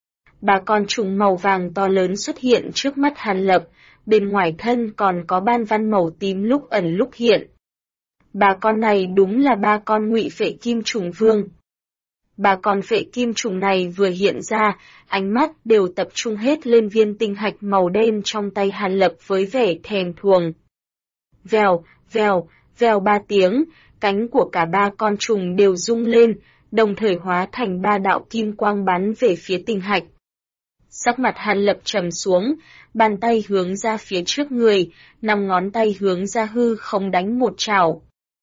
3 con trùng màu vàng to lớn xuất hiện trước mắt Hàn Lập, bên ngoài thân còn có ban văn màu tím lúc ẩn lúc hiện. 3 con này đúng là 3 con ngụy phệ kim trùng vương. 3 con phệ kim trùng này vừa hiện ra, ánh mắt đều tập trung hết lên viên tinh hạch màu đen trong tay Hàn Lập với vẻ thèm thuồng. Vèo, vèo, vèo 3 tiếng, cánh của cả 3 con trùng đều rung lên, đồng thời hóa thành 3 đạo kim quang bắn về phía tinh hạch. Sắc mặt Hàn Lập trầm xuống, bàn tay hướng ra phía trước người, 5 ngón tay hướng ra hư không đánh một chảo.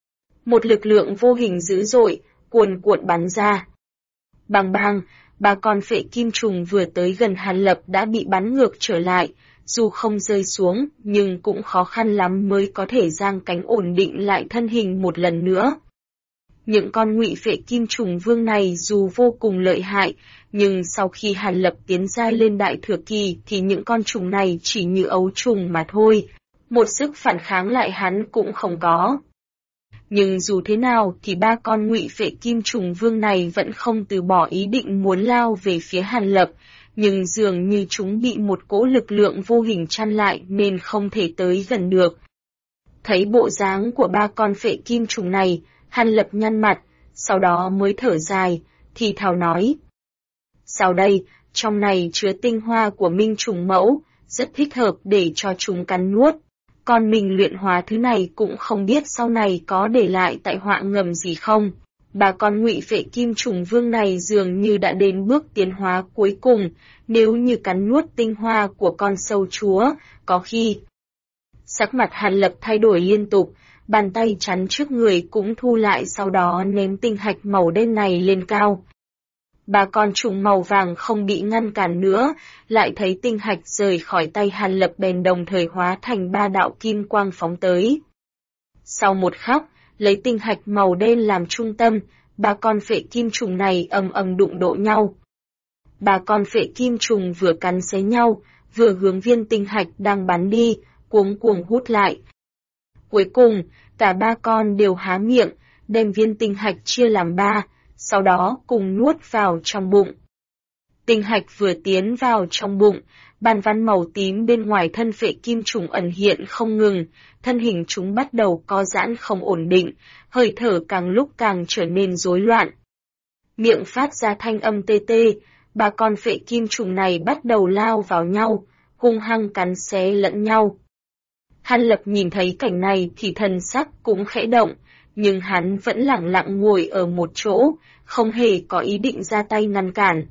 Một lực lượng vô hình dữ dội, cuồn cuộn bắn ra. Bang bang, 3 con phệ kim trùng vừa tới gần Hàn Lập đã bị bắn ngược trở lại, dù không rơi xuống, nhưng cũng khó khăn lắm mới có thể giang cánh ổn định lại thân hình một lần nữa. Những con ngụy phệ kim trùng vương này dù vô cùng lợi hại, nhưng sau khi Hàn Lập tiến giai lên đại thừa kỳ thì những con trùng này chỉ như ấu trùng mà thôi, một sức phản kháng lại hắn cũng không có. Nhưng dù thế nào thì 3 con ngụy phệ kim trùng vương này vẫn không từ bỏ ý định muốn lao về phía Hàn Lập, nhưng dường như chúng bị một cỗ lực lượng vô hình chặn lại nên không thể tới gần được. Thấy bộ dáng của 3 con phệ kim trùng này, Hàn Lập nhăn mặt, sau đó mới thở dài, thì thào nói. Sau đây, trong này chứa tinh hoa của minh trùng mẫu, rất thích hợp để cho chúng cắn nuốt. Còn mình luyện hóa thứ này cũng không biết sau này có để lại tại họa ngầm gì không. 3 con ngụy phệ kim trùng vương này dường như đã đến bước tiến hóa cuối cùng, nếu như cắn nuốt tinh hoa của con sâu chúa, có khi. Sắc mặt Hàn Lập thay đổi liên tục, bàn tay chắn trước người cũng thu lại sau đó ném tinh hạch màu đen này lên cao. 3 con trùng màu vàng không bị ngăn cản nữa, lại thấy tinh hạch rời khỏi tay Hàn Lập bèn đồng thời hóa thành 3 đạo kim quang phóng tới. Sau một khắc, lấy tinh hạch màu đen làm trung tâm, 3 con phệ kim trùng này ầm ầm đụng độ nhau. 3 con phệ kim trùng vừa cắn xé nhau, vừa hướng viên tinh hạch đang bắn đi, cuống cuồng hút lại. Cuối cùng, cả 3 con đều há miệng, đem viên tinh hạch chia làm 3, sau đó cùng nuốt vào trong bụng. Tinh hạch vừa tiến vào trong bụng, bàn văn màu tím bên ngoài thân phệ kim trùng ẩn hiện không ngừng, thân hình chúng bắt đầu co giãn không ổn định, hơi thở càng lúc càng trở nên rối loạn. Miệng phát ra thanh âm tê tê, 3 con phệ kim trùng này bắt đầu lao vào nhau, hung hăng cắn xé lẫn nhau. Hàn Lập nhìn thấy cảnh này thì thần sắc cũng khẽ động, nhưng hắn vẫn lẳng lặng ngồi ở một chỗ, không hề có ý định ra tay ngăn cản.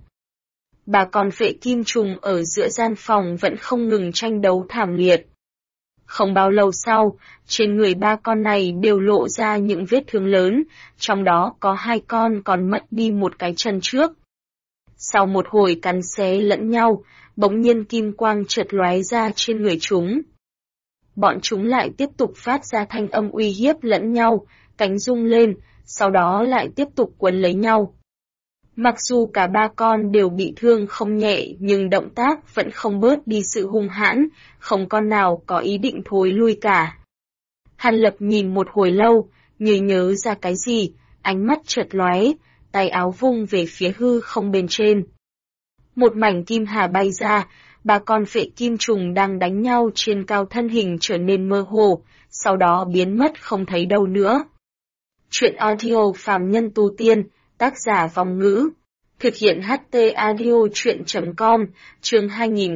3 con phệ kim trùng ở giữa gian phòng vẫn không ngừng tranh đấu thảm liệt. Không bao lâu sau, trên người 3 con này đều lộ ra những vết thương lớn, trong đó có 2 con còn mất đi một cái chân trước. Sau một hồi cắn xé lẫn nhau, bỗng nhiên kim quang chợt lóe ra trên người chúng. Bọn chúng lại tiếp tục phát ra thanh âm uy hiếp lẫn nhau, cánh rung lên, sau đó lại tiếp tục quấn lấy nhau. Mặc dù cả 3 con đều bị thương không nhẹ nhưng động tác vẫn không bớt đi sự hung hãn, không con nào có ý định thối lui cả. Hàn Lập nhìn một hồi lâu, như nhớ ra cái gì, ánh mắt chợt lóe, tay áo vung về phía hư không bên trên. Một mảnh kim hà bay ra, 3 con phệ kim trùng đang đánh nhau trên cao thân hình trở nên mơ hồ, sau đó biến mất không thấy đâu nữa. Chuyện audio phàm nhân tu tiên, tác giả Vong Ngữ. Thực hiện HT Audio chuyện.com, chương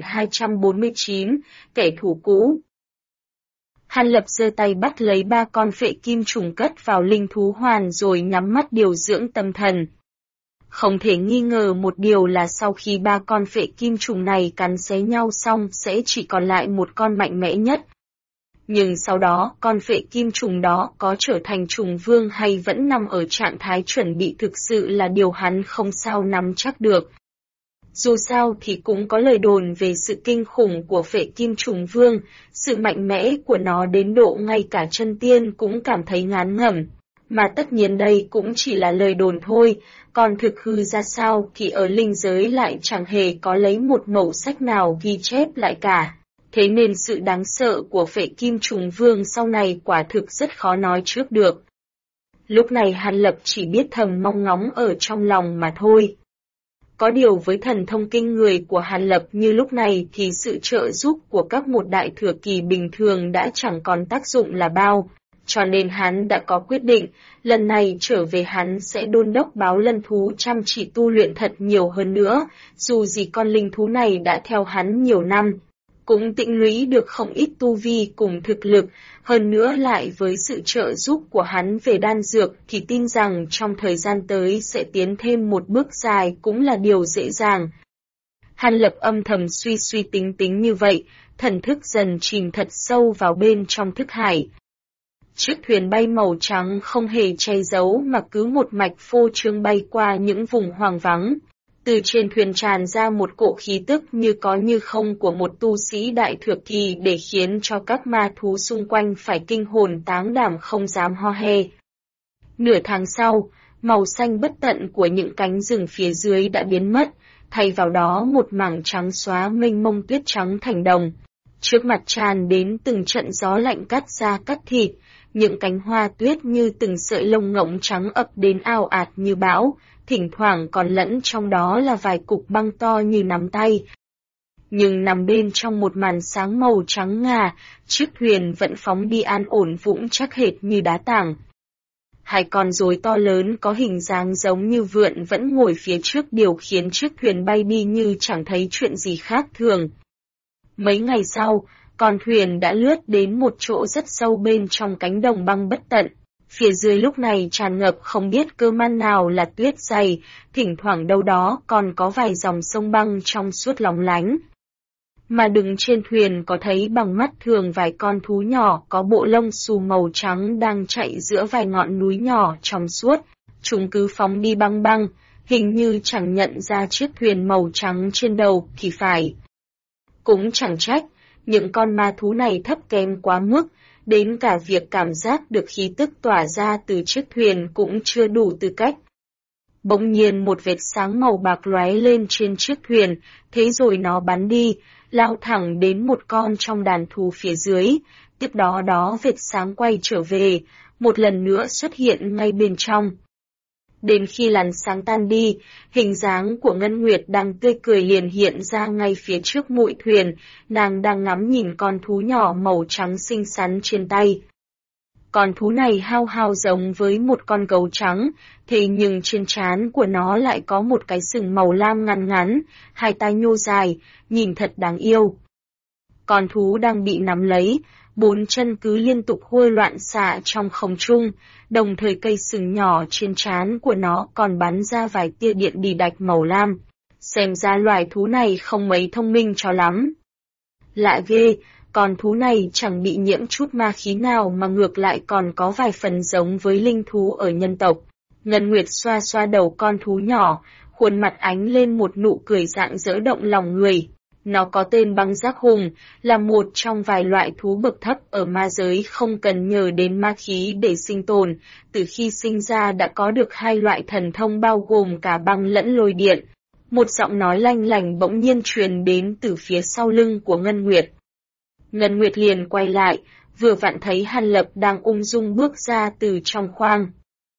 2249, kẻ thù cũ. Hàn Lập giơ tay bắt lấy 3 con phệ kim trùng cất vào linh thú hoàn rồi nhắm mắt điều dưỡng tâm thần. Không thể nghi ngờ một điều là sau khi 3 con phệ kim trùng này cắn xé nhau xong sẽ chỉ còn lại một con mạnh mẽ nhất. Nhưng sau đó, con phệ kim trùng đó có trở thành trùng vương hay vẫn nằm ở trạng thái chuẩn bị thực sự là điều hắn không sao nắm chắc được. Dù sao thì cũng có lời đồn về sự kinh khủng của phệ kim trùng vương, sự mạnh mẽ của nó đến độ ngay cả chân tiên cũng cảm thấy ngán ngẩm. Mà tất nhiên đây cũng chỉ là lời đồn thôi, còn thực hư ra sao thì ở linh giới lại chẳng hề có lấy một mẩu sách nào ghi chép lại cả. Thế nên sự đáng sợ của phệ kim trùng vương sau này quả thực rất khó nói trước được. Lúc này Hàn Lập chỉ biết thầm mong ngóng ở trong lòng mà thôi. Có điều với thần thông kinh người của Hàn Lập như lúc này thì sự trợ giúp của các một đại thừa kỳ bình thường đã chẳng còn tác dụng là bao. Cho nên hắn đã có quyết định, lần này trở về hắn sẽ đôn đốc báo lân thú chăm chỉ tu luyện thật nhiều hơn nữa, dù gì con linh thú này đã theo hắn nhiều năm, cũng tĩnh lũy được không ít tu vi cùng thực lực, hơn nữa lại với sự trợ giúp của hắn về đan dược thì tin rằng trong thời gian tới sẽ tiến thêm một bước dài cũng là điều dễ dàng. Hàn Lập âm thầm suy tính như vậy, thần thức dần chìm thật sâu vào bên trong thức hải. Chiếc thuyền bay màu trắng không hề che giấu mà cứ một mạch phô trương bay qua những vùng hoang vắng. Từ trên thuyền tràn ra một cỗ khí tức như có như không của một tu sĩ đại thừa kỳ để khiến cho các ma thú xung quanh phải kinh hồn táng đảm không dám ho he. Nửa tháng sau, màu xanh bất tận của những cánh rừng phía dưới đã biến mất, thay vào đó một mảng trắng xóa mênh mông tuyết trắng thành đồng. Trước mặt tràn đến từng trận gió lạnh cắt da cắt thịt, những cánh hoa tuyết như từng sợi lông ngỗng trắng ập đến ào ạt như bão, thỉnh thoảng còn lẫn trong đó là vài cục băng to như nắm tay. Nhưng nằm bên trong một màn sáng màu trắng ngà, chiếc thuyền vẫn phóng đi an ổn vững chắc hệt như đá tảng. Hai con rối to lớn có hình dáng giống như vượn vẫn ngồi phía trước điều khiển chiếc thuyền bay đi như chẳng thấy chuyện gì khác thường. Mấy ngày sau, con thuyền đã lướt đến một chỗ rất sâu bên trong cánh đồng băng bất tận. Phía dưới lúc này tràn ngập không biết cơ man nào là tuyết dày, thỉnh thoảng đâu đó còn có vài dòng sông băng trong suốt lóng lánh. Mà đứng trên thuyền có thấy bằng mắt thường vài con thú nhỏ có bộ lông xù màu trắng đang chạy giữa vài ngọn núi nhỏ trong suốt. Chúng cứ phóng đi băng băng, hình như chẳng nhận ra chiếc thuyền màu trắng trên đầu thì phải. Cũng chẳng trách, những con ma thú này thấp kém quá mức, đến cả việc cảm giác được khí tức tỏa ra từ chiếc thuyền cũng chưa đủ tư cách. Bỗng nhiên một vệt sáng màu bạc lóe lên trên chiếc thuyền, thế rồi nó bắn đi, lao thẳng đến một con trong đàn thú phía dưới, tiếp đó vệt sáng quay trở về, một lần nữa xuất hiện ngay bên trong. Đến khi làn sáng tan đi, hình dáng của Ngân Nguyệt đang tươi cười liền hiện ra ngay phía trước mũi thuyền, nàng đang ngắm nhìn con thú nhỏ màu trắng xinh xắn trên tay. Con thú này hao hao giống với một con gấu trắng, thế nhưng trên trán của nó lại có một cái sừng màu lam ngắn ngắn, hai tai nhô dài, nhìn thật đáng yêu. Con thú đang bị nắm lấy, bốn chân cứ liên tục huôi loạn xạ trong không trung, đồng thời cây sừng nhỏ trên trán của nó còn bắn ra vài tia điện đì đạch màu lam. Xem ra loài thú này không mấy thông minh cho lắm. Lạ ghê, con thú này chẳng bị nhiễm chút ma khí nào mà ngược lại còn có vài phần giống với linh thú ở nhân tộc. Ngân Nguyệt xoa xoa đầu con thú nhỏ, khuôn mặt ánh lên một nụ cười rạng rỡ động lòng người. Nó có tên Băng Giác Hùng, là một trong vài loại thú bậc thấp ở ma giới không cần nhờ đến ma khí để sinh tồn, từ khi sinh ra đã có được hai loại thần thông bao gồm cả băng lẫn lôi điện. Một giọng nói lanh lành bỗng nhiên truyền đến từ phía sau lưng của Ngân Nguyệt. Ngân Nguyệt liền quay lại, vừa vặn thấy Hàn Lập đang ung dung bước ra từ trong khoang.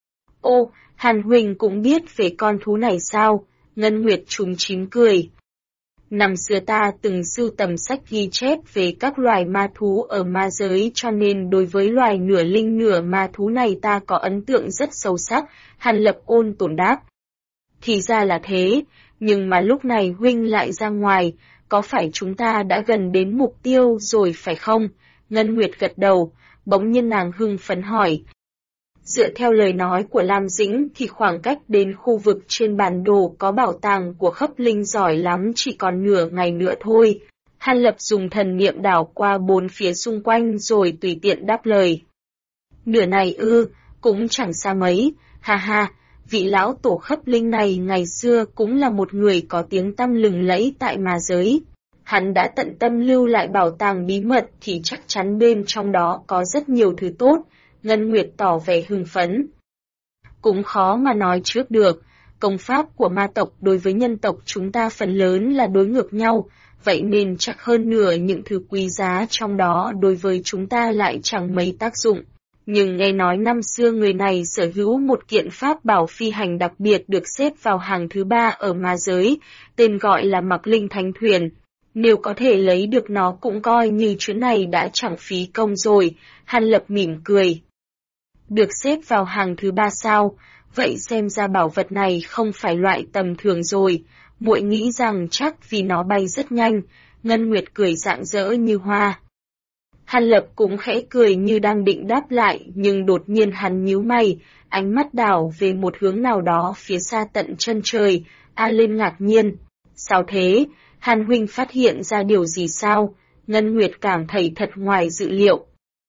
Ô, Hàn Huỳnh cũng biết về con thú này sao? Ngân Nguyệt trúng chím cười. Năm xưa ta từng sưu tầm sách ghi chép về các loài ma thú ở ma giới cho nên đối với loài nửa linh nửa ma thú này ta có ấn tượng rất sâu sắc, Hàn Lập ôn tồn đáp. Thì ra là thế, nhưng mà lúc này huynh lại ra ngoài, có phải chúng ta đã gần đến mục tiêu rồi phải không? Ngân Nguyệt gật đầu, bỗng nhiên nàng hưng phấn hỏi. Dựa theo lời nói của Lam Dĩnh thì khoảng cách đến khu vực trên bản đồ có bảo tàng của Khấp Linh giỏi lắm chỉ còn nửa ngày nữa thôi. Hàn Lập dùng thần niệm đảo qua bốn phía xung quanh rồi tùy tiện đáp lời. Nửa này cũng chẳng xa mấy, ha ha, vị lão tổ Khấp Linh này ngày xưa cũng là một người có tiếng tăm lừng lẫy tại ma giới. Hắn đã tận tâm lưu lại bảo tàng bí mật thì chắc chắn bên trong đó có rất nhiều thứ tốt. Ngân Nguyệt tỏ vẻ hưng phấn. Cũng khó mà nói trước được, công pháp của ma tộc đối với nhân tộc chúng ta phần lớn là đối ngược nhau, vậy nên chắc hơn nửa những thứ quý giá trong đó đối với chúng ta lại chẳng mấy tác dụng. Nhưng nghe nói năm xưa người này sở hữu một kiện pháp bảo phi hành đặc biệt được xếp vào hàng thứ 3 ở ma giới, tên gọi là Mặc Linh Thánh Thuyền. Nếu có thể lấy được nó cũng coi như chuyến này đã chẳng phí công rồi, Hàn Lập mỉm cười. Được xếp vào hàng thứ 3 sao, vậy xem ra bảo vật này không phải loại tầm thường rồi, muội nghĩ rằng chắc vì nó bay rất nhanh, Ngân Nguyệt cười rạng rỡ như hoa. Hàn Lập cũng khẽ cười như đang định đáp lại, nhưng đột nhiên hắn nhíu mày, ánh mắt đảo về một hướng nào đó phía xa tận chân trời, lên ngạc nhiên. Sao thế? Hàn huynh phát hiện ra điều gì sao? Ngân Nguyệt cảm thấy thật ngoài dự liệu.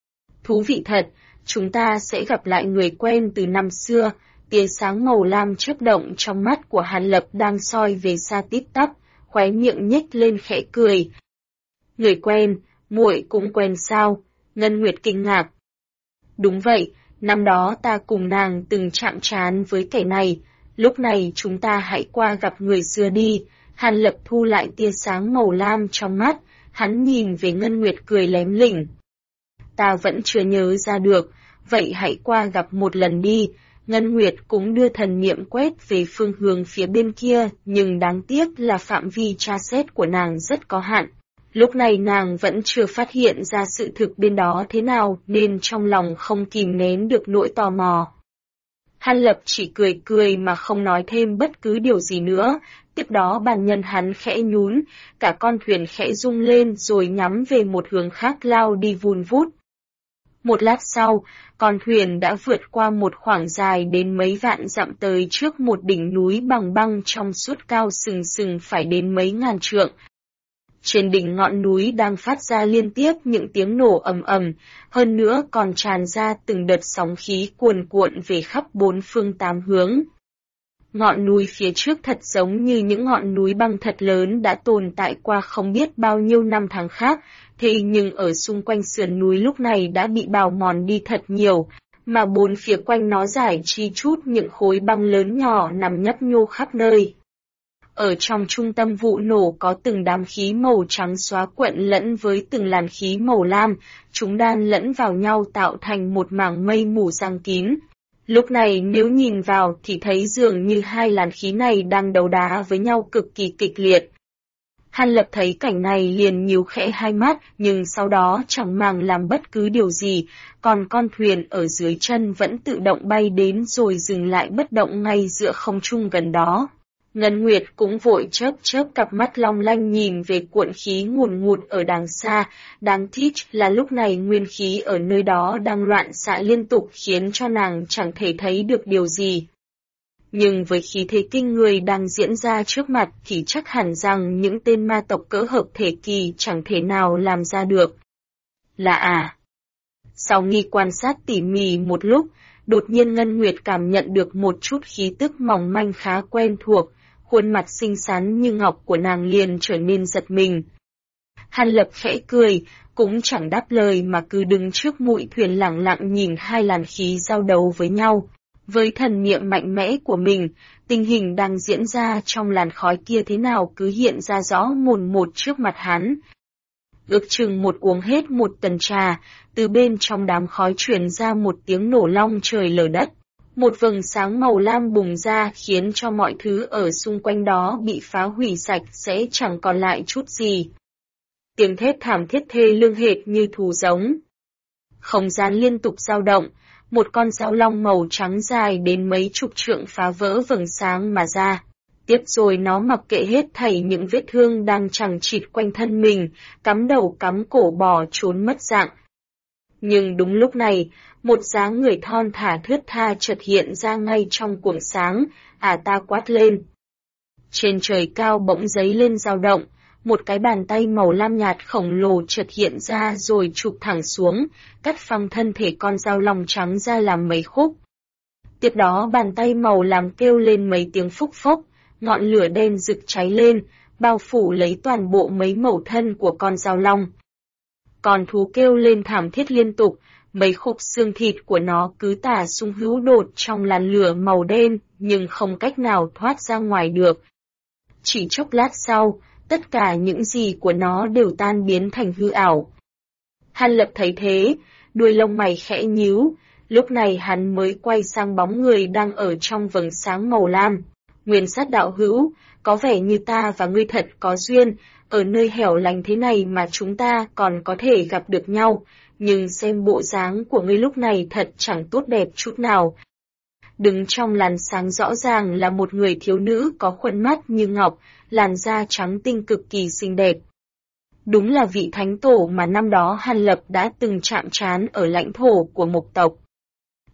Thú vị thật, chúng ta sẽ gặp lại người quen từ năm xưa. Tia sáng màu lam chớp động trong mắt của Hàn Lập đang soi về xa tít tắp, khóe miệng nhếch lên khẽ cười. Người quen, muội cũng quen sao? Ngân Nguyệt kinh ngạc. Đúng vậy, năm đó ta cùng nàng từng chạm trán với kẻ này, lúc này chúng ta hãy qua gặp người xưa đi. Hàn Lập thu lại tia sáng màu lam trong mắt, hắn nhìn về Ngân Nguyệt cười lém lỉnh. Ta vẫn chưa nhớ ra được, vậy hãy qua gặp một lần đi. Ngân Nguyệt cũng đưa thần niệm quét về phương hướng phía bên kia, nhưng đáng tiếc là phạm vi tra xét của nàng rất có hạn. Lúc này nàng vẫn chưa phát hiện ra sự thực bên đó thế nào nên trong lòng không kìm nén được nỗi tò mò. Hàn Lập chỉ cười cười mà không nói thêm bất cứ điều gì nữa, tiếp đó bàn nhân hắn khẽ nhún, cả con thuyền khẽ rung lên rồi nhắm về một hướng khác lao đi vun vút. Một lát sau, con thuyền đã vượt qua một khoảng dài đến mấy vạn dặm tới trước một đỉnh núi bằng băng trong suốt cao sừng sừng phải đến mấy ngàn trượng. Trên đỉnh ngọn núi đang phát ra liên tiếp những tiếng nổ ầm ầm, hơn nữa còn tràn ra từng đợt sóng khí cuồn cuộn về khắp bốn phương tám hướng. Ngọn núi phía trước thật giống như những ngọn núi băng thật lớn đã tồn tại qua không biết bao nhiêu năm tháng khác, thế nhưng ở xung quanh sườn núi lúc này đã bị bào mòn đi thật nhiều, mà bốn phía quanh nó rải chi chút những khối băng lớn nhỏ nằm nhấp nhô khắp nơi. Ở trong trung tâm vụ nổ có từng đám khí màu trắng xóa quện lẫn với từng làn khí màu lam, chúng đan lẫn vào nhau tạo thành một mảng mây mù giăng kín. Lúc này nếu nhìn vào thì thấy dường như hai làn khí này đang đấu đá với nhau cực kỳ kịch liệt. Hàn Lập thấy cảnh này liền nhíu khẽ hai mắt, nhưng sau đó chẳng màng làm bất cứ điều gì, còn con thuyền ở dưới chân vẫn tự động bay đến rồi dừng lại bất động ngay giữa không trung gần đó. Ngân Nguyệt cũng vội chớp chớp cặp mắt long lanh nhìn về cuộn khí ngùn ngụt ở đằng xa, đáng tiếc là lúc này nguyên khí ở nơi đó đang loạn xạ liên tục khiến cho nàng chẳng thể thấy được điều gì. Nhưng với khí thế kinh người đang diễn ra trước mặt thì chắc hẳn rằng những tên ma tộc cỡ hợp thể kỳ chẳng thể nào làm ra được. Sau khi quan sát tỉ mỉ một lúc, đột nhiên Ngân Nguyệt cảm nhận được một chút khí tức mỏng manh khá quen thuộc, khuôn mặt xinh xắn như ngọc của nàng liền trở nên giật mình. Hàn Lập khẽ cười, cũng chẳng đáp lời mà cứ đứng trước mũi thuyền lặng lặng nhìn hai làn khí giao đấu với nhau. Với thần niệm mạnh mẽ của mình, tình hình đang diễn ra trong làn khói kia thế nào cứ hiện ra rõ mồn một trước mặt hắn. Ước chừng một uống hết một tần trà, từ bên trong đám khói truyền ra một tiếng nổ long trời lở đất. Một vầng sáng màu lam bùng ra khiến cho mọi thứ ở xung quanh đó bị phá hủy sạch sẽ chẳng còn lại chút gì. Tiếng thét thảm thiết thê lương hệt như thú giống. Không gian liên tục dao động, một con dao long màu trắng dài đến mấy chục trượng phá vỡ vầng sáng mà ra. Tiếp rồi nó mặc kệ hết thảy những vết thương đang chằng chịt quanh thân mình, cắm đầu cắm cổ bỏ trốn mất dạng. Nhưng đúng lúc này, một dáng người thon thả thướt tha chợt hiện ra ngay trong cuồng sáng, ta quát lên. Trên trời cao bỗng giấy lên dao động, một cái bàn tay màu lam nhạt khổng lồ chợt hiện ra rồi chụp thẳng xuống, cắt phăng thân thể con dao long trắng ra làm mấy khúc. Tiếp đó bàn tay màu lam kêu lên mấy tiếng phúc phốc, ngọn lửa đen rực cháy lên, bao phủ lấy toàn bộ mấy mẩu thân của con dao long. Con thú kêu lên thảm thiết liên tục, mấy khúc xương thịt của nó cứ tả sung hữu đột trong làn lửa màu đen, nhưng không cách nào thoát ra ngoài được. Chỉ chốc lát sau, tất cả những gì của nó đều tan biến thành hư ảo. Hàn Lập thấy thế, đuôi lông mày khẽ nhíu, lúc này hắn mới quay sang bóng người đang ở trong vầng sáng màu lam. Nguyên Sát đạo hữu, có vẻ như ta và ngươi thật có duyên, ở nơi hẻo lánh thế này mà chúng ta còn có thể gặp được nhau, nhưng xem bộ dáng của ngươi lúc này thật chẳng tốt đẹp chút nào. Đứng trong làn sáng rõ ràng là một người thiếu nữ có khuôn mắt như ngọc, làn da trắng tinh cực kỳ xinh đẹp. Đúng là vị thánh tổ mà năm đó Hàn Lập đã từng chạm trán ở lãnh thổ của Mộc tộc.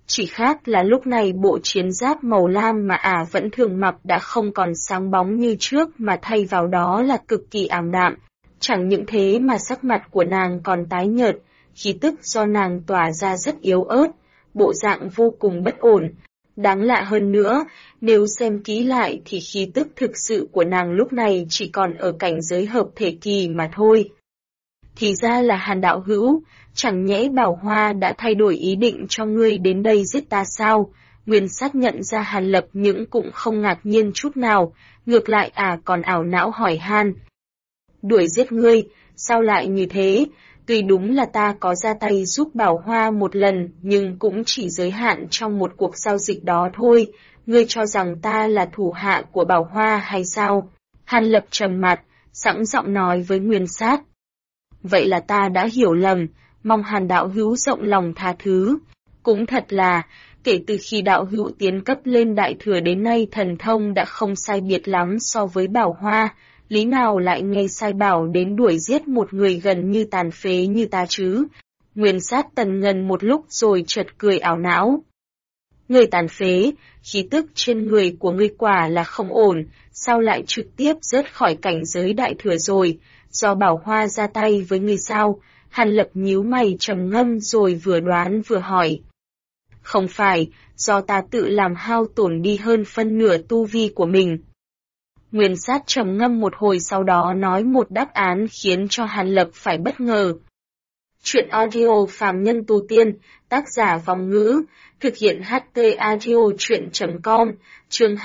Chỉ khác là lúc này bộ chiến giáp màu lam mà ả vẫn thường mặc đã không còn sáng bóng như trước mà thay vào đó là cực kỳ ảm đạm. Chẳng những thế mà sắc mặt của nàng còn tái nhợt, khí tức do nàng tỏa ra rất yếu ớt, bộ dạng vô cùng bất ổn. Đáng lạ hơn nữa, nếu xem kỹ lại thì khí tức thực sự của nàng lúc này chỉ còn ở cảnh giới hợp thể kỳ mà thôi. Thì ra là Hàn đạo hữu, chẳng nhẽ Bảo Hoa đã thay đổi ý định cho ngươi đến đây giết ta sao? Nguyên Sát nhận ra Hàn Lập nhưng cũng không ngạc nhiên chút nào, ngược lại còn ảo não hỏi han. Đuổi giết ngươi, sao lại như thế? Tuy đúng là ta có ra tay giúp Bảo Hoa một lần nhưng cũng chỉ giới hạn trong một cuộc giao dịch đó thôi, ngươi cho rằng ta là thủ hạ của Bảo Hoa hay sao? Hàn Lập trầm mặt, sẵn giọng nói với Nguyên Sát. Vậy là ta đã hiểu lầm, mong Hàn đạo hữu rộng lòng tha thứ. Cũng thật là, kể từ khi đạo hữu tiến cấp lên đại thừa đến nay thần thông đã không sai biệt lắm so với Bảo Hoa, lý nào lại nghe sai bảo đến đuổi giết một người gần như tàn phế như ta chứ? Nguyên Sát tần ngần một lúc rồi chợt cười ảo não. Người tàn phế, khí tức trên người của ngươi quả là không ổn, sao lại trực tiếp rớt khỏi cảnh giới đại thừa rồi? Do Bảo Hoa ra tay với ngươi sao? Hàn Lập nhíu mày trầm ngâm rồi vừa đoán vừa hỏi. Không phải, do ta tự làm hao tổn đi hơn phân nửa tu vi của mình. Nguyên Sát trầm ngâm một hồi sau đó nói một đáp án khiến cho Hàn Lập phải bất ngờ. Chuyện audio phàm nhân tu tiên, tác giả Vòng Ngữ, thực hiện HT audio chuyện.com, chương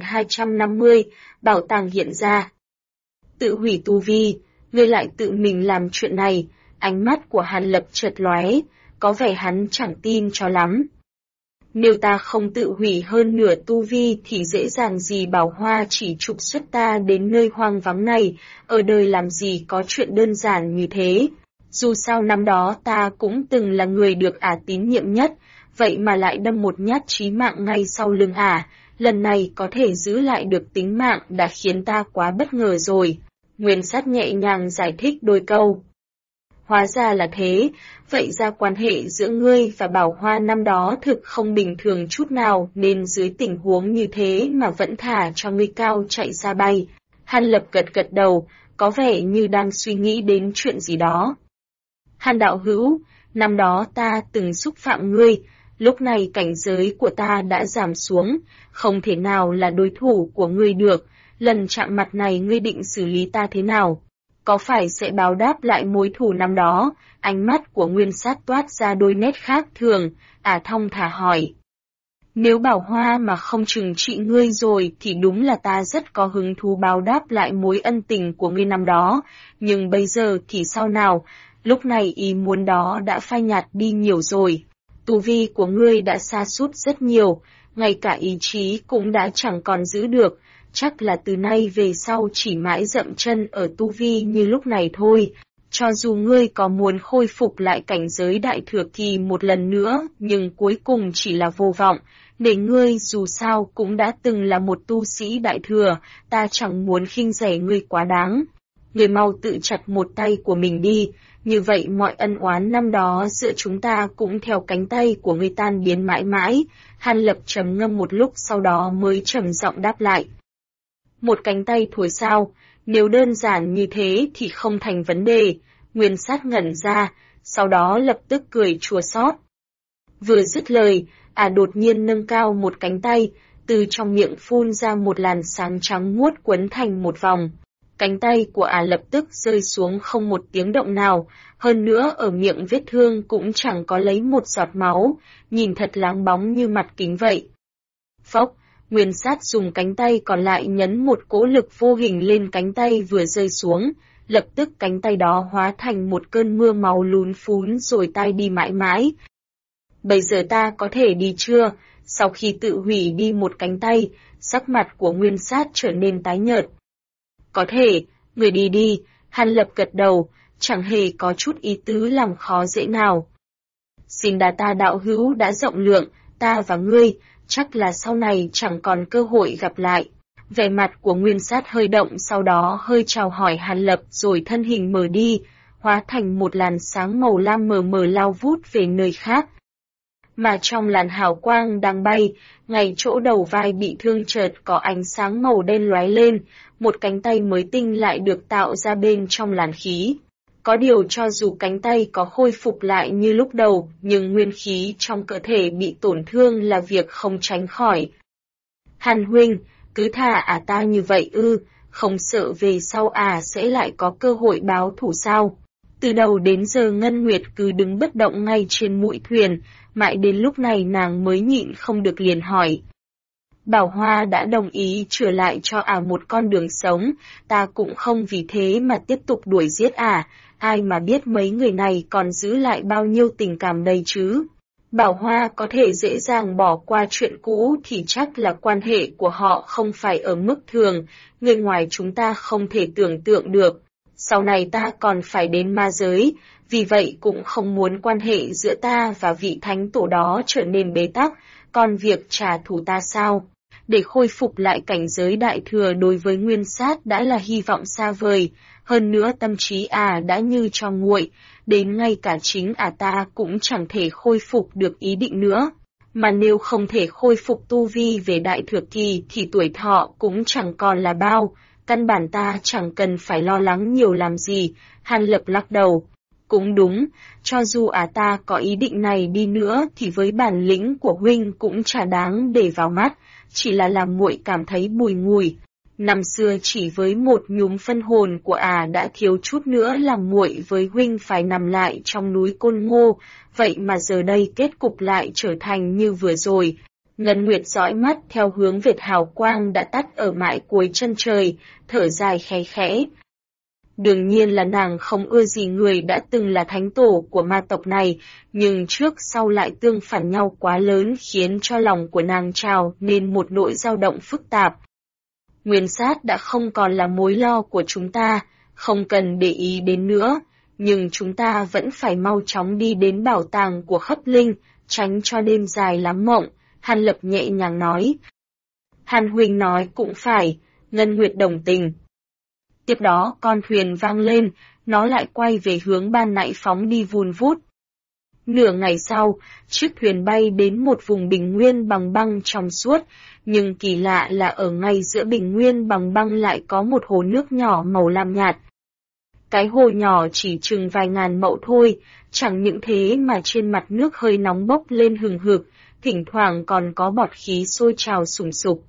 2250, bảo tàng hiện ra. Tự hủy tu vi, ngươi lại tự mình làm chuyện này, ánh mắt của Hàn Lập chợt lóe, có vẻ hắn chẳng tin cho lắm. Nếu ta không tự hủy hơn nửa tu vi thì dễ dàng gì Bảo Hoa chỉ trục xuất ta đến nơi hoang vắng này, ở đời làm gì có chuyện đơn giản như thế. Dù sao năm đó ta cũng từng là người được tín nhiệm nhất, vậy mà lại đâm một nhát chí mạng ngay sau lưng lần này có thể giữ lại được tính mạng đã khiến ta quá bất ngờ rồi. Nguyên Sát nhẹ nhàng giải thích đôi câu. Hóa ra là thế, vậy ra quan hệ giữa ngươi và Bảo Hoa năm đó thực không bình thường chút nào nên dưới tình huống như thế mà vẫn thả cho ngươi cao chạy ra bay. Hàn Lập gật gật đầu, có vẻ như đang suy nghĩ đến chuyện gì đó. Hàn đạo hữu, năm đó ta từng xúc phạm ngươi, lúc này cảnh giới của ta đã giảm xuống, không thể nào là đối thủ của ngươi được, lần chạm mặt này ngươi định xử lý ta thế nào? Có phải sẽ báo đáp lại mối thù năm đó? Ánh mắt của Nguyên Sát toát ra đôi nét khác thường, thong thả hỏi. Nếu Bảo Hoa mà không trừng trị ngươi rồi thì đúng là ta rất có hứng thú báo đáp lại mối ân tình của ngươi năm đó, nhưng bây giờ thì sao nào? Lúc này ý muốn đó đã phai nhạt đi nhiều rồi. Tu vi của ngươi đã sa sút rất nhiều, ngay cả ý chí cũng đã chẳng còn giữ được. Chắc là từ nay về sau chỉ mãi dậm chân ở tu vi như lúc này thôi. Cho dù ngươi có muốn khôi phục lại cảnh giới đại thừa kỳ một lần nữa, nhưng cuối cùng chỉ là vô vọng. Để ngươi dù sao cũng đã từng là một tu sĩ đại thừa, ta chẳng muốn khinh rẻ ngươi quá đáng. Ngươi mau tự chặt một tay của mình đi, như vậy mọi ân oán năm đó giữa chúng ta cũng theo cánh tay của ngươi tan biến mãi mãi. Hàn Lập trầm ngâm một lúc sau đó mới trầm giọng đáp lại. Một cánh tay thôi sao, nếu đơn giản như thế thì không thành vấn đề. Nguyên Sát ngẩn ra, sau đó lập tức cười chua xót. Vừa dứt lời, đột nhiên nâng cao một cánh tay, từ trong miệng phun ra một làn sáng trắng muốt quấn thành một vòng. Cánh tay của lập tức rơi xuống không một tiếng động nào, hơn nữa ở miệng vết thương cũng chẳng có lấy một giọt máu, nhìn thật láng bóng như mặt kính vậy. Phốc! Nguyên Sát dùng cánh tay còn lại nhấn một cỗ lực vô hình lên cánh tay vừa rơi xuống, lập tức cánh tay đó hóa thành một cơn mưa máu lún phún rồi tai đi mãi mãi. Bây giờ ta có thể đi chưa? Sau khi tự hủy đi một cánh tay, sắc mặt của Nguyên Sát trở nên tái nhợt. Có thể, người đi đi, Hàn Lập gật đầu, chẳng hề có chút ý tứ làm khó dễ nào. Xin đà ta đạo hữu đã rộng lượng, ta và ngươi, chắc là sau này chẳng còn cơ hội gặp lại. Vẻ mặt của Nguyên Sát hơi động sau đó hơi chào hỏi Hàn Lập rồi thân hình mở đi, hóa thành một làn sáng màu lam mờ mờ lao vút về nơi khác. mà trong làn hào quang đang bay, ngay chỗ đầu vai bị thương chợt có ánh sáng màu đen lóe lên, một cánh tay mới tinh lại được tạo ra bên trong làn khí. Có điều cho dù cánh tay có khôi phục lại như lúc đầu, nhưng nguyên khí trong cơ thể bị tổn thương là việc không tránh khỏi. Hàn huynh, cứ thả ta như vậy ư, không sợ về sau sẽ lại có cơ hội báo thù sao? Từ đầu đến giờ Ngân Nguyệt cứ đứng bất động ngay trên mũi thuyền, mãi đến lúc này nàng mới nhịn không được liền hỏi. Bảo Hoa đã đồng ý trở lại cho một con đường sống, ta cũng không vì thế mà tiếp tục đuổi giết ai mà biết mấy người này còn giữ lại bao nhiêu tình cảm đây chứ. Bảo Hoa có thể dễ dàng bỏ qua chuyện cũ thì chắc là quan hệ của họ không phải ở mức thường, người ngoài chúng ta không thể tưởng tượng được. Sau này ta còn phải đến ma giới, vì vậy cũng không muốn quan hệ giữa ta và vị thánh tổ đó trở nên bế tắc, còn việc trả thù ta sao? Để khôi phục lại cảnh giới đại thừa đối với Nguyên Sát đã là hy vọng xa vời, hơn nữa tâm trí đã như cho nguội, đến ngay cả chính ta cũng chẳng thể khôi phục được ý định nữa. Mà nếu không thể khôi phục tu vi về đại thừa kỳ thì tuổi thọ cũng chẳng còn là bao, căn bản ta chẳng cần phải lo lắng nhiều làm gì, Hàn Lập lắc đầu. Cũng đúng, cho dù ta có ý định này đi nữa thì với bản lĩnh của huynh cũng chả đáng để vào mắt, chỉ là làm muội cảm thấy bùi ngùi. Năm xưa chỉ với một nhúm phân hồn của đã thiếu chút nữa làm muội với huynh phải nằm lại trong núi Côn Ngô, vậy mà giờ đây kết cục lại trở thành như vừa rồi. Ngân Nguyệt dõi mắt theo hướng vệt hào quang đã tắt ở mãi cuối chân trời, thở dài khẽ khẽ. Đương nhiên là nàng không ưa gì người đã từng là thánh tổ của ma tộc này, nhưng trước sau lại tương phản nhau quá lớn khiến cho lòng của nàng trào nên một nỗi dao động phức tạp. Nguyên Sát đã không còn là mối lo của chúng ta, không cần để ý đến nữa, nhưng chúng ta vẫn phải mau chóng đi đến bảo tàng của Khấp Linh, tránh cho đêm dài lắm mộng, Hàn Lập nhẹ nhàng nói. Hàn huynh nói cũng phải, Ngân Nguyệt đồng tình. Tiếp đó con thuyền vang lên, nó lại quay về hướng ban nãy phóng đi vun vút. Nửa ngày sau, chiếc thuyền bay đến một vùng bình nguyên bằng băng trong suốt, nhưng kỳ lạ là ở ngay giữa bình nguyên bằng băng lại có một hồ nước nhỏ màu lam nhạt. Cái hồ nhỏ chỉ chừng vài ngàn mẫu thôi, chẳng những thế mà trên mặt nước hơi nóng bốc lên hừng hực, thỉnh thoảng còn có bọt khí sôi trào sùng sục.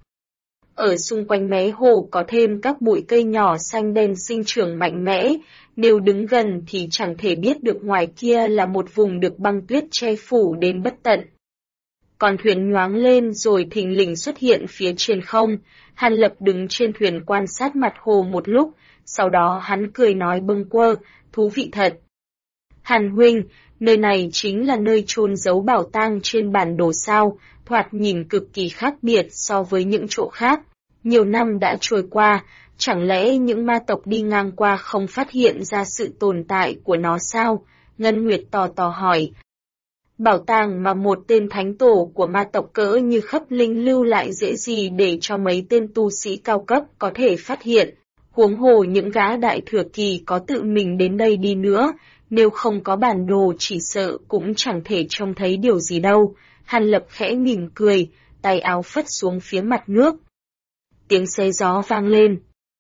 Ở xung quanh mé hồ có thêm các bụi cây nhỏ xanh đen sinh trưởng mạnh mẽ, nếu đứng gần thì chẳng thể biết được ngoài kia là một vùng được băng tuyết che phủ đến bất tận. Con thuyền nhoáng lên rồi thình lình xuất hiện phía trên không, Hàn Lập đứng trên thuyền quan sát mặt hồ một lúc, sau đó hắn cười nói bâng quơ, thú vị thật. Hàn huynh, nơi này chính là nơi chôn giấu bảo tang trên bản đồ sao, thoạt nhìn cực kỳ khác biệt so với những chỗ khác. Nhiều năm đã trôi qua, chẳng lẽ những ma tộc đi ngang qua không phát hiện ra sự tồn tại của nó sao? Ngân Nguyệt tò tò hỏi. Bảo tàng mà một tên thánh tổ của ma tộc cỡ như Khấp Linh lưu lại dễ gì để cho mấy tên tu sĩ cao cấp có thể phát hiện. Huống hồ những gã đại thừa kỳ có tự mình đến đây đi nữa, nếu không có bản đồ chỉ sợ cũng chẳng thể trông thấy điều gì đâu. Hàn Lập khẽ mỉm cười, tay áo phất xuống phía mặt nước. Tiếng xé gió vang lên.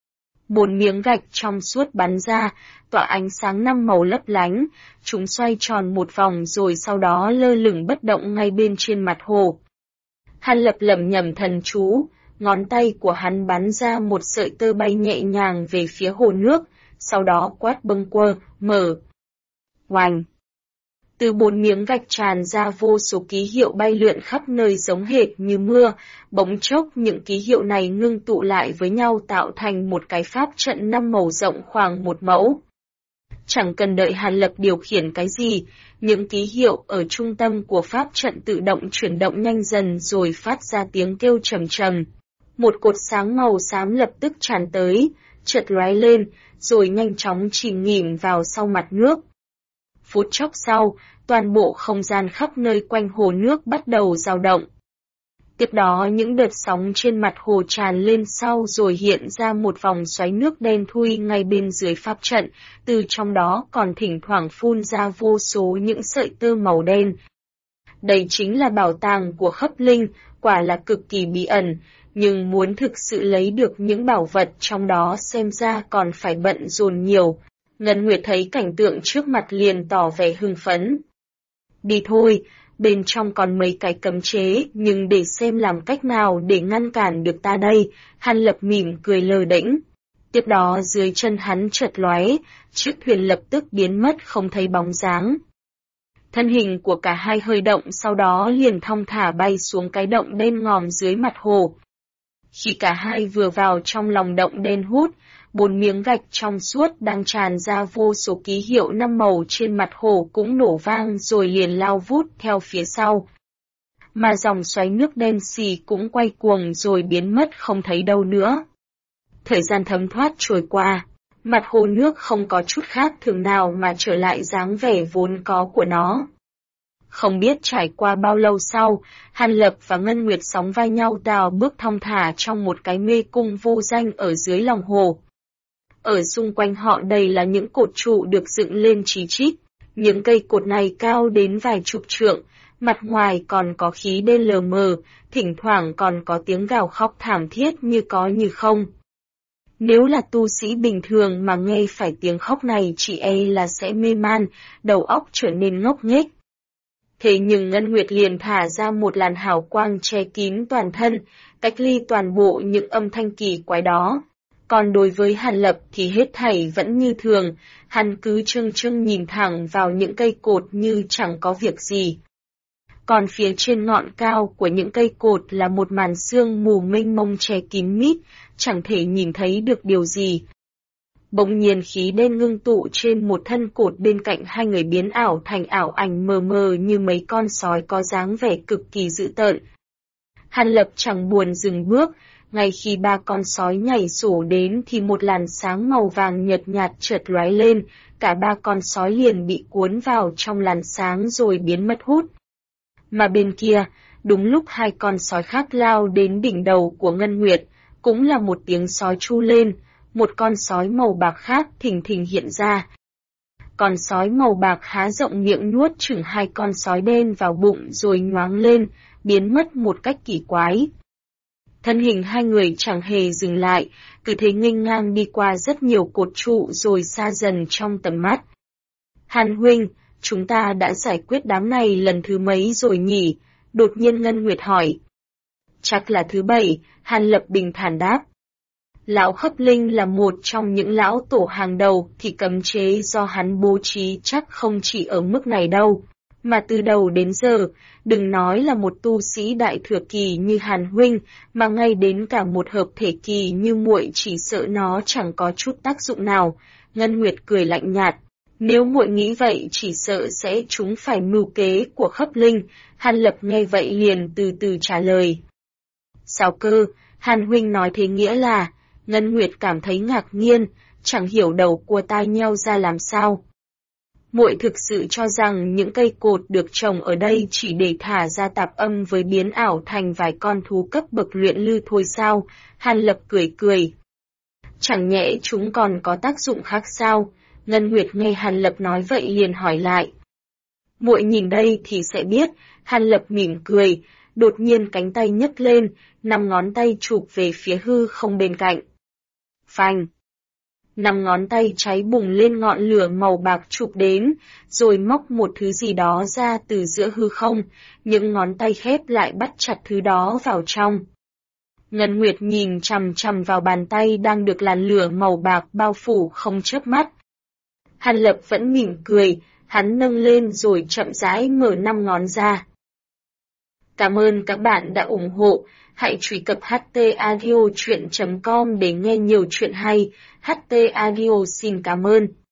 4 miếng gạch trong suốt bắn ra, tỏa ánh sáng 5 màu lấp lánh, chúng xoay tròn một vòng rồi sau đó lơ lửng bất động ngay bên trên mặt hồ. Hàn Lập lẩm nhẩm thần chú, ngón tay của hắn bắn ra một sợi tơ bay nhẹ nhàng về phía hồ nước, sau đó quát bâng quơ, mở. Oành! Từ 4 miếng gạch tràn ra vô số ký hiệu bay lượn khắp nơi giống hệt như mưa, bỗng chốc những ký hiệu này ngưng tụ lại với nhau tạo thành một cái pháp trận 5 màu rộng khoảng 1 mẫu. Chẳng cần đợi Hàn Lập điều khiển cái gì, những ký hiệu ở trung tâm của pháp trận tự động chuyển động nhanh dần rồi phát ra tiếng kêu trầm trầm. Một cột sáng màu xám lập tức tràn tới, chợt lóe lên, rồi nhanh chóng chìm nghỉm vào sau mặt nước. Phút chốc sau, toàn bộ không gian khắp nơi quanh hồ nước bắt đầu dao động. Tiếp đó những đợt sóng trên mặt hồ tràn lên sau rồi hiện ra một vòng xoáy nước đen thui ngay bên dưới pháp trận, từ trong đó còn thỉnh thoảng phun ra vô số những sợi tơ màu đen. Đây chính là bảo tàng của Khấp Linh, quả là cực kỳ bí ẩn, nhưng muốn thực sự lấy được những bảo vật trong đó xem ra còn phải bận rộn nhiều. Ngân Nguyệt thấy cảnh tượng trước mặt liền tỏ vẻ hưng phấn. Đi thôi, bên trong còn mấy cái cấm chế, nhưng để xem làm cách nào để ngăn cản được ta đây, Hàn Lập mỉm cười lơ đễnh. Tiếp đó dưới chân hắn chợt lóe, chiếc thuyền lập tức biến mất không thấy bóng dáng. Thân hình của cả hai hơi động sau đó liền thong thả bay xuống cái động đen ngòm dưới mặt hồ. Khi cả hai vừa vào trong lòng động đen hút, 4 miếng gạch trong suốt đang tràn ra vô số ký hiệu 5 màu trên mặt hồ cũng nổ vang rồi liền lao vút theo phía sau. Mà dòng xoáy nước đen xì cũng quay cuồng rồi biến mất không thấy đâu nữa. Thời gian thấm thoát trôi qua, mặt hồ nước không có chút khác thường nào mà trở lại dáng vẻ vốn có của nó. Không biết trải qua bao lâu sau, Hàn Lập và Ngân Nguyệt sóng vai nhau đào bước thong thả trong một cái mê cung vô danh ở dưới lòng hồ. Ở xung quanh họ đầy là những cột trụ được dựng lên chí chít, những cây cột này cao đến vài chục trượng, mặt ngoài còn có khí đen lờ mờ, thỉnh thoảng còn có tiếng gào khóc thảm thiết như có như không. Nếu là tu sĩ bình thường mà nghe phải tiếng khóc này chỉ e là sẽ mê man, đầu óc trở nên ngốc nghếch. Thế nhưng Ngân Nguyệt liền thả ra một làn hào quang che kín toàn thân, cách ly toàn bộ những âm thanh kỳ quái đó. Còn đối với Hàn Lập thì hết thảy vẫn như thường, hắn cứ trưng trưng nhìn thẳng vào những cây cột như chẳng có việc gì. Còn phía trên ngọn cao của những cây cột là một màn sương mù mênh mông che kín mít, chẳng thể nhìn thấy được điều gì. Bỗng nhiên khí đen ngưng tụ trên một thân cột bên cạnh hai người biến ảo thành ảo ảnh mờ mờ như mấy con sói có dáng vẻ cực kỳ dữ tợn. Hàn Lập chẳng buồn dừng bước, ngay khi 3 con sói nhảy sổ đến thì một làn sáng màu vàng nhợt nhạt chợt lóe lên, cả 3 con sói liền bị cuốn vào trong làn sáng rồi biến mất hút. Mà bên kia, đúng lúc 2 con sói khác lao đến đỉnh đầu của Ngân Nguyệt, cũng là một tiếng sói tru lên, một con sói màu bạc khác thình thình hiện ra. Con sói màu bạc há rộng miệng nuốt chửng 2 con sói đen vào bụng rồi nhoáng lên, biến mất một cách kỳ quái. Thân hình hai người chẳng hề dừng lại, cứ thế nghênh ngang đi qua rất nhiều cột trụ rồi xa dần trong tầm mắt. Hàn huynh, chúng ta đã giải quyết đám này lần thứ mấy rồi nhỉ? Đột nhiên Ngân Nguyệt hỏi. Chắc là thứ 7, Hàn Lập bình thản đáp. Lão Khấp Linh là một trong những lão tổ hàng đầu thì cấm chế do hắn bố trí chắc không chỉ ở mức này đâu. Mà từ đầu đến giờ, đừng nói là một tu sĩ đại thừa kỳ như Hàn huynh, mà ngay đến cả một hợp thể kỳ như muội chỉ sợ nó chẳng có chút tác dụng nào. Ngân Nguyệt cười lạnh nhạt. Nếu muội nghĩ vậy chỉ sợ sẽ trúng phải mưu kế của Khấp Linh. Hàn Lập nghe vậy liền từ từ trả lời. Sao cơ? Hàn huynh nói thế nghĩa là... Ngân Nguyệt cảm thấy ngạc nhiên, chẳng hiểu đầu cua tai nheo ra làm sao. Muội thực sự cho rằng những cây cột được trồng ở đây chỉ để thả ra tạp âm với biến ảo thành vài con thú cấp bậc luyện lư thôi sao? Hàn Lập cười cười. Chẳng nhẽ chúng còn có tác dụng khác sao? Ngân Nguyệt nghe Hàn Lập nói vậy liền hỏi lại. Muội nhìn đây thì sẽ biết. Hàn Lập mỉm cười, đột nhiên cánh tay nhấc lên, 5 ngón tay chụp về phía hư không bên cạnh. Phanh! 5 ngón tay cháy bùng lên ngọn lửa màu bạc chụp đến, rồi móc một thứ gì đó ra từ giữa hư không, những ngón tay khép lại bắt chặt thứ đó vào trong. Ngân Nguyệt nhìn chằm chằm vào bàn tay đang được làn lửa màu bạc bao phủ không chớp mắt. Hàn Lập vẫn mỉm cười, hắn nâng lên rồi chậm rãi mở 5 ngón ra. Cảm ơn các bạn đã ủng hộ. Hãy truy cập htaudio.com để nghe nhiều chuyện hay. HT Audio xin cảm ơn.